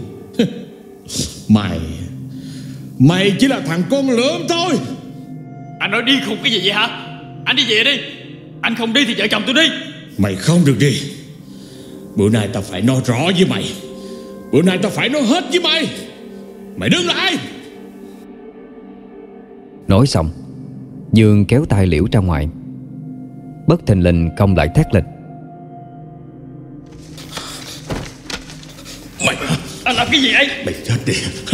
Mày chỉ là thằng con lượm thôi. Anh nói đi khùng cái gì vậy hả? Anh đi về đi. Anh không đi thì vợ chồng tôi đi. Mày không được đi. Bữa nay tao phải nói rõ với mày. Bữa nay tao phải nói hết với mày. Mày đứng lại. Nói xong, Dương kéo tay Liễu ra ngoài. Bất thình lình Công lại thét lên. Mày, anh làm cái gì ấy? Mày chết đi.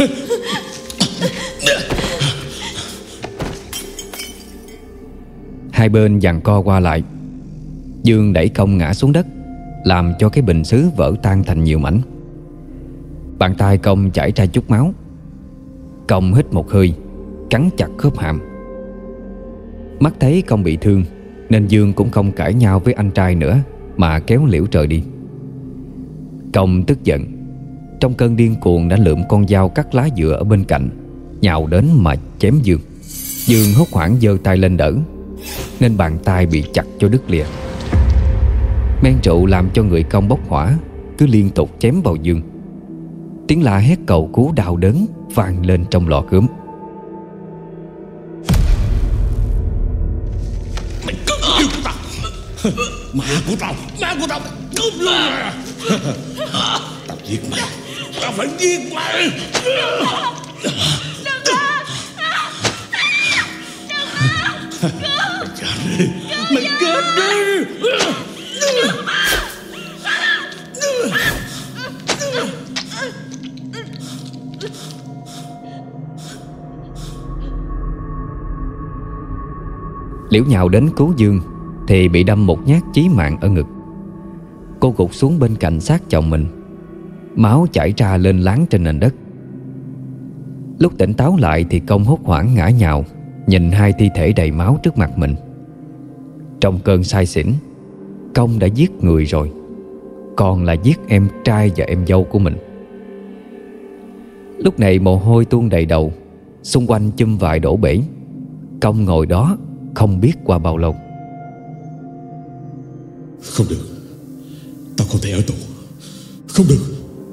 Hai bên giằng co qua lại. Dương đẩy Công ngã xuống đất, làm cho cái bình sứ vỡ tan thành nhiều mảnh. Bàn tay Công chảy ra chút máu. Công hít một hơi, cắn chặt khớp hàm. Mắt thấy Công bị thương nên Dương cũng không cãi nhau với anh trai nữa, mà kéo Liễu rời đi. Công tức giận, trong cơn điên cuồng đã lượm con dao cắt lá dừa ở bên cạnh, nhào đến mà chém Dương. Dương hốt hoảng giơ tay lên đỡ, nên bàn tay bị chặt cho đứt lìa. Men rượu làm cho người Công bốc hỏa, cứ liên tục chém vào Dương. Tiếng la hét cầu cứu đau đớn vang lên trong lò gốm. Mày cướp yêu của tao. Ma của tao cướp luôn à. Tao giết mày. Tao phải giết mày. Mày chết đi. Mày chết đi. Liễu nhào đến cứu Dương thì bị đâm một nhát chí mạng ở ngực. Cô gục xuống bên cạnh xác chồng mình, máu chảy ra lên láng trên nền đất. Lúc tỉnh táo lại thì Công hốt hoảng ngã nhào, nhìn hai thi thể đầy máu trước mặt mình. Trong cơn say xỉn, Công đã giết người rồi, còn là giết em trai và em dâu của mình. Lúc này mồ hôi tuôn đầy đầu, xung quanh chum vại đổ bể. Công ngồi đó không biết qua bao lâu. Không được, tao không thể ở tù. Không được.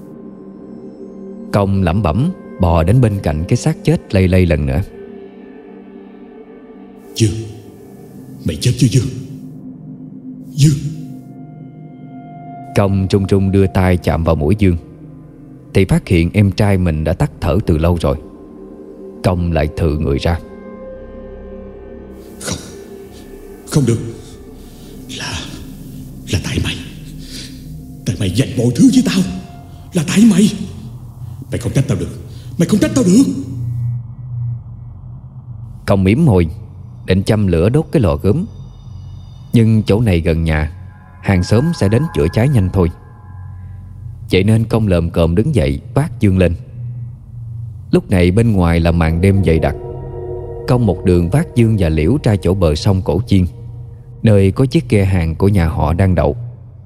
Công lẩm bẩm bò đến bên cạnh cái xác chết lây lây lần nữa. Dương, mày chết chưa Dương? Dương. Công trung trung đưa tay chạm vào mũi Dương thì phát hiện em trai mình đã tắt thở từ lâu rồi. Công lại thừ người ra. Không được. Là tại mày. Tại mày dành mọi thứ với tao. Là tại mày. Mày không trách tao được. Mày không trách tao được. Công mỉm môi định châm lửa đốt cái lò gốm, nhưng chỗ này gần nhà, hàng xóm sẽ đến chữa cháy nhanh thôi. Vậy nên Công lồm cồm đứng dậy vác Dương lên. Lúc này bên ngoài là màn đêm dày đặc. Công một đường vác Dương và Liễu ra chỗ bờ sông Cổ Chiên, nơi có chiếc ghe hàng của nhà họ đang đậu.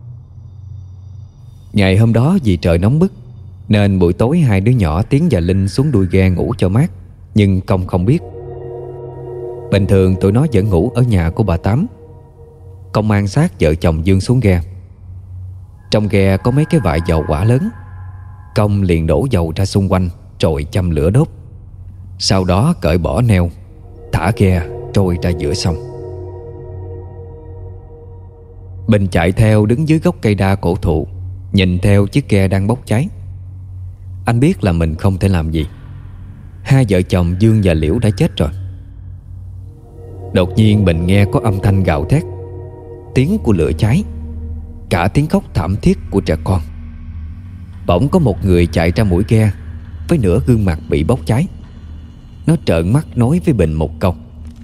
Ngày hôm đó vì trời nóng bức nên buổi tối hai đứa nhỏ Tiến và Linh xuống đuôi ghe ngủ cho mát, nhưng Công không biết. Bình thường tụi nó vẫn ngủ ở nhà của bà Tám. Công mang xác vợ chồng Dương xuống ghe. Trong ghe có mấy cái vại dầu hỏa lớn. Công liền đổ dầu ra xung quanh rồi châm lửa đốt. Sau đó cởi bỏ neo, thả ghe trôi ra giữa sông. Bình chạy theo đứng dưới gốc cây đa cổ thụ, nhìn theo chiếc ghe đang bốc cháy. Anh biết là mình không thể làm gì. Hai vợ chồng Dương và Liễu đã chết rồi. Đột nhiên Bình nghe có âm thanh gào thét, tiếng của lửa cháy, cả tiếng khóc thảm thiết của trẻ con. Bỗng có một người chạy ra mũi ghe với nửa gương mặt bị bốc cháy. Nó trợn mắt nói với Bình một câu: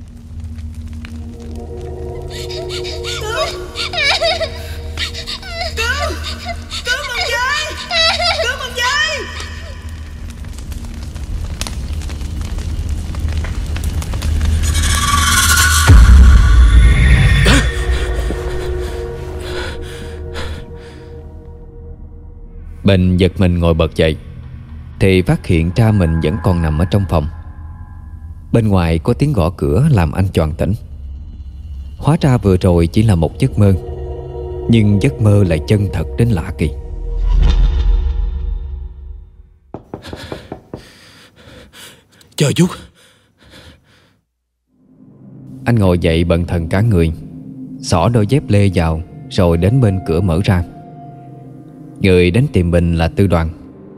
Bình giật mình ngồi bật dậy thì phát hiện cha mình vẫn còn nằm ở trong phòng. Bên ngoài có tiếng gõ cửa làm anh choàng tỉnh. Hóa ra vừa rồi chỉ là một giấc mơ, nhưng giấc mơ lại chân thật đến lạ kỳ. Chờ chút. Anh ngồi dậy bần thần cả người, xỏ đôi dép lê vào rồi đến bên cửa mở ra. Người đến tìm Bình là Tư Đoàn.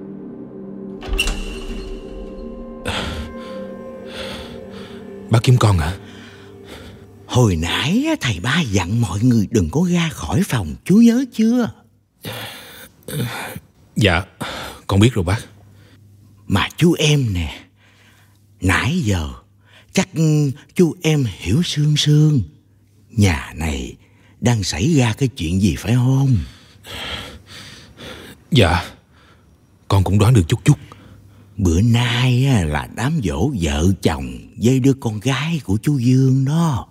Bác kiếm con hả? Hồi nãy thầy ba dặn mọi người đừng có ra khỏi phòng, chú nhớ chưa? Dạ, con biết rồi bác. Mà chú em nè, nãy giờ chắc chú em hiểu sương sương nhà này đang xảy ra cái chuyện gì phải không? Dạ, con cũng đoán được chút chút. Bữa nay là đám giỗ vợ chồng với đứa con gái của chú Dương đó.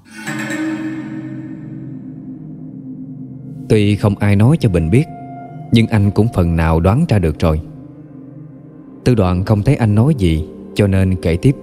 Tuy không ai nói cho Bình biết, nhưng anh cũng phần nào đoán ra được rồi. Tư Đoàn không thấy anh nói gì cho nên kể tiếp.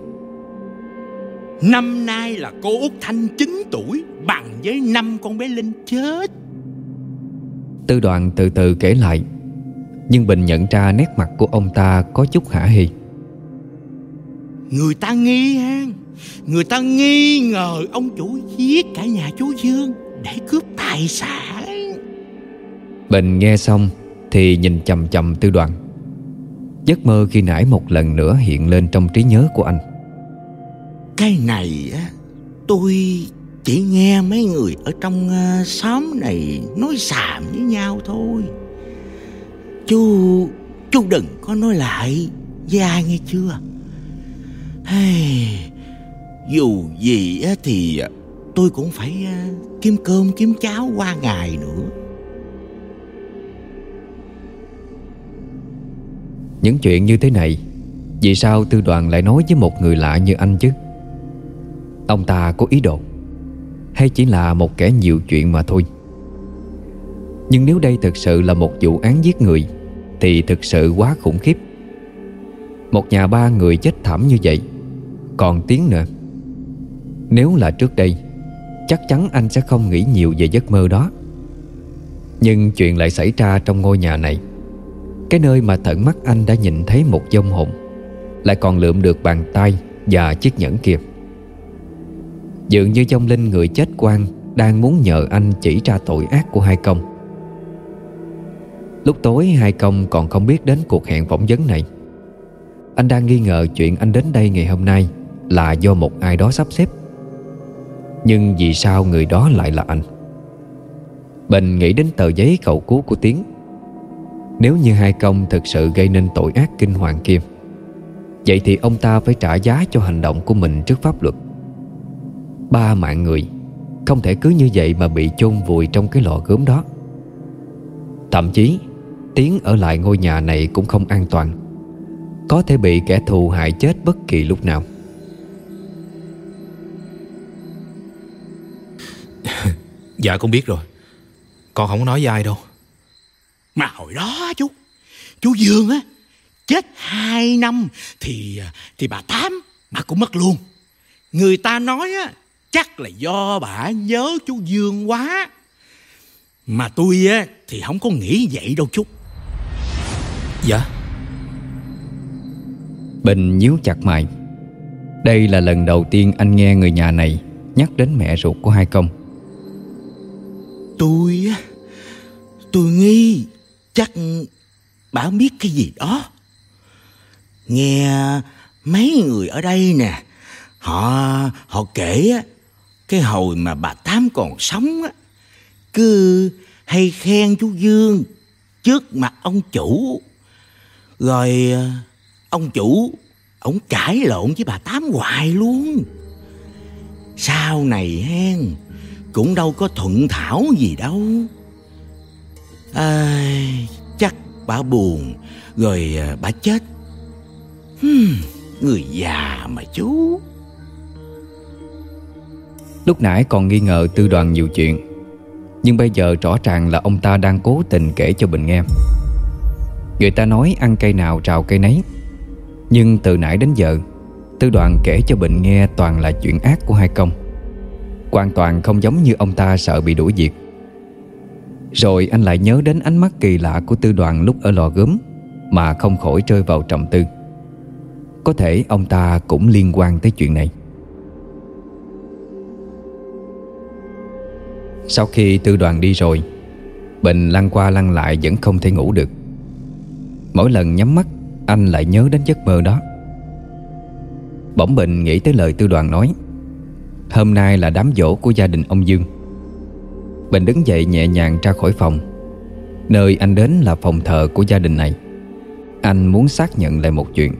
Năm nay là cô Út Thanh 9 tuổi, bằng với 5 con bé Linh chết. Tư Đoàn từ từ kể lại, nhưng Bình nhận ra nét mặt của ông ta có chút hả hê. Người ta nghi ngờ ông chủ giết cả nhà chú Dương để cướp tài sản. Bình nghe xong thì nhìn chằm chằm Tư Đoàn. Giấc mơ khi nãy một lần nữa hiện lên trong trí nhớ của anh. Cái này tôi chỉ nghe mấy người ở trong xóm này nói xàm với nhau thôi. Chú đừng có nói lại với ai nghe chưa? Hey, dù gì thì tôi cũng phải kiếm cơm kiếm cháo qua ngày nữa. Những chuyện như thế này, vì sao Tư Đoàn lại nói với một người lạ như anh chứ? Ông ta có ý đồ, hay chỉ là một kẻ nhiều chuyện mà thôi? Nhưng nếu đây thực sự là một vụ án giết người thì thực sự quá khủng khiếp. Một nhà 3 người chết thảm như vậy, còn Tiến nữa. Nếu là trước đây, chắc chắn anh sẽ không nghĩ nhiều về giấc mơ đó. Nhưng chuyện lại xảy ra trong ngôi nhà này. Cái nơi mà tận mắt anh đã nhìn thấy một vong hồn, lại còn lượm được bàn tay và chiếc nhẫn kia. Dường như vong linh người chết oan đang muốn nhờ anh chỉ ra tội ác của Hai Công. Lúc tối Hai Công còn không biết đến cuộc hẹn phỏng vấn này. Anh đang nghi ngờ chuyện anh đến đây ngày hôm nay là do một ai đó sắp xếp. Nhưng vì sao người đó lại là anh? Bình nghĩ đến tờ giấy cầu cứu của Tiến. Nếu như Hai Công thực sự gây nên tội ác kinh hoàng kia, vậy thì ông ta phải trả giá cho hành động của mình trước pháp luật. 3 mạng người không thể cứ như vậy mà bị chôn vùi trong cái lò gốm đó. Thậm chí Tiến ở lại ngôi nhà này cũng không an toàn, có thể bị kẻ thù hại chết bất kỳ lúc nào. Dạ con biết rồi. Con không có nói với ai đâu. Mà hồi đó chú Dương á chết 2 năm thì bà Tám bà cũng mất luôn. Người ta nói á chắc là do bà nhớ chú Dương quá. Mà tôi á thì không có nghĩ vậy đâu chú. Dạ. Bình nhíu chặt mày. Đây là lần đầu tiên anh nghe người nhà này nhắc đến mẹ ruột của Hai Công. Tôi nghi chắc bà biết cái gì đó. Nghe mấy người ở đây nè, họ kể á, cái hồi mà bà Tám còn sống á, cứ hay khen chú Dương trước mặt ông chủ. Rồi ông chủ ổng cãi lộn với bà Tám hoài luôn. Sau này hen cũng đâu có thuận thảo gì đâu. Chắc bà buồn rồi bà chết. Người già mà chú. Lúc nãy còn nghi ngờ Tư Đoàn nhiều chuyện, nhưng bây giờ rõ ràng là ông ta đang cố tình kể cho Bình nghe. Người ta nói ăn cây nào rào cây nấy. Nhưng từ nãy đến giờ, Tư Đoàn kể cho Bình nghe toàn là chuyện ác của Hai Công, hoàn toàn không giống như ông ta sợ bị đuổi việc. Rồi anh lại nhớ đến ánh mắt kỳ lạ của Tư Đoàn lúc ở lò gốm mà không khỏi rơi vào trầm tư. Có thể ông ta cũng liên quan tới chuyện này. Sau khi Tư Đoàn đi rồi, Bình lăn qua lăn lại vẫn không thể ngủ được. Mỗi lần nhắm mắt, anh lại nhớ đến giấc mơ đó. Bỗng Bình nghĩ tới lời Tư Đoàn nói. Hôm nay là đám giỗ của gia đình ông Dương. Bình đứng dậy nhẹ nhàng ra khỏi phòng. Nơi anh đến là phòng thờ của gia đình này. Anh muốn xác nhận lại một chuyện.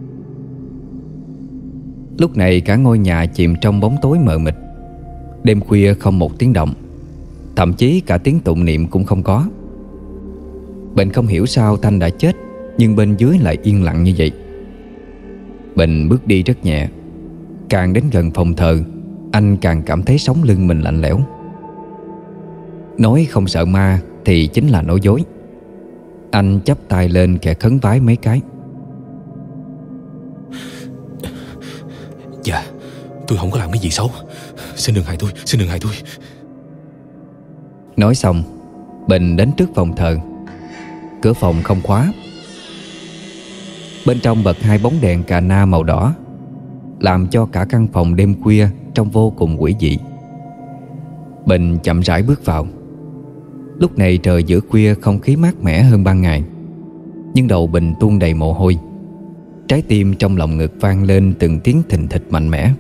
Lúc này cả ngôi nhà chìm trong bóng tối mờ mịt. Đêm khuya không một tiếng động, thậm chí cả tiếng tụng niệm cũng không có. Bình không hiểu sao Thanh đã chết, nhưng bên dưới lại yên lặng như vậy. Bình bước đi rất nhẹ. Càng đến gần phòng thờ, anh càng cảm thấy sống lưng mình lạnh lẽo. Nói không sợ ma thì chính là nói dối. Anh chắp tay lên kẻ khấn vái mấy cái. Dạ, tôi không có làm cái gì xấu. Xin đừng hại tôi, xin đừng hại tôi. Nói xong, Bình đến trước phòng thờ. Cửa phòng không khóa. Bên trong bật 2 bóng đèn cà na màu đỏ, làm cho cả căn phòng đêm khuya trông vô cùng quỷ dị. Bình chậm rãi bước vào. Lúc này trời giữa khuya không khí mát mẻ hơn ban ngày, nhưng đầu Bình tuôn đầy mồ hôi. Trái tim trong lòng ngực vang lên từng tiếng thình thịch mạnh mẽ.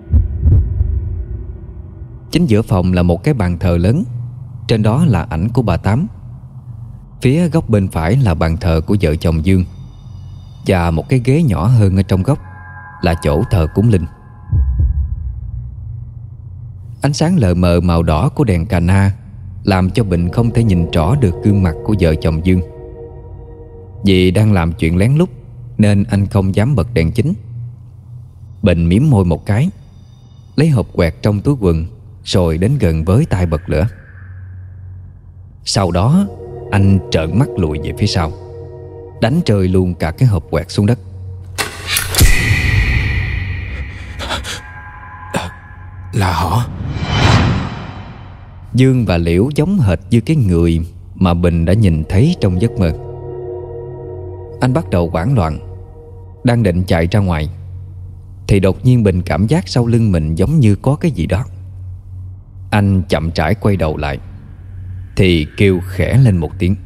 Chính giữa phòng là một cái bàn thờ lớn. Trên đó là ảnh của bà Tám. Phía góc bên phải là bàn thờ của vợ chồng Dương. Và một cái ghế nhỏ hơn ở trong góc là chỗ thờ cúng linh. Ánh sáng lờ mờ màu đỏ của đèn cà na làm cho Bình không thể nhìn rõ được gương mặt của vợ chồng Dương. Vì đang làm chuyện lén lút nên anh không dám bật đèn chính. Bình mím môi một cái, lấy hộp quẹt trong túi quần, rồi đến gần với tay bật lửa. Sau đó anh trợn mắt lùi về phía sau, đánh rơi luôn cả cái hộp quẹt xuống đất. Là họ. Dương và Liễu giống hệt như cái người mà Bình đã nhìn thấy trong giấc mơ. Anh bắt đầu hoảng loạn, đang định chạy ra ngoài thì đột nhiên Bình cảm giác sau lưng mình giống như có cái gì đó. Anh chậm rãi quay đầu lại thì kêu khẽ lên một tiếng.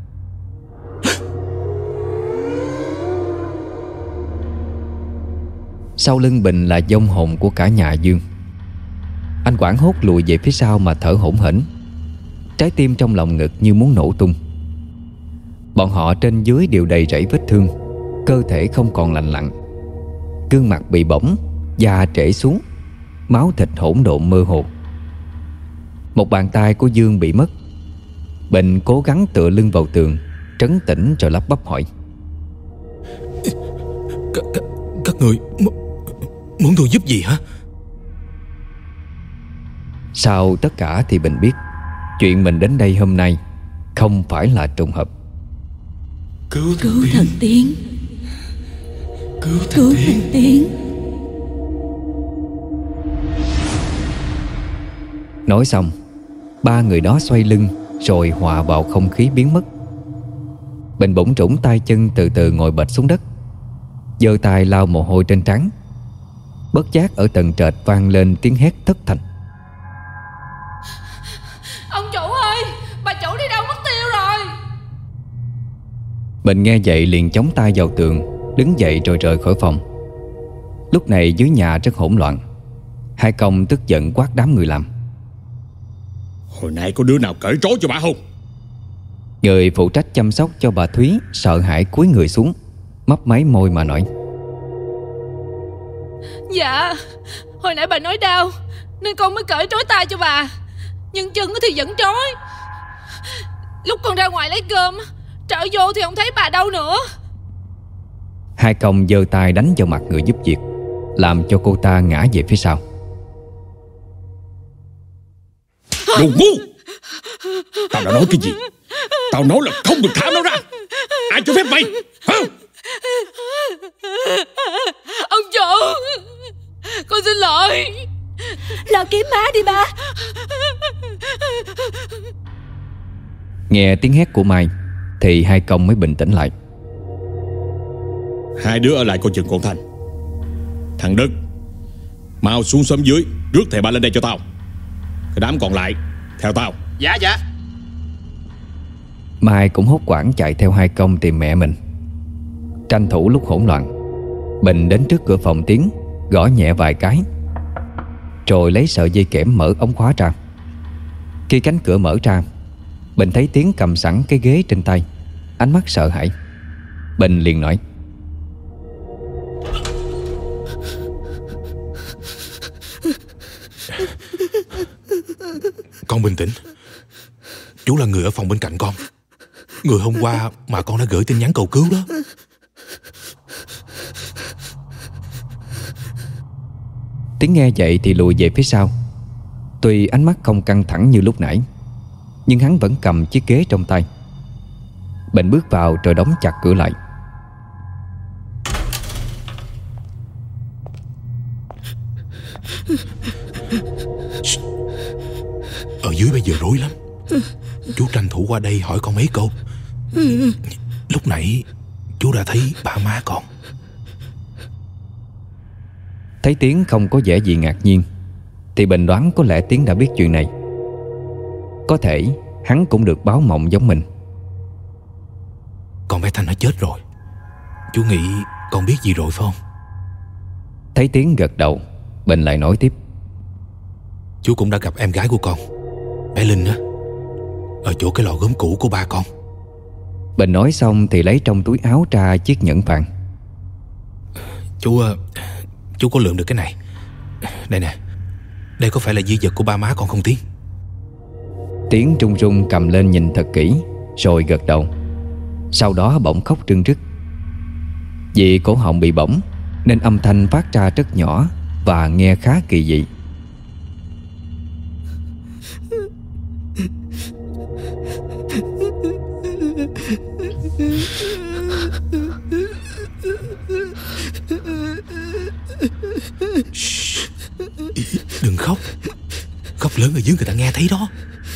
Sau lưng Bình là vong hồn của cả nhà Dương. Anh hoảng hốt lùi về phía sau mà thở hổn hển, trái tim trong lòng ngực như muốn nổ tung. Bọn họ trên dưới đều đầy rẫy vết thương, cơ thể không còn lành lặn, gương mặt bị bỏng, da trễ xuống, máu thịt hỗn độn mơ hồ. Một bàn tay của Dương bị mất. Bình cố gắng tựa lưng vào tường, trấn tĩnh rồi lắp bắp hỏi: Các người muốn tôi giúp gì hả? Sau tất cả thì Bình biết chuyện mình đến đây hôm nay không phải là trùng hợp. Cứu thần tiên. Cứu thần tiên. Nói xong, ba người đó xoay lưng rồi hòa vào không khí biến mất. Bình bỗng trũng tay chân từ từ ngồi bệt xuống đất, giơ tay lau mồ hôi trên trán. Bất giác ở tầng trệt vang lên tiếng hét thất thanh: Ông chủ ơi, bà chủ đi đâu mất tiêu rồi. Bình nghe vậy liền chống tay vào tường, đứng dậy rồi rời khỏi phòng. Lúc này dưới nhà rất hỗn loạn. Hai công tức giận quát đám người làm: Hồi nãy có đứa nào cởi trói cho bà không? Người phụ trách chăm sóc cho bà Thúy sợ hãi cúi người xuống, mấp máy môi mà nói: Dạ, hồi nãy bà nói đau nên con mới cởi trói tay cho bà, nhưng chân thì vẫn trói. Lúc con ra ngoài lấy cơm, trở vô thì không thấy bà đâu nữa. Hai công giơ tay đánh vào mặt người giúp việc, làm cho cô ta ngã về phía sau. Đồ ngu! Tao đã nói cái gì? Tao nói là không được thả nó ra. Ai cho phép mày? Hả? Ông chủ, con xin lỗi. Lo kiếm má đi ba. Nghe tiếng hét của Mai thì hai công mới bình tĩnh lại. Hai đứa ở lại coi chừng con Thành. Thằng Đức, mau xuống xóm dưới rước thầy ba lên đây cho tao. Cái đám còn lại theo tao. Dạ dạ. Mai cũng hốt hoảng chạy theo hai công tìm mẹ mình. Tranh thủ lúc hỗn loạn, Bình đến trước cửa phòng Tiến, gõ nhẹ vài cái, rồi lấy sợi dây kẽm mở ống khóa ra. Khi cánh cửa mở ra, Bình thấy Tiến cầm sẵn cái ghế trên tay, ánh mắt sợ hãi. Bình liền nói: Con bình tĩnh. Chú là người ở phòng bên cạnh con, người hôm qua mà con đã gửi tin nhắn cầu cứu đó. Tiến nghe vậy thì lùi về phía sau. Tuy ánh mắt không căng thẳng như lúc nãy, nhưng hắn vẫn cầm chiếc ghế trong tay. Bình bước vào rồi đóng chặt cửa lại. Ở dưới bây giờ rối lắm. Chú tranh thủ qua đây hỏi con mấy câu. Lúc nãy chú đã thấy ba má con. Thấy Tiến không có vẻ gì ngạc nhiên thì Bình đoán có lẽ Tiến đã biết chuyện này. Có thể hắn cũng được báo mộng giống mình. Con bé Thanh nó chết rồi. Chú nghĩ con biết gì rồi phải không? Thấy Tiến gật đầu, Bình lại nói tiếp: Chú cũng đã gặp em gái của con, bé Linh á, ở chỗ cái lò gốm cũ của ba con. Bình nói xong thì lấy trong túi áo ra chiếc nhẫn vàng. Chú có lượm được cái này. Đây nè. Đây có phải là di vật của ba má con không Tiến? Tiến trung trung cầm lên nhìn thật kỹ, rồi gật đầu. Sau đó bỗng khóc rưng rức. Vì cổ họng bị bỏng nên âm thanh phát ra rất nhỏ và nghe khá kỳ dị. Đừng khóc. Khóc lớn ở dưới người ta nghe thấy đó.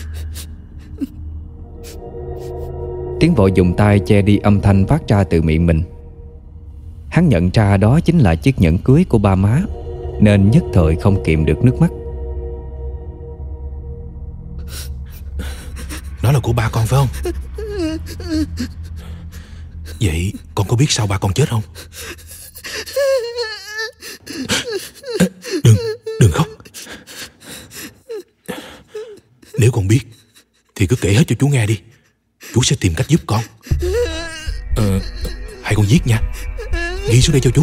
Tiến vội dùng tay che đi âm thanh phát ra từ miệng mình. Hắn nhận ra đó chính là chiếc nhẫn cưới của ba má, nên nhất thời không kiềm được nước mắt. Nó là của ba con phải không? Vậy con có biết sao ba con chết không? Đừng khóc. Nếu con biết thì cứ kể hết cho chú nghe đi. Chú sẽ tìm cách giúp con. Hay con viết nha. Ghi xuống đây cho chú.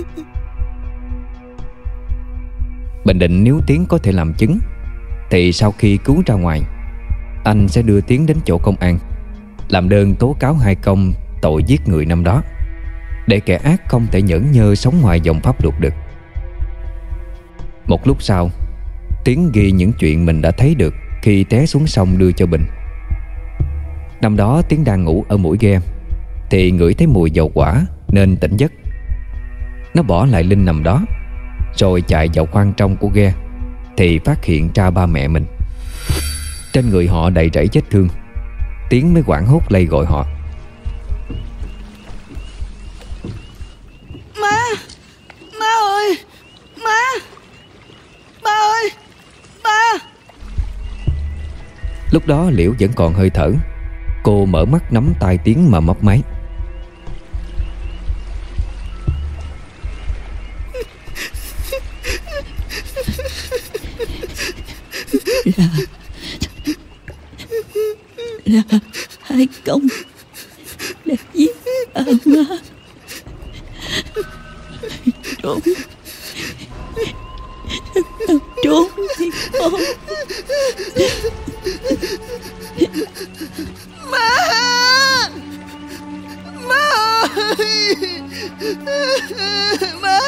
Bình định nếu Tiến có thể làm chứng thì sau khi cứu ra ngoài, anh sẽ đưa Tiến đến chỗ công an, làm đơn tố cáo hai Công tội giết người năm đó, để kẻ ác không thể nhẫn nhơ sống ngoài vòng pháp luật được. Một lúc sau, Tiến ghi những chuyện mình đã thấy được khi té xuống sông đưa cho Bình. Năm đó Tiến đang ngủ ở mũi ghe thì ngửi thấy mùi dầu hỏa nên tỉnh giấc. Nó bỏ lại Linh nằm đó, rồi chạy vào khoang trong của ghe thì phát hiện ra ba mẹ mình. Trên người họ đầy rẫy vết thương. Tiến mới hoảng hốt lay gọi họ. Má! Má ơi! Má! Ba ơi! Ba! Lúc đó Liễu vẫn còn hơi thở. Cô mở mắt nắm tay Tiến mà mấp máy. Là hai Công đã giết ba má. Trốn trốn thì con. Má! Má ơi! Má!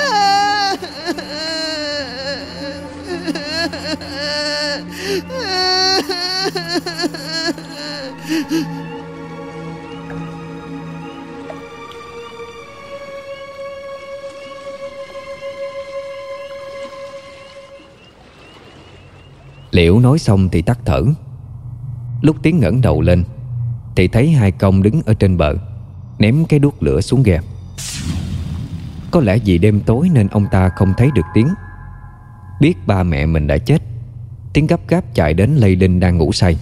Liễu nói xong thì tắt thở. Lúc Tiến ngẩng đầu lên thì thấy hai Công đứng ở trên bờ, ném cái đuốc lửa xuống ghe. Có lẽ vì đêm tối nên ông ta không thấy được Tiến. Biết ba mẹ mình đã chết, Tiến gấp gáp chạy đến lay Linh đang ngủ say.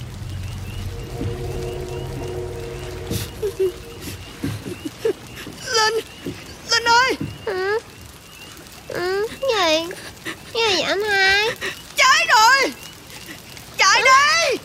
Linh ơi! Gì vậy anh hai? Cháy rồi! Chạy đi!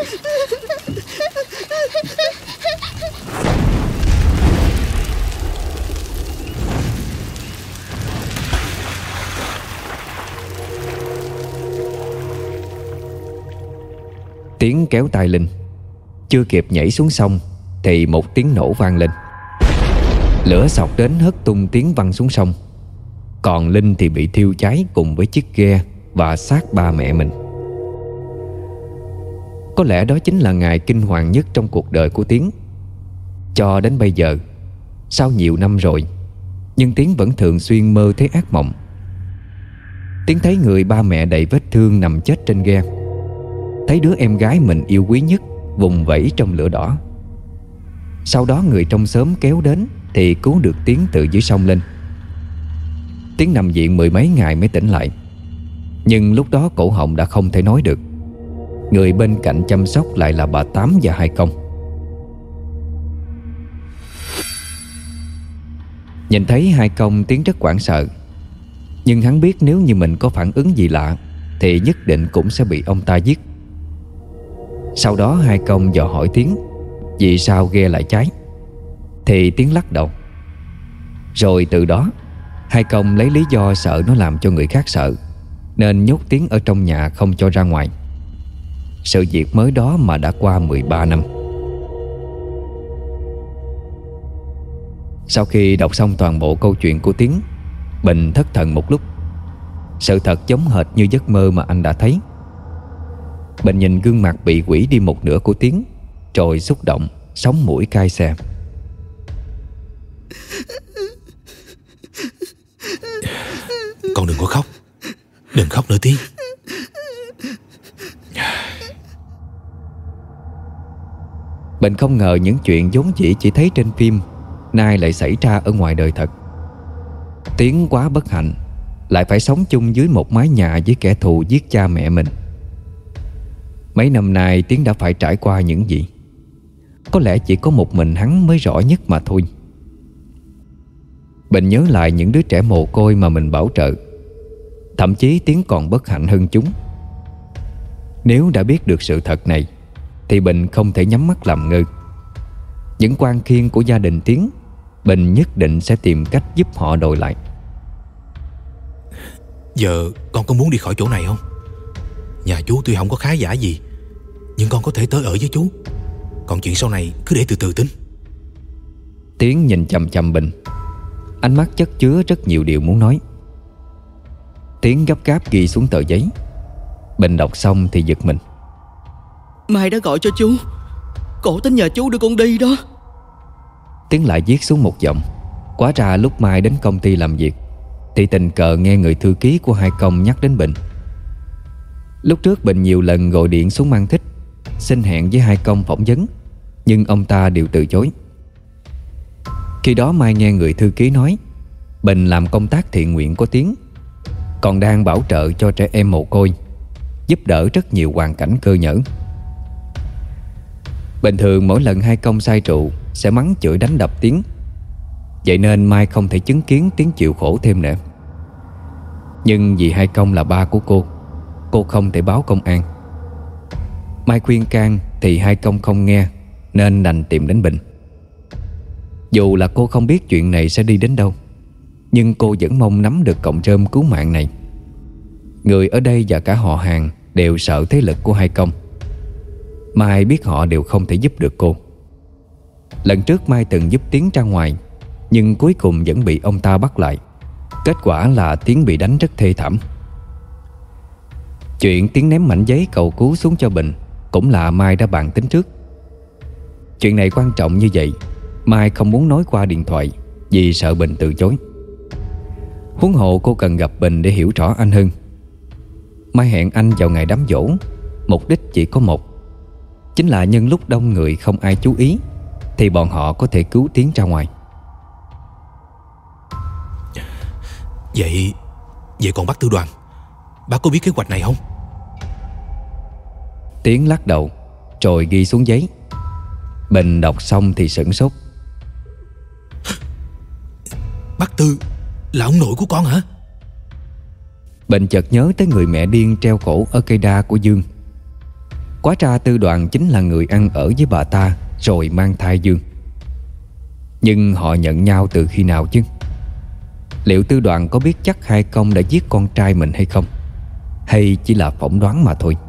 Tiến kéo tay Linh. Chưa kịp nhảy xuống sông thì một tiếng nổ vang lên. Lửa xộc đến hất tung Tiến văng xuống sông. Còn Linh thì bị thiêu cháy cùng với chiếc ghe và xác ba mẹ mình. Có lẽ đó chính là ngày kinh hoàng nhất trong cuộc đời của Tiến. Cho đến bây giờ, sau nhiều năm rồi, nhưng Tiến vẫn thường xuyên mơ thấy ác mộng. Tiến thấy người ba mẹ đầy vết thương nằm chết trên ghe, thấy đứa em gái mình yêu quý nhất vùng vẫy trong lửa đỏ. Sau đó người trong xóm kéo đến thì cứu được Tiến từ dưới sông lên. Tiến nằm viện mười mấy ngày mới tỉnh lại. Nhưng lúc đó cổ họng đã không thể nói được. Người bên cạnh chăm sóc lại là bà Tám và hai Công. Nhìn thấy hai Công, Tiến rất hoảng sợ. Nhưng hắn biết nếu như mình có phản ứng gì lạ thì nhất định cũng sẽ bị ông ta giết. Sau đó hai Công dò hỏi Tiến vì sao ghe lại cháy, thì Tiến lắc đầu. Rồi từ đó hai Công lấy lý do sợ nó làm cho người khác sợ nên nhốt Tiến ở trong nhà không cho ra ngoài. Sự việc mới đó mà đã qua 13 năm. Sau khi đọc xong toàn bộ câu chuyện của Tiến, Bình thất thần một lúc. Sự thật giống hệt như giấc mơ mà anh đã thấy. Bình nhìn gương mặt bị quỷ đi một nửa của Tiến, rồi xúc động, sống mũi cay xè. Con đừng có khóc. Đừng khóc nữa Tiến. Bình không ngờ những chuyện vốn dĩ chỉ thấy trên phim nay lại xảy ra ở ngoài đời thật. Tiến quá bất hạnh, lại phải sống chung dưới một mái nhà với kẻ thù giết cha mẹ mình. Mấy năm nay Tiến đã phải trải qua những gì? Có lẽ chỉ có một mình hắn mới rõ nhất mà thôi. Bình nhớ lại những đứa trẻ mồ côi mà mình bảo trợ. Thậm chí Tiến còn bất hạnh hơn chúng. Nếu đã biết được sự thật này thì Bình không thể nhắm mắt làm ngơ. Những quan khiên của gia đình Tiến, Bình nhất định sẽ tìm cách giúp họ đòi lại. Giờ con có muốn đi khỏi chỗ này không? Nhà chú tuy không có khá giả gì, nhưng con có thể tới ở với chú. Còn chuyện sau này cứ để từ từ tính. Tiến nhìn chằm chằm Bình, ánh mắt chất chứa rất nhiều điều muốn nói. Tiến gấp gáp ghi xuống tờ giấy. Bình đọc xong thì giật mình. Mai đã gọi cho chú. Cổ tính nhờ chú đưa con đi đó. Tiến lại viết xuống một dòng. Quá ra lúc Mai đến công ty làm việc thì tình cờ nghe người thư ký của Hai Công nhắc đến Bình. Lúc trước Bình nhiều lần gọi điện xuống Mang Thích xin hẹn với Hai Công phỏng vấn, nhưng ông ta đều từ chối. Khi đó Mai nghe người thư ký nói Bình làm công tác thiện nguyện có tiếng, còn đang bảo trợ cho trẻ em mồ côi, giúp đỡ rất nhiều hoàn cảnh cơ nhỡ. Bình thường mỗi lần Hai Công say rượu sẽ mắng chửi đánh đập Tiến, vậy nên Mai không thể chứng kiến Tiến chịu khổ thêm nữa. Nhưng vì Hai Công là ba của cô không thể báo công an. Mai khuyên can thì Hai Công không nghe, nên đành tìm đến Bình. Dù là cô không biết chuyện này sẽ đi đến đâu, nhưng cô vẫn mong nắm được cọng rơm cứu mạng này. Người ở đây và cả họ hàng đều sợ thế lực của Hai Công. Mai biết họ đều không thể giúp được cô. Lần trước Mai từng giúp Tiến ra ngoài, nhưng cuối cùng vẫn bị ông ta bắt lại. Kết quả là Tiến bị đánh rất thê thảm. Chuyện Tiến ném mảnh giấy cầu cứu xuống cho Bình cũng là Mai đã bàn tính trước. Chuyện này quan trọng như vậy, Mai không muốn nói qua điện thoại vì sợ Bình từ chối. Huống hộ cô cần gặp Bình để hiểu rõ anh hơn. Mai hẹn anh vào ngày đám giỗ, mục đích chỉ có một, chính là nhân lúc đông người không ai chú ý thì bọn họ có thể cứu Tiến ra ngoài. Vậy còn bác Tư Đoàn, bác có biết kế hoạch này không? Tiến lắc đầu rồi ghi xuống giấy. Bình đọc xong thì sửng sốt. Bác Tư là ông nội của con hả? Bình chợt nhớ tới người mẹ điên treo cổ ở cây đa của Dương. Quá ra Tư Đoàn chính là người ăn ở với bà ta rồi mang thai Dương. Nhưng họ nhận nhau từ khi nào chứ? Liệu Tư Đoàn có biết chắc Hai Công đã giết con trai mình hay không? Hay chỉ là phỏng đoán mà thôi?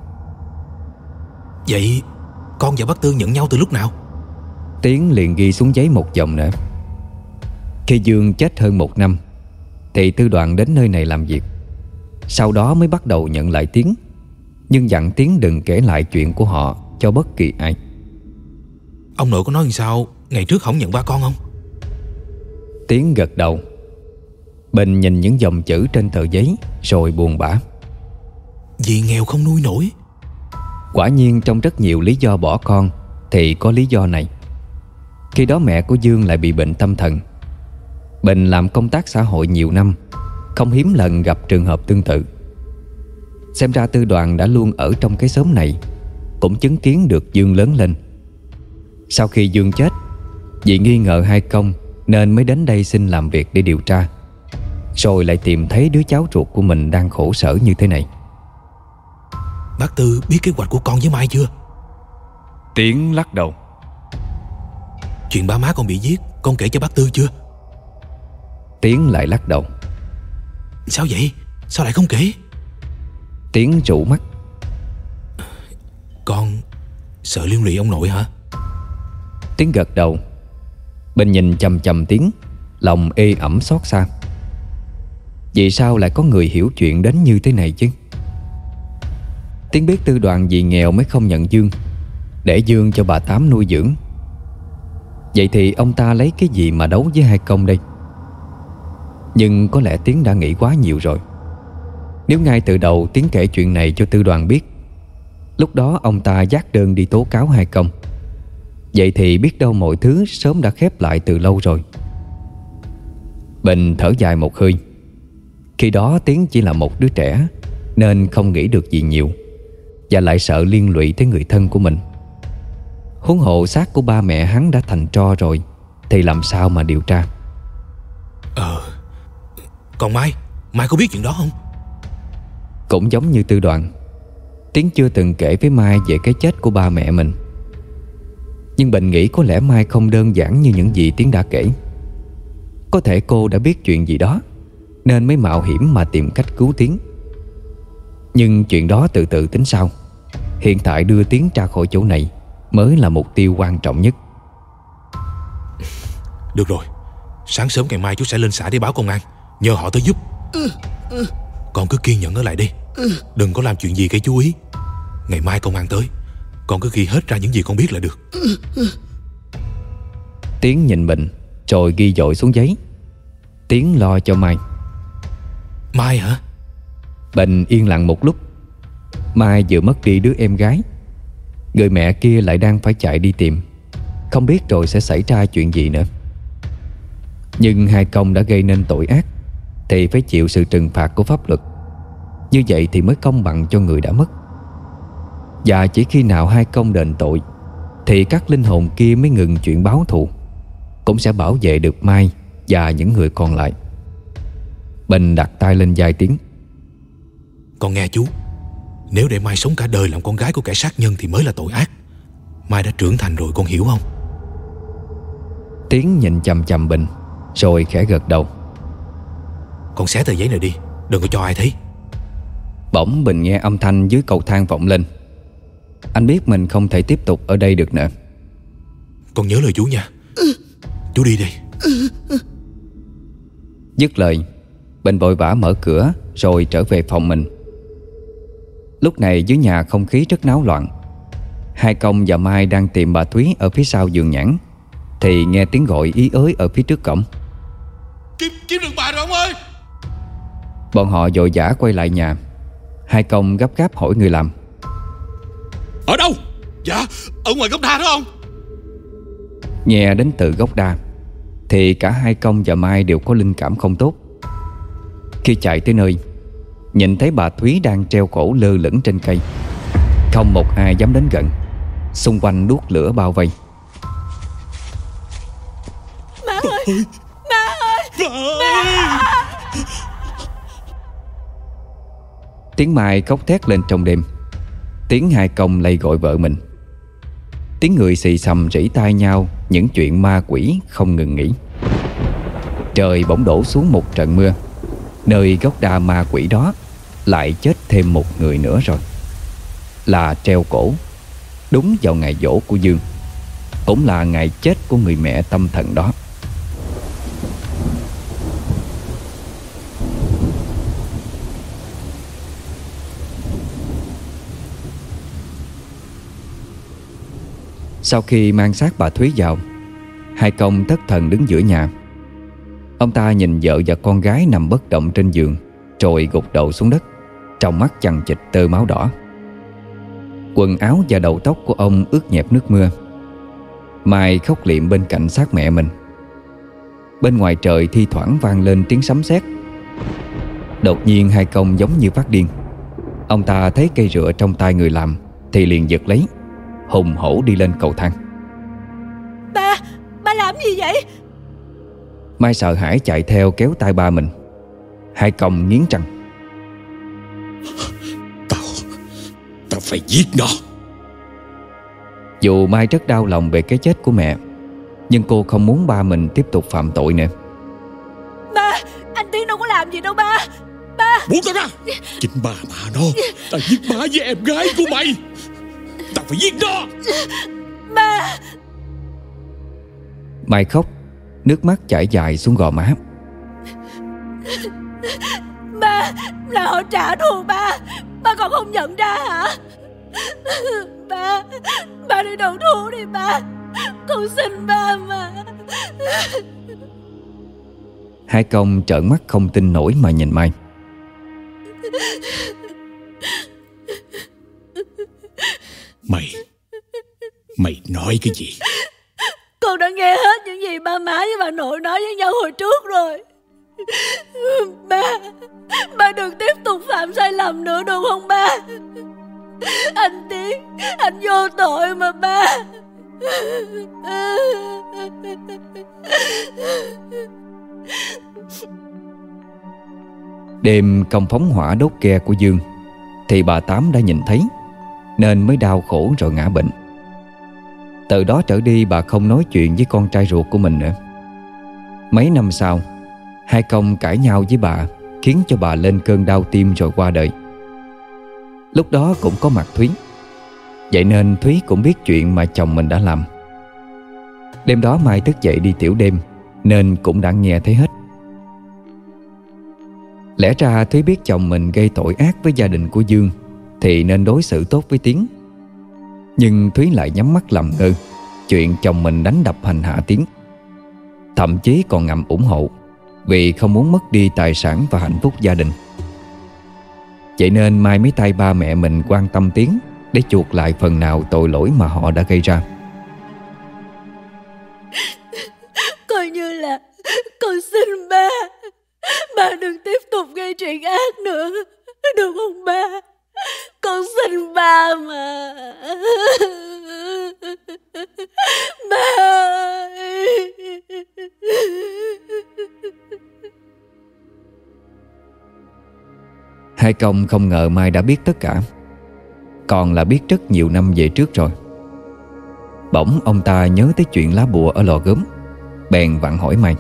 Vậy con và bác Tư nhận nhau từ lúc nào? Tiến liền ghi xuống giấy một dòng nữa. Khi Dương chết hơn 1 năm thì Tư Đoàn đến nơi này làm việc. Sau đó mới bắt đầu nhận lại Tiến, nhưng dặn Tiến đừng kể lại chuyện của họ cho bất kỳ ai. Ông nội có nói làm sao ngày trước không nhận ba con không? Tiến gật đầu. Bình nhìn những dòng chữ trên tờ giấy rồi buồn bã. Vì nghèo không nuôi nổi. Quả nhiên trong rất nhiều lý do bỏ con thì có lý do này. Khi đó mẹ của Dương lại bị bệnh tâm thần. Bình làm công tác xã hội nhiều năm, không hiếm lần gặp trường hợp tương tự. Xem ra Tư Đoàn đã luôn ở trong cái xóm này, cũng chứng kiến được Dương lớn lên. Sau khi Dương chết, vì nghi ngờ Hai Công nên mới đến đây xin làm việc để điều tra, rồi lại tìm thấy đứa cháu ruột của mình đang khổ sở như thế này. Bác Tư biết kế hoạch của con với Mai chưa? Tiến lắc đầu. Chuyện ba má con bị giết con kể cho bác Tư chưa? Tiến lại lắc đầu. Sao vậy? Sao lại không kể? Tiến rủ mắt. Con sợ liên lụy ông nội hả? Tiến gật đầu. Bình nhìn chằm chằm Tiến, lòng ê ẩm xót xa. Vì sao lại có người hiểu chuyện đến như thế này chứ? Tiến biết Tư Đoàn vì nghèo mới không nhận Dương, để Dương cho bà Tám nuôi dưỡng. Vậy thì ông ta lấy cái gì mà đấu với hai công đây? Nhưng có lẽ Tiến đã nghĩ quá nhiều rồi. Nếu ngay từ đầu Tiến kể chuyện này cho Tư Đoàn biết, lúc đó ông ta dắt đơn đi tố cáo hai công, vậy thì biết đâu mọi thứ sớm đã khép lại từ lâu rồi. Bình thở dài một hơi. Khi đó Tiến chỉ là một đứa trẻ nên không nghĩ được gì nhiều, và lại sợ liên lụy tới người thân của mình. Huống hộ xác của ba mẹ hắn đã thành tro rồi thì làm sao mà điều tra. Còn Mai có biết chuyện đó không? Cũng giống như Tư Đoàn, Tiến chưa từng kể với Mai về cái chết của ba mẹ mình. Nhưng Bình nghĩ có lẽ Mai không đơn giản như những gì Tiến đã kể. Có thể cô đã biết chuyện gì đó nên mới mạo hiểm mà tìm cách cứu Tiến. Nhưng chuyện đó từ từ tính sau. Hiện tại đưa Tiến ra khỏi chỗ này mới là mục tiêu quan trọng nhất. Được rồi, sáng sớm ngày mai chú sẽ lên xã để báo công an, nhờ họ tới giúp. Con cứ kiên nhẫn ở lại đi, đừng có làm chuyện gì gây chú ý. Ngày mai công an tới, con cứ ghi hết ra những gì con biết là được. Tiến nhìn Bình rồi ghi dội xuống giấy. Tiến lo cho Mai. Mai hả? Bình yên lặng một lúc. Mai vừa mất đi đứa em gái, người mẹ kia lại đang phải chạy đi tìm, không biết rồi sẽ xảy ra chuyện gì nữa. Nhưng hai công đã gây nên tội ác thì phải chịu sự trừng phạt của pháp luật. Như vậy thì mới công bằng cho người đã mất. Và chỉ khi nào hai công đền tội thì các linh hồn kia mới ngừng chuyện báo thù, cũng sẽ bảo vệ được Mai và những người còn lại. Bình đặt tay lên vai Tiến. Con nghe chú, nếu để Mai sống cả đời làm con gái của kẻ sát nhân thì mới là tội ác. Mai đã trưởng thành rồi, con hiểu không? Tiến nhìn chằm chằm Bình rồi khẽ gật đầu. Con xé tờ giấy này đi, đừng có cho ai thấy. Bỗng Bình nghe âm thanh dưới cầu thang vọng lên. Anh biết mình không thể tiếp tục ở đây được nữa. Con nhớ lời chú nha. Chú đi đây. Dứt lời, Bình vội vã mở cửa rồi trở về phòng mình. Lúc này dưới nhà không khí rất náo loạn. Hai công và Mai đang tìm bà Thúy ở phía sau vườn nhãn thì nghe tiếng gọi ý ới ở phía trước cổng. Kiếm được bà rồi ông ơi. Bọn họ vội vã quay lại nhà. Hai công gấp gáp hỏi người làm. Ở đâu? Dạ, ở ngoài gốc đa đó ông. Nghe đến từ gốc đa thì cả hai công và Mai đều có linh cảm không tốt. Khi chạy tới nơi, nhìn thấy bà Thúy đang treo cổ lơ lửng trên cây. Không một ai dám đến gần. Xung quanh đuốc lửa bao vây. Má ơi! Má ơi! Má! Tiếng Mai khóc thét lên trong đêm. Tiếng hai công lay gọi vợ mình. Tiếng người xì xầm rỉ tai nhau những chuyện ma quỷ không ngừng nghỉ. Trời bỗng đổ xuống một trận mưa. Nơi gốc đa ma quỷ đó lại chết thêm một người nữa rồi. Là treo cổ. Đúng vào ngày giỗ của Dương, cũng là ngày chết của người mẹ tâm thần đó. Sau khi mang xác bà Thúy vào, hai công thất thần đứng giữa nhà. Ông ta nhìn vợ và con gái nằm bất động trên giường, rồi gục đầu xuống đất, trong mắt chằng chịt tơ máu đỏ. Quần áo và đầu tóc của ông ướt nhẹp nước mưa. Mai khóc liệm bên cạnh xác mẹ mình. Bên ngoài trời thi thoảng vang lên tiếng sấm sét. Đột nhiên hai công giống như phát điên. Ông ta thấy cây rựa trong tay người làm thì liền giật lấy, hùng hổ đi lên cầu thang. Ba làm gì vậy? Mai sợ hãi chạy theo kéo tay ba mình. Hai công nghiến răng. Tao phải giết nó. Dù Mai rất đau lòng về cái chết của mẹ, nhưng cô không muốn ba mình tiếp tục phạm tội nữa. Ba, anh Tiến đâu có làm gì đâu ba. Ba. Buông tao ra. Chính bà mà nó. Tao giết bà với em gái của mày. Tao phải giết nó. Ba. Mai khóc, nước mắt chảy dài xuống gò má. Ba, là họ trả thù ba. Ba còn không nhận ra hả? Ba đi đầu thú đi ba. Con xin ba mà. Hai Công trợn mắt không tin nổi mà nhìn Mai. Mày nói cái gì? Con đã nghe hết những gì ba má với bà nội nói với nhau hồi trước rồi. Ba đừng tiếp tục phạm sai lầm nữa được không ba? Anh Tiến, anh vô tội mà ba. Đêm Công phóng hỏa đốt ghe của Dương thì bà Tám đã nhìn thấy, nên mới đau khổ rồi ngã bệnh. Từ đó trở đi bà không nói chuyện với con trai ruột của mình nữa. Mấy năm sau, hai Công cãi nhau với bà, khiến cho bà lên cơn đau tim rồi qua đời. Lúc đó cũng có mặt Thúy, vậy nên Thúy cũng biết chuyện mà chồng mình đã làm. Đêm đó Mai thức dậy đi tiểu đêm, nên cũng đã nghe thấy hết. Lẽ ra Thúy biết chồng mình gây tội ác với gia đình của Dương thì nên đối xử tốt với Tiến. Nhưng Thúy lại nhắm mắt làm ngơ chuyện chồng mình đánh đập hành hạ Tiến, thậm chí còn ngầm ủng hộ, vì không muốn mất đi tài sản và hạnh phúc gia đình. Vậy nên Mai mới tay ba mẹ mình quan tâm Tiến để chuộc lại phần nào tội lỗi mà họ đã gây ra. Coi như là con xin ba. Ba đừng tiếp tục gây chuyện ác nữa, được không ba? Con xin ba mà. Ba ơi. Hai Công không ngờ Mai đã biết tất cả, còn là biết rất nhiều năm về trước rồi. Bỗng ông ta nhớ tới chuyện lá bùa ở lò gốm, bèn vặn hỏi Mai.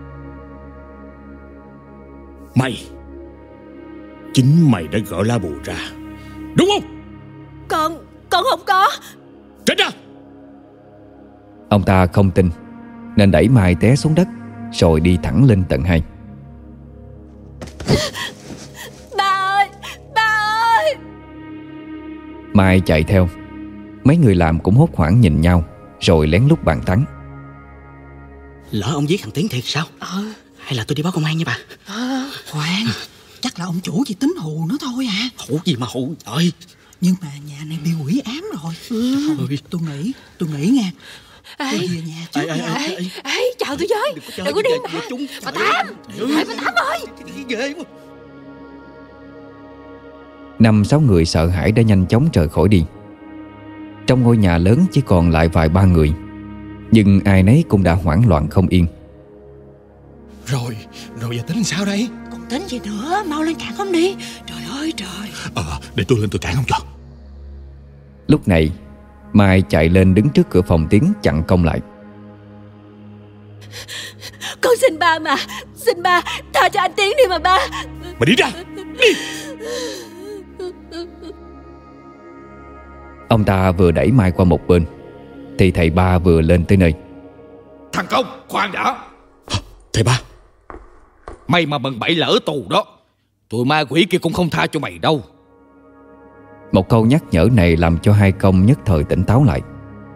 Chính mày đã gỡ lá bùa ra, đúng không? Con không có. Tránh ra. Ông ta không tin, nên đẩy Mai té xuống đất, rồi đi thẳng lên tầng 2. Ba ơi. Mai chạy theo. Mấy người làm cũng hốt hoảng nhìn nhau, rồi lén lút bàn tán. Lỡ ông giết thằng Tiến thiệt sao? Hay là tôi đi báo công an nha bà? Khoan, chắc là ông chủ chỉ tính hù nó thôi à. Hù gì mà hù trời. Nhưng mà nhà này bị quỷ ám rồi. Tôi nghĩ nha. Tôi về nhà trước. Chào tôi với. Đừng có đi mà. Bà Tám. Bà Tám ơi. Ghê quá. 5-6 người sợ hãi đã nhanh chóng rời khỏi đi. Trong ngôi nhà lớn chỉ còn lại vài ba người, nhưng ai nấy cũng đã hoảng loạn không yên. Rồi giờ tính sao đây? Còn tính gì nữa, mau lên cản ông đi. Trời ơi trời. Để tôi lên tôi cản ông cho. Lúc này Mai chạy lên đứng trước cửa phòng Tiến chặn Công lại. Con xin ba mà. Xin ba, tha cho anh Tiến đi mà ba. Mày đi ra. Đi. Ông ta vừa đẩy Mai qua một bên thì thầy ba vừa lên tới nơi. Thằng Công, khoan đã. Thầy ba, mày mà mần bậy lỡ tù đó, tụi ma quỷ kia cũng không tha cho mày đâu. Một câu nhắc nhở này làm cho hai Công nhất thời tỉnh táo lại.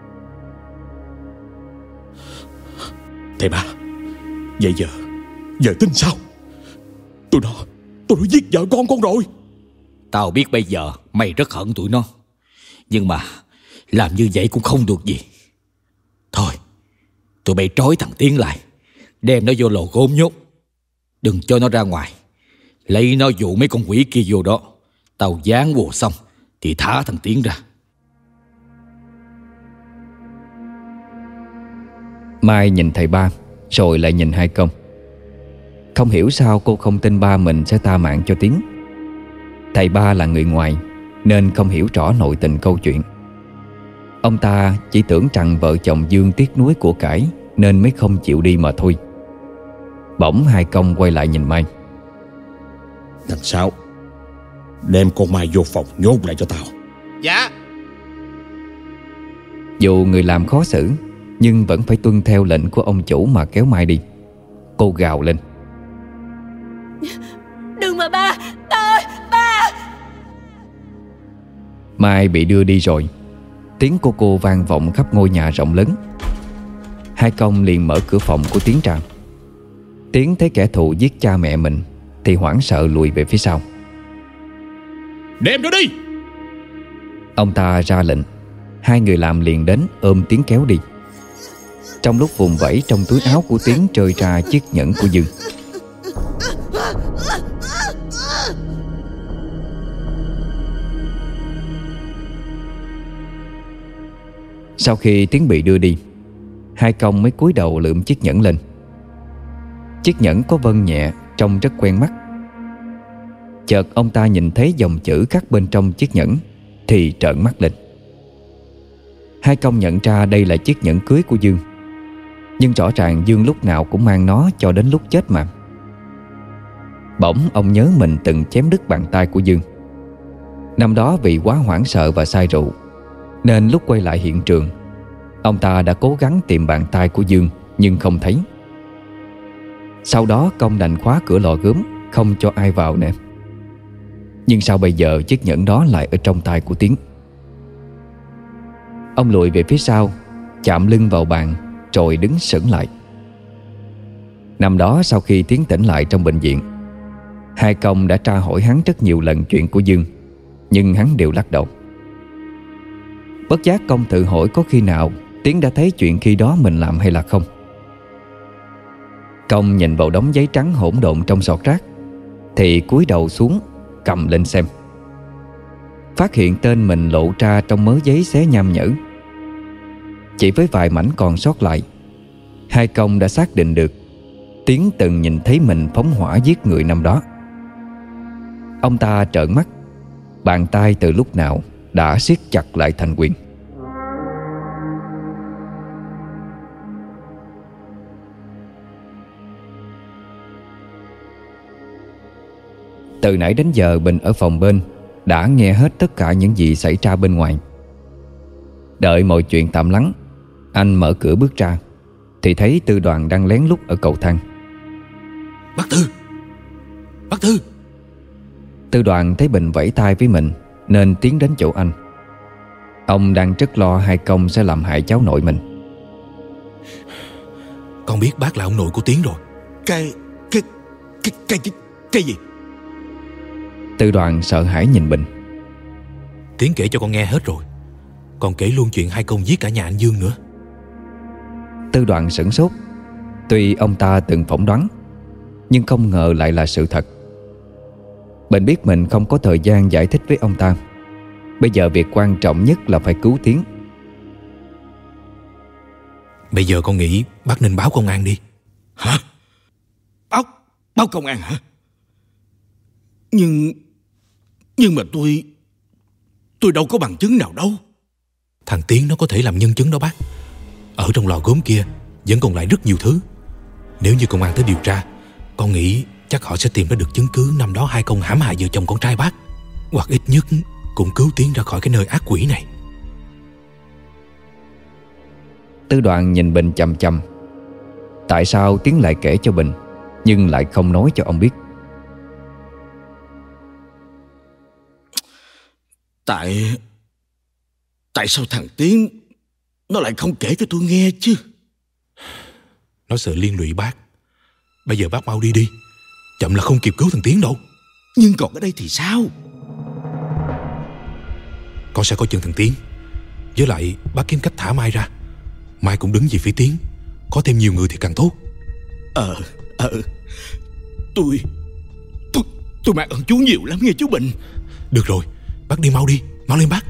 Thầy ba, vậy giờ tính sao? Tôi đã giết vợ con rồi. Tao biết bây giờ mày rất hận tụi nó, nhưng mà làm như vậy cũng không được gì. Thôi, tụi bay trói thằng Tiến lại, đem nó vô lò gốm nhốt, đừng cho nó ra ngoài. Lấy nó dụ mấy con quỷ kia vô đó. Tao dán bùa xong thì thả thằng Tiến ra. Mai nhìn thầy ba, rồi lại nhìn hai Công. Không hiểu sao cô không tin ba mình sẽ tha mạng cho Tiến. Thầy ba là người ngoài nên không hiểu rõ nội tình câu chuyện. Ông ta chỉ tưởng rằng vợ chồng Dương tiếc nuối của cải nên mới không chịu đi mà thôi. Bỗng hai Công quay lại nhìn Mai. Thằng Sáu, đem con Mai vô phòng nhốt lại cho tao. Dạ. Dù người làm khó xử, nhưng vẫn phải tuân theo lệnh của ông chủ mà kéo Mai đi. Cô gào lên: Đừng mà ba ơi, ba! Mai bị đưa đi rồi. Tiếng của cô vang vọng khắp ngôi nhà rộng lớn. Hai công liền mở cửa phòng của Tiến ra. Tiến thấy kẻ thù giết cha mẹ mình thì hoảng sợ lùi về phía sau. Đem nó đi! Ông ta ra lệnh. Hai người làm liền đến ôm Tiến kéo đi. Trong lúc vùng vẫy, trong túi áo của Tiến rơi ra chiếc nhẫn của Dương. Sau khi Tiến bị đưa đi, hai công mới cúi đầu lượm chiếc nhẫn lên. Chiếc nhẫn có vân nhẹ, trông rất quen mắt. Chợt ông ta nhìn thấy dòng chữ khắc bên trong chiếc nhẫn thì trợn mắt lên. Hai công nhận ra đây là chiếc nhẫn cưới của Dương. Nhưng rõ ràng Dương lúc nào cũng mang nó cho đến lúc chết mà. Bỗng ông nhớ mình từng chém đứt bàn tay của Dương. Năm đó vì quá hoảng sợ và say rượu, nên lúc quay lại hiện trường, ông ta đã cố gắng tìm bàn tay của Dương nhưng không thấy. Sau đó công đành khóa cửa lò gốm, không cho ai vào nè. Nhưng sao bây giờ chiếc nhẫn đó lại ở trong tay của Tiến? Ông lùi về phía sau, chạm lưng vào bàn rồi đứng sững lại. Năm đó sau khi Tiến tỉnh lại trong bệnh viện, hai công đã tra hỏi hắn rất nhiều lần chuyện của Dương, nhưng hắn đều lắc đầu. Bất giác công tự hỏi có khi nào Tiến đã thấy chuyện khi đó mình làm hay là không. Công nhìn vào đống giấy trắng hỗn độn trong giọt rác thì cúi đầu xuống, cầm lên xem. Phát hiện tên mình lộ ra trong mớ giấy xé nham nhở. Chỉ với vài mảnh còn sót lại, hai công đã xác định được Tiến từng nhìn thấy mình phóng hỏa giết người năm đó. Ông ta trợn mắt, bàn tay từ lúc nào đã siết chặt lại thành quyền. Từ nãy đến giờ Bình ở phòng bên đã nghe hết tất cả những gì xảy ra bên ngoài. Đợi mọi chuyện tạm lắng, anh mở cửa bước ra thì thấy Tư Đoàn đang lén lút ở cầu thang. Bác Tư! Bác Tư! Tư Đoàn thấy Bình vẫy tay với mình nên tiến đến chỗ anh. Ông đang rất lo hai công sẽ làm hại cháu nội mình. Con biết bác là ông nội của Tiến rồi. Cái gì? Tư Đoàn sợ hãi nhìn Bình. Tiến kể cho con nghe hết rồi. Còn kể luôn chuyện hai công giết cả nhà anh Dương nữa. Tư Đoàn sửng sốt. Tuy ông ta từng phỏng đoán, nhưng không ngờ lại là sự thật. Bình biết mình không có thời gian giải thích với ông ta. Bây giờ việc quan trọng nhất là phải cứu Tiến. Bây giờ con nghĩ bác nên báo công an đi. Hả? Báo công an hả? Nhưng mà tôi đâu có bằng chứng nào đâu. Thằng Tiến nó có thể làm nhân chứng đó bác. Ở trong lò gốm kia vẫn còn lại rất nhiều thứ. Nếu như công an tới điều tra, con nghĩ chắc họ sẽ tìm ra được chứng cứ năm đó hai công hãm hại vợ chồng con trai bác. Hoặc ít nhất cũng cứu Tiến ra khỏi cái nơi ác quỷ này. Tư Đoàn nhìn Bình chằm chằm. Tại sao Tiến lại kể cho Bình nhưng lại không nói cho ông biết? Tại sao thằng Tiến nó lại không kể cho tôi nghe chứ? Nó sợ liên lụy bác. Bây giờ bác mau đi đi, chậm là không kịp cứu thằng Tiến đâu. Nhưng còn ở đây thì sao? Con sẽ coi chừng thằng Tiến. Với lại bác kiếm cách thả Mai ra. Mai cũng đứng về phía Tiến. Có thêm nhiều người thì càng tốt. Tôi mang ơn chú nhiều lắm nghe chú Bình. Được rồi, bác đi, mau lên bác.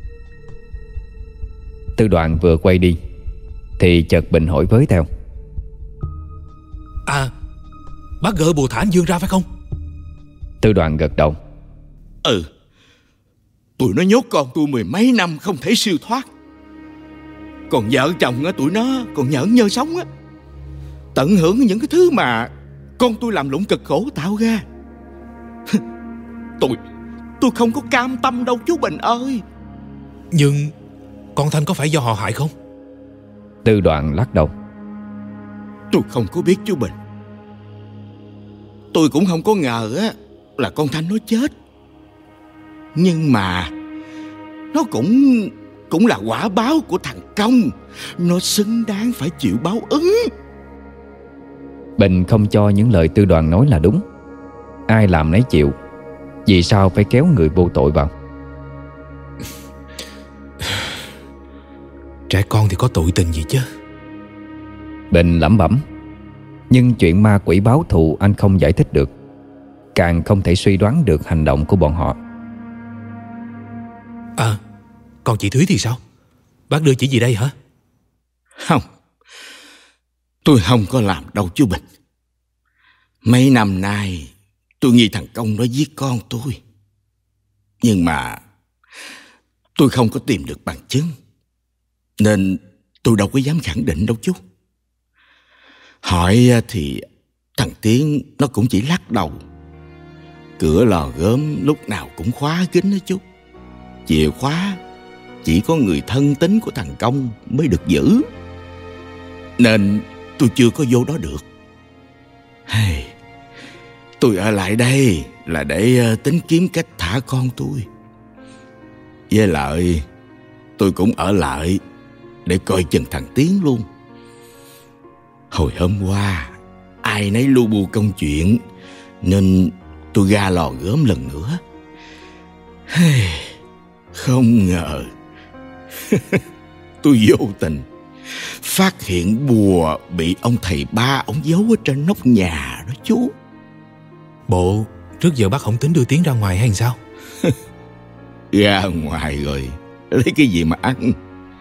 Tư Đoàn vừa quay đi thì chợt Bình hỏi với theo. À, bác gỡ bùa thả anh Dương ra phải không? Tư Đoàn gật đầu. Tụi nó nhốt con tôi 10 mấy năm không thể siêu thoát. Còn vợ chồng tụi nó còn nhởn nhơ sống á, tận hưởng những cái thứ mà con tôi làm lụng cực khổ tạo ra. Tôi không có cam tâm đâu chú Bình ơi. Nhưng con Thanh có phải do họ hại không? Tư Đoạn lắc đầu. Tôi không có biết chú Bình. Tôi cũng không có ngờ á là con Thanh nó chết. Nhưng mà nó cũng là quả báo của thằng Công. Nó xứng đáng phải chịu báo ứng. Bình không cho những lời Tư Đoạn nói là đúng. Ai làm nấy chịu. Vì sao phải kéo người vô tội vào? Trẻ con thì có tội tình gì chứ? Bình lẩm bẩm. Nhưng chuyện ma quỷ báo thù anh không giải thích được, càng không thể suy đoán được hành động của bọn họ. Còn chị Thúy thì sao? Bác đưa chị gì đây hả? Không, tôi không có làm đâu chú Bình. Mấy năm nay tôi nghi thằng Công nó giết con tôi. Nhưng mà tôi không có tìm được bằng chứng, nên tôi đâu có dám khẳng định đâu chú. Hỏi thì thằng Tiến nó cũng chỉ lắc đầu. Cửa lò gốm lúc nào cũng khóa kín đó chú. Chìa khóa chỉ có người thân tín của thằng Công mới được giữ, nên tôi chưa có vô đó được. Tôi ở lại đây là để tính kiếm cách thả con tôi. Với lại tôi cũng ở lại để coi chừng thằng Tiến luôn. Hồi hôm qua ai nấy lu bu công chuyện, nên tôi ra lò gốm lần nữa. Không ngờ tôi vô tình phát hiện bùa bị ông thầy Ba ông giấu ở trên nóc nhà đó chú. Bộ trước giờ bác không tính đưa Tiến ra ngoài hay sao? Ra ngoài rồi lấy cái gì mà ăn?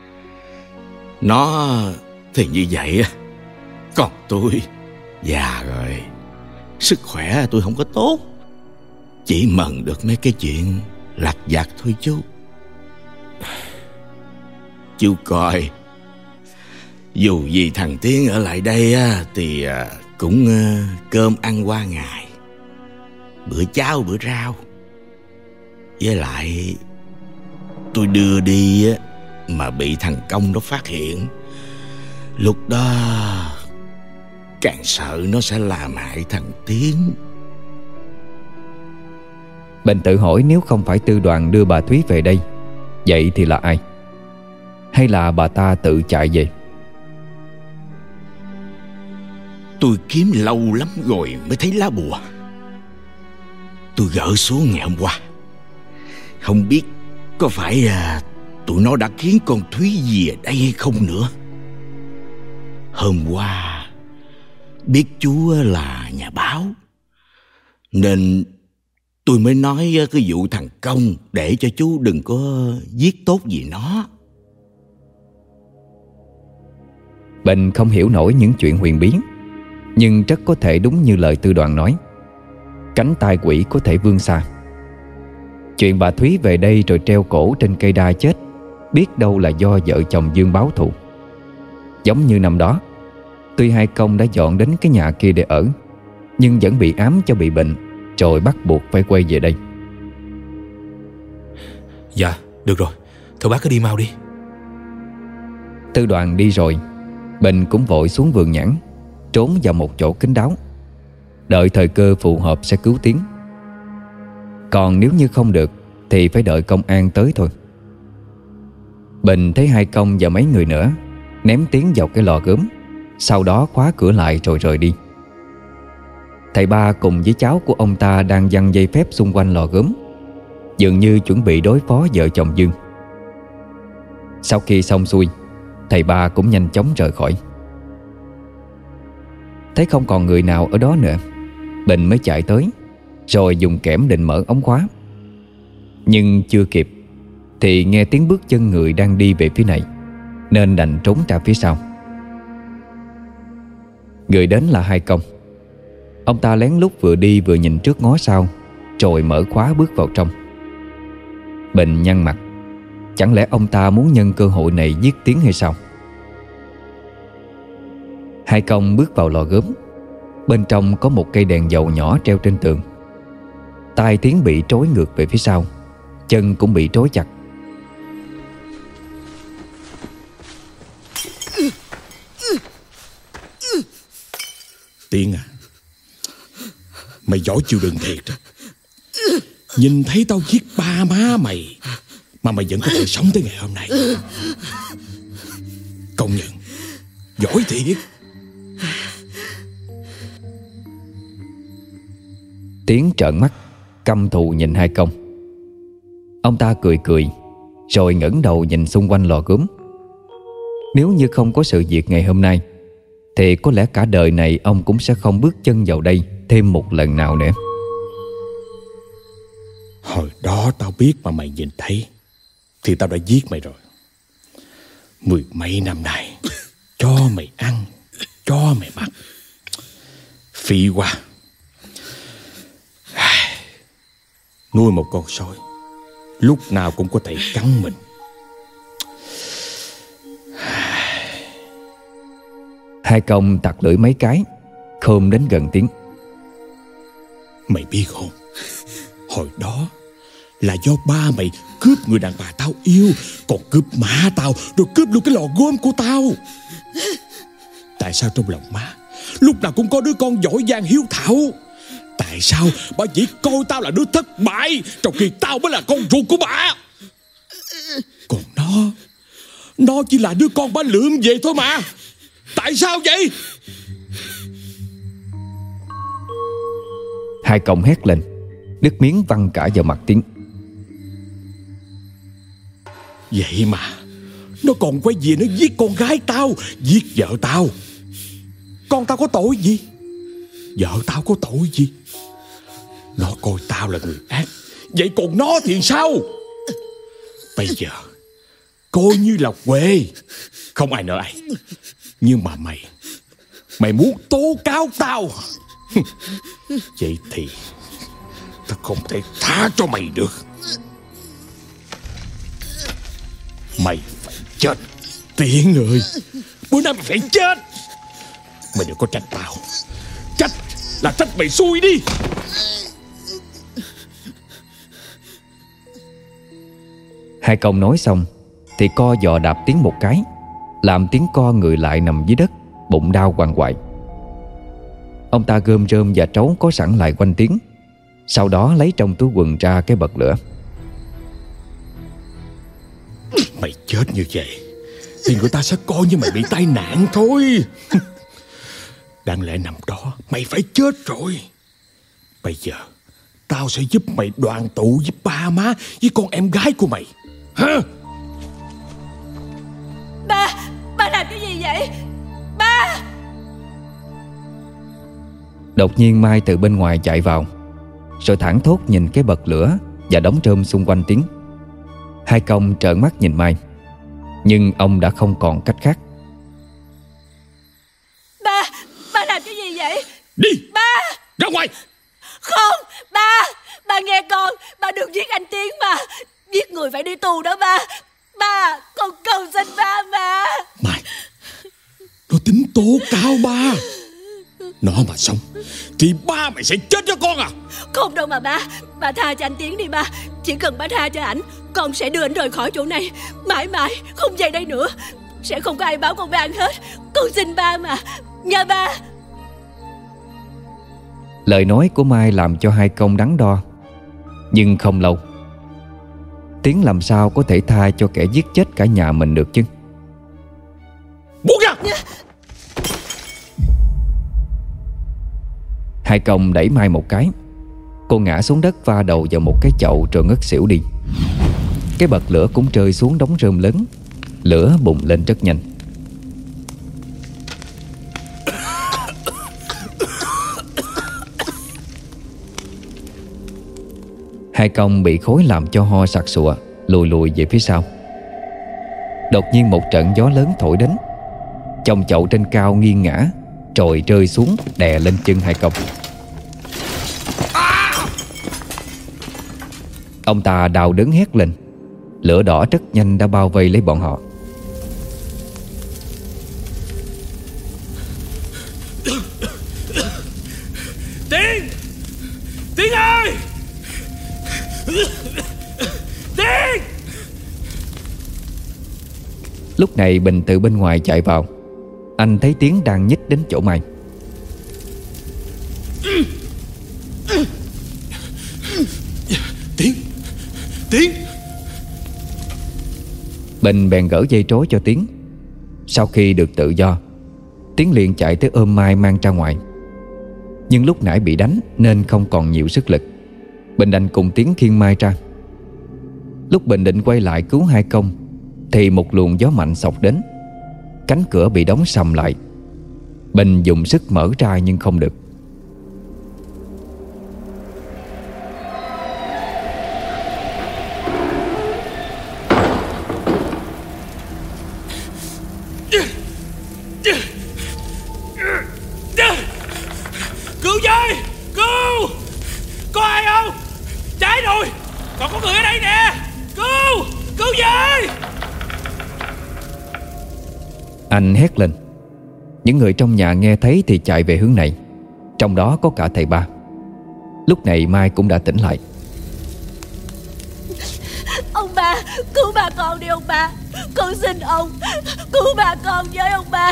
Nó thì như vậy á. Còn tôi già rồi, sức khỏe tôi không có tốt, chỉ mần được mấy cái chuyện lặt vặt thôi chú. Chú coi, dù gì thằng Tiến ở lại đây á, thì cũng cơm ăn qua ngày, bữa cháo bữa rau. Với lại tôi đưa đi á, mà bị thằng Công nó phát hiện, lúc đó càng sợ nó sẽ làm hại thằng Tiến. Bình tự hỏi, nếu không phải Tư Đoạn đưa bà Thúy về đây, vậy thì là ai? Hay là bà ta tự chạy về? Tôi kiếm lâu lắm rồi mới thấy lá bùa. Tôi gỡ xuống ngày hôm qua. Không biết có phải tụi nó đã khiến con Thúy về đây hay không nữa. Hôm qua biết chú là nhà báo, nên tôi mới nói cái vụ thằng Công để cho chú đừng có giết tốt gì nó. Bình không hiểu nổi những chuyện huyền bí, nhưng rất có thể đúng như lời Tư Đoạn nói. Cánh tai quỷ có thể vươn xa. Chuyện bà Thúy về đây rồi treo cổ trên cây đa chết, biết đâu là do vợ chồng Dương báo thù. Giống như năm đó, tuy hai Công đã dọn đến cái nhà kia để ở, nhưng vẫn bị ám cho bị bệnh, rồi bắt buộc phải quay về đây. Dạ, được rồi, thôi bác cứ đi mau đi. Tư Đoạn đi rồi, Bình cũng vội xuống vườn nhãn, trốn vào một chỗ kín đáo, đợi thời cơ phù hợp sẽ cứu Tiến. Còn nếu như không được thì phải đợi công an tới thôi. Bình thấy hai Công và mấy người nữa ném Tiến vào cái lò gốm, sau đó khóa cửa lại rồi rời đi. Thầy Ba cùng với cháu của ông ta đang giăng dây phép xung quanh lò gốm, dường như chuẩn bị đối phó vợ chồng Dương. Sau khi xong xuôi, thầy Ba cũng nhanh chóng rời khỏi. Thấy không còn người nào ở đó nữa, Bình mới chạy tới, rồi dùng kẽm định mở ống khóa. Nhưng chưa kịp thì nghe tiếng bước chân người đang đi về phía này, nên đành trốn ra phía sau. Người đến là hai Công. Ông ta lén lút vừa đi vừa nhìn trước ngó sau, rồi mở khóa bước vào trong. Bình nhăn mặt. Chẳng lẽ ông ta muốn nhân cơ hội này giết Tiến hay sao? Hai Công bước vào lò gốm. Bên trong có một cây đèn dầu nhỏ treo trên tường. tay Tiến bị trói ngược về phía sau, chân cũng bị trói chặt. Tiến à, mày giỏi chịu đựng thiệt đó. Nhìn thấy tao giết ba má mày mà mày vẫn có thể sống tới ngày hôm nay. Công nhận giỏi thiệt. Tiến trợn mắt căm thù nhìn hai công. Ông ta cười cười rồi ngẩng đầu nhìn xung quanh lò gốm. Nếu như không có sự việc ngày hôm nay thì có lẽ cả đời này ông cũng sẽ không bước chân vào đây thêm một lần nào nữa. Hồi đó tao biết mà mày nhìn thấy thì tao đã giết mày rồi. 10 mấy năm nay cho mày ăn, cho mày mặc, phí quá. Nuôi một con sói lúc nào cũng có thể cắn mình. Hai công tặc lưỡi mấy cái, khom đến gần Tiến. Mày biết không, hồi đó là do ba mày cướp người đàn bà tao yêu, còn cướp má tao, rồi cướp luôn cái lò gốm của tao. Tại sao trong lòng má lúc nào cũng có đứa con giỏi giang hiếu thảo? Tại sao bà chỉ coi tao là đứa thất bại, trong khi tao mới là con ruột của bà? Còn nó chỉ là đứa con bà lượm về thôi mà. Tại sao vậy? Hai công hét lên, nước miếng văng cả vào mặt Tiến. Vậy mà nó còn quay về nó giết con gái tao, giết vợ tao. Con tao có tội gì? Vợ tao có tội gì? Nó coi tao là người ác, vậy còn nó thì sao? Bây giờ coi như là quê, không ai nợ ai. Nhưng mà mày muốn tố cáo tao, vậy thì tao không thể tha cho mày được. Mày phải chết, Tiến ơi. Bữa nay mày phải chết. Mày đừng có trách tao, trách là trách mày xui đi. Hai công nói xong thì co giò đạp Tiến một cái, làm Tiến co người lại nằm dưới đất, bụng đau quằn quại. Ông ta gom rơm và trấu có sẵn lại quanh Tiến, sau đó lấy trong túi quần ra cái bật lửa. Mày chết như vậy thì người ta sẽ coi như mày bị tai nạn thôi. Đáng lẽ năm đó mày phải chết rồi. Bây giờ tao sẽ giúp mày đoàn tụ với ba má, với con em gái của mày. Hả? Ba làm cái gì vậy? Ba! Đột nhiên Mai từ bên ngoài chạy vào, rồi thảng thốt nhìn cái bật lửa và đống rơm xung quanh Tiến. Hai công trợn mắt nhìn Mai, nhưng ông đã không còn cách khác. Ba làm cái gì vậy? Đi! Ba! Ra ngoài! Không! Ba nghe con! Ba đừng giết anh Tiến mà! Giết người phải đi tù đó ba! Ba! Con cầu xin ba mà! Mai! Nó tính tố cáo ba. Nó mà sống thì ba mày sẽ chết cho con à? Không đâu mà ba! Ba tha cho anh Tiến đi ba! Chỉ cần ba tha cho ảnh, con sẽ đưa ảnh rời khỏi chỗ này, mãi mãi không về đây nữa. Sẽ không có ai báo con ban hết. Con xin ba mà, nha ba. Lời nói của Mai làm cho hai công đắn đo. Nhưng không lâu, Tiến làm sao có thể tha cho kẻ giết chết cả nhà mình được chứ? Buông ra! Hai công đẩy Mai một cái, cô ngã xuống đất va đầu vào một cái chậu rồi ngất xỉu đi. Cái bật lửa cũng rơi xuống đống rơm lớn, lửa bùng lên rất nhanh. Hai công bị khối làm cho ho sặc sụa, lùi lùi về phía sau. Đột nhiên một trận gió lớn thổi đến, chồng chậu trên cao nghiêng ngã, rồi rơi xuống đè lên chân hai công. Ông ta đau đớn hét lên. Lửa đỏ rất nhanh đã bao vây lấy bọn họ. Tiến ơi! Tiến! Lúc này Bình từ bên ngoài chạy vào. Anh thấy Tiến đang nhích đến chỗ Mai. Tiến! Bình bèn gỡ dây trói cho Tiến. Sau khi được tự do, Tiến liền chạy tới ôm Mai mang ra ngoài. Nhưng lúc nãy bị đánh nên không còn nhiều sức lực. Bình đành cùng Tiến khiêng Mai ra. Lúc Bình định quay lại cứu hai công thì một luồng gió mạnh xộc đến. Cánh cửa bị đóng sầm lại. Bình dùng sức mở ra nhưng không được. Cứu với! Cứu! Có ai không? Cháy rồi! Còn có người ở đây nè! Cứu! Cứu với! Anh hét lên. Những người trong nhà nghe thấy thì chạy về hướng này, trong đó có cả thầy Ba. Lúc này Mai cũng đã tỉnh lại. Ông ba, cứu ba con đi ông ba. Con xin ông, cứu ba con với ông ba.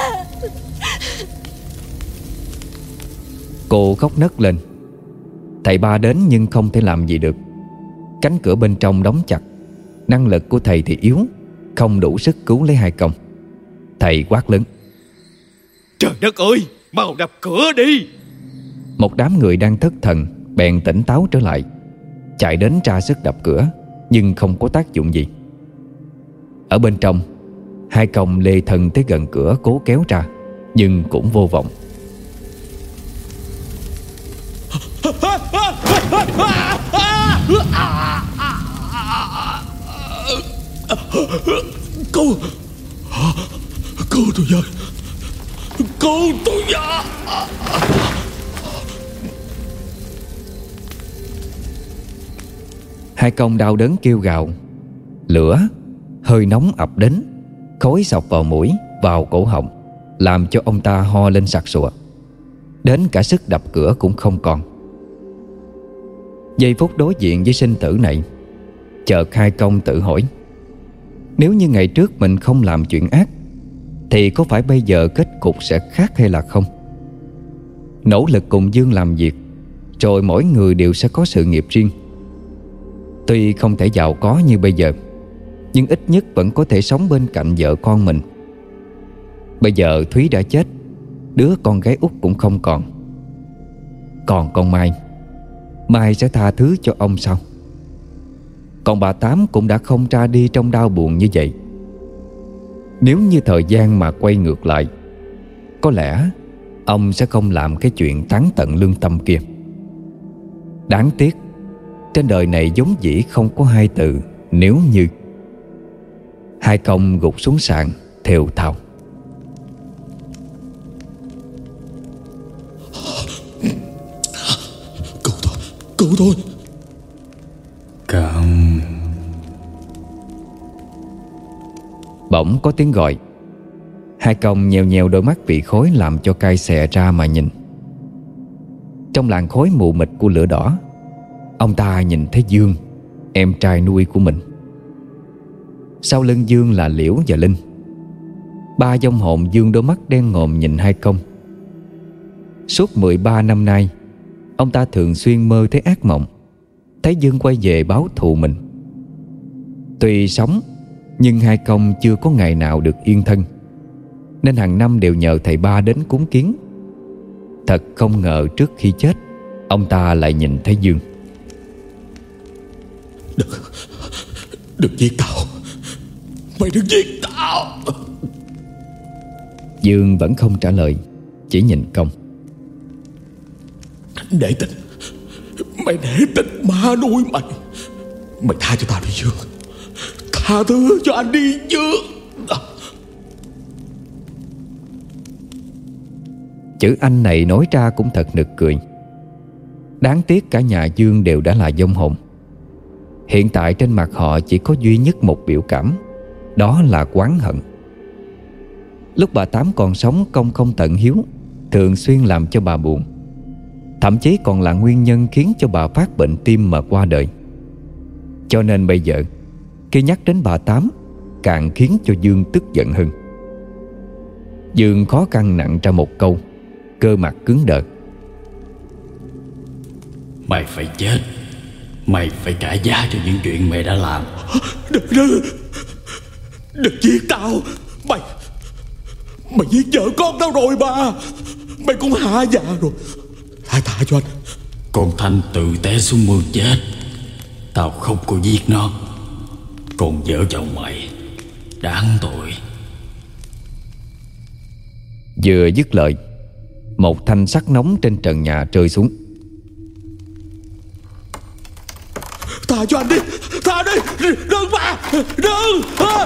Cô khóc nấc lên. Thầy Ba đến nhưng không thể làm gì được. Cánh cửa bên trong đóng chặt. Năng lực của thầy thì yếu, không đủ sức cứu lấy hai công. Thầy quát lớn: Trời đất ơi, mau đập cửa đi! Một đám người đang thất thần bèn tỉnh táo trở lại, chạy đến ra sức đập cửa, nhưng không có tác dụng gì. Ở bên trong, hai công lê thân tới gần cửa cố kéo ra, nhưng cũng vô vọng. Cứu tôi với! Cứu tôi với! Hai công đau đớn kêu gào. Lửa, hơi nóng ập đến, khói xộc vào mũi, vào cổ họng, làm cho ông ta ho lên sặc sụa. Đến cả sức đập cửa cũng không còn. Giây phút đối diện với sinh tử này, chợt hai công tự hỏi: nếu như ngày trước mình không làm chuyện ác thì có phải bây giờ kết cục sẽ khác hay là không? Nỗ lực cùng Dương làm việc, rồi mỗi người đều sẽ có sự nghiệp riêng. Tuy không thể giàu có như bây giờ, nhưng ít nhất vẫn có thể sống bên cạnh vợ con mình. Bây giờ Thúy đã chết, đứa con gái út cũng không còn. Còn con Mai, Mai sẽ tha thứ cho ông sao? Còn bà Tám cũng đã không ra đi trong đau buồn như vậy. Nếu như thời gian mà quay ngược lại, có lẽ ông sẽ không làm cái chuyện tán tận lương tâm kia. Đáng tiếc, trên đời này vốn dĩ không có hai từ nếu như. Hai công gục xuống sàn thều thào: Cứu tôi! Cầm. Bỗng có tiếng gọi. Hai công nhèo nhèo đôi mắt bị khói làm cho cay xè ra mà nhìn. Trong làn khói mù mịt của lửa đỏ, ông ta nhìn thấy Dương, em trai nuôi của mình. Sau lưng Dương là Liễu và Linh. Ba vong hồn Dương đôi mắt đen ngòm nhìn hai công. Suốt 13 năm nay, ông ta thường xuyên mơ thấy ác mộng, thấy Dương quay về báo thù mình. Tuy sống, nhưng hai công chưa có ngày nào được yên thân, nên hàng năm đều nhờ thầy Ba đến cúng kiến. Thật không ngờ trước khi chết, ông ta lại nhìn thấy Dương. Đừng giết tao! Mày đừng giết tao! Dương vẫn không trả lời, chỉ nhìn công. Nể tình, mày nể tình má nuôi mày. Mày tha cho tao đi Dương. Tha thứ cho anh đi Dương. Chữ anh này nói ra cũng thật nực cười. Đáng tiếc cả nhà Dương đều đã là vong hồn. Hiện tại trên mặt họ chỉ có duy nhất một biểu cảm, đó là oán hận. Lúc bà Tám còn sống, công không tận hiếu, thường xuyên làm cho bà buồn. Thậm chí còn là nguyên nhân khiến cho bà phát bệnh tim mà qua đời. Cho nên bây giờ khi nhắc đến bà Tám càng khiến cho Dương tức giận hơn. Dương khó khăn nặng ra một câu, cơ mặt cứng đờ. Mày phải chết. Mày phải trả giá cho những chuyện mày đã làm. Đừng giết tao. Mày giết vợ con tao rồi mà. Mày cũng hạ dạ rồi. Tha cho anh. Con Thanh tự té xuống mương chết. Tao không có giết nó. Còn vợ chồng mày đáng tội. Vừa dứt lời, một thanh sắt nóng trên trần nhà rơi xuống. Tha cho anh đi. Tha đi. Đừng mà. Đừng.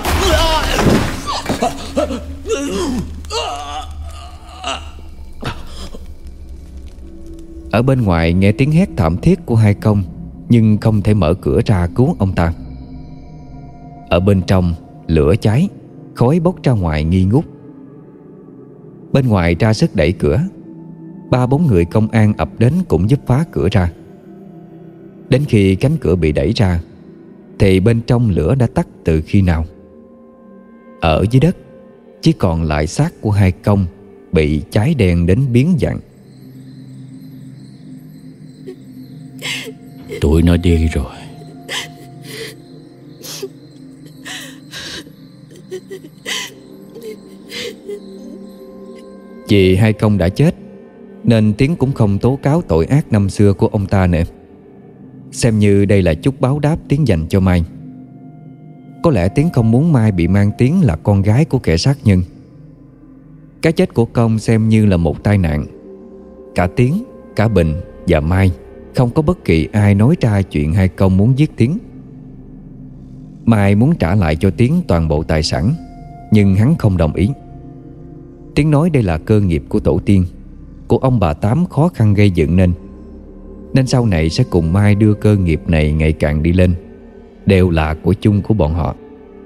Ở bên ngoài nghe tiếng hét thảm thiết của hai công, nhưng không thể mở cửa ra cứu ông ta. Ở bên trong lửa cháy, khói bốc ra ngoài nghi ngút. Bên ngoài ra sức đẩy cửa, 3-4 người công an ập đến cũng giúp phá cửa ra. Đến khi cánh cửa bị đẩy ra thì bên trong lửa đã tắt từ khi nào. Ở dưới đất chỉ còn lại xác của hai công bị cháy đen đến biến dạng. Tụi nó đi rồi. Vì hai công đã chết nên Tiến cũng không tố cáo tội ác năm xưa của ông ta nữa, xem như đây là chút báo đáp Tiến dành cho Mai. Có lẽ Tiến không muốn Mai bị mang tiếng là con gái của kẻ sát nhân. Cái chết của Công xem như là một tai nạn. Cả Tiến, cả Bình và Mai không có bất kỳ ai nói ra chuyện hai Công muốn giết Tiến. Mai muốn trả lại cho Tiến toàn bộ tài sản, nhưng hắn không đồng ý. Tiến nói đây là cơ nghiệp của tổ tiên, của ông bà Tám khó khăn gây dựng nên sau này sẽ cùng Mai đưa cơ nghiệp này ngày càng đi lên, đều là của chung của bọn họ.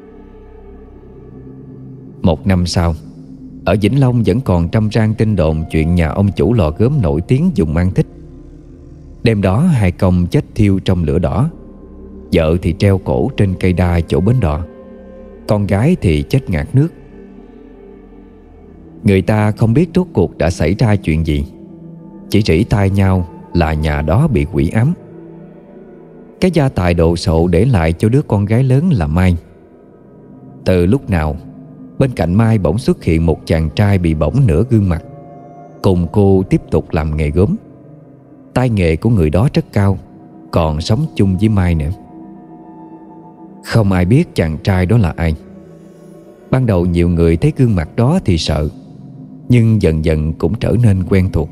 1 năm sau, ở Vĩnh Long vẫn còn trăm trang tin đồn chuyện nhà ông chủ lò gốm nổi tiếng dùng An Thích. Đêm đó hai Công chết thiêu trong lửa đỏ, vợ thì treo cổ trên cây đa chỗ bến đò, con gái thì chết ngạt nước. Người ta không biết rốt cuộc đã xảy ra chuyện gì, chỉ rỉ tai nhau là nhà đó bị quỷ ám. Cái gia tài đồ sộ để lại cho đứa con gái lớn là Mai. Từ lúc nào bên cạnh Mai bỗng xuất hiện một chàng trai bị bỏng nửa gương mặt, cùng cô tiếp tục làm nghề gốm. Tay nghề của người đó rất cao, còn sống chung với Mai nữa. Không ai biết chàng trai đó là ai. Ban đầu nhiều người thấy gương mặt đó thì sợ, nhưng dần dần cũng trở nên quen thuộc.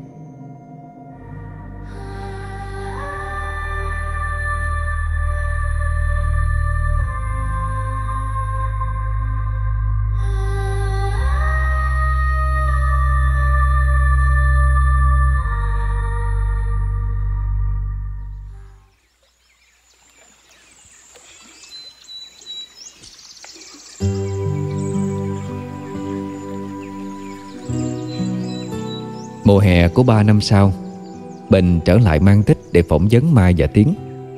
Mùa hè của 3 năm sau, Bình trở lại Mang Tích để phỏng vấn Mai và Tiến.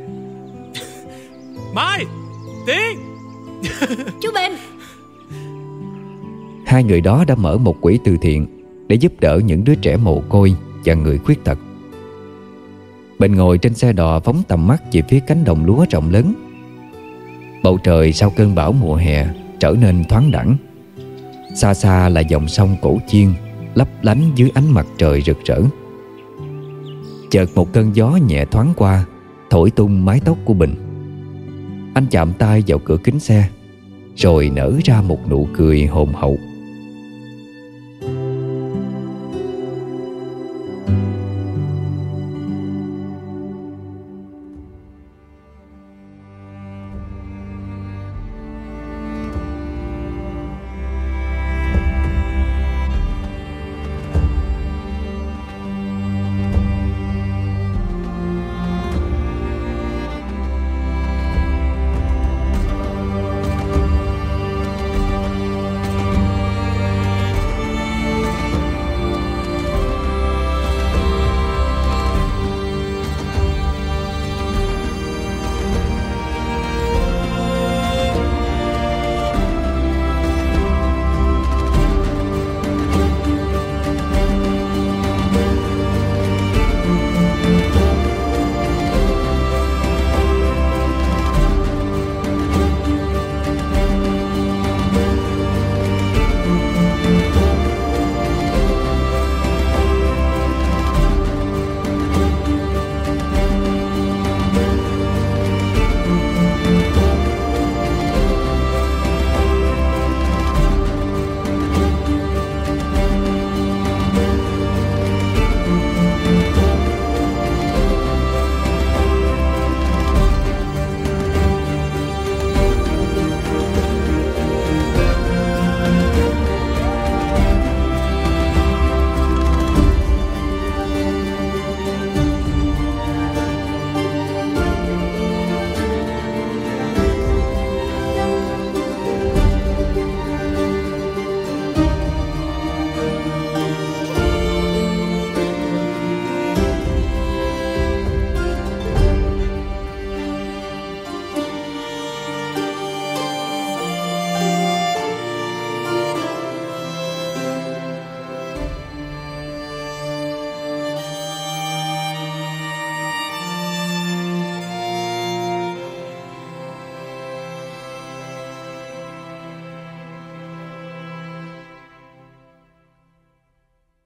Mai, Tiến. Chú Bình. Hai người đó đã mở một quỹ từ thiện để giúp đỡ những đứa trẻ mồ côi và người khuyết tật. Bình ngồi trên xe đò phóng tầm mắt về phía cánh đồng lúa rộng lớn. Bầu trời sau cơn bão mùa hè trở nên thoáng đãng. Xa xa là dòng sông Cổ Chiên lấp lánh dưới ánh mặt trời rực rỡ. Chợt một cơn gió nhẹ thoáng qua, thổi tung mái tóc của Bình. Anh chạm tay vào cửa kính xe, rồi nở ra một nụ cười hồn hậu.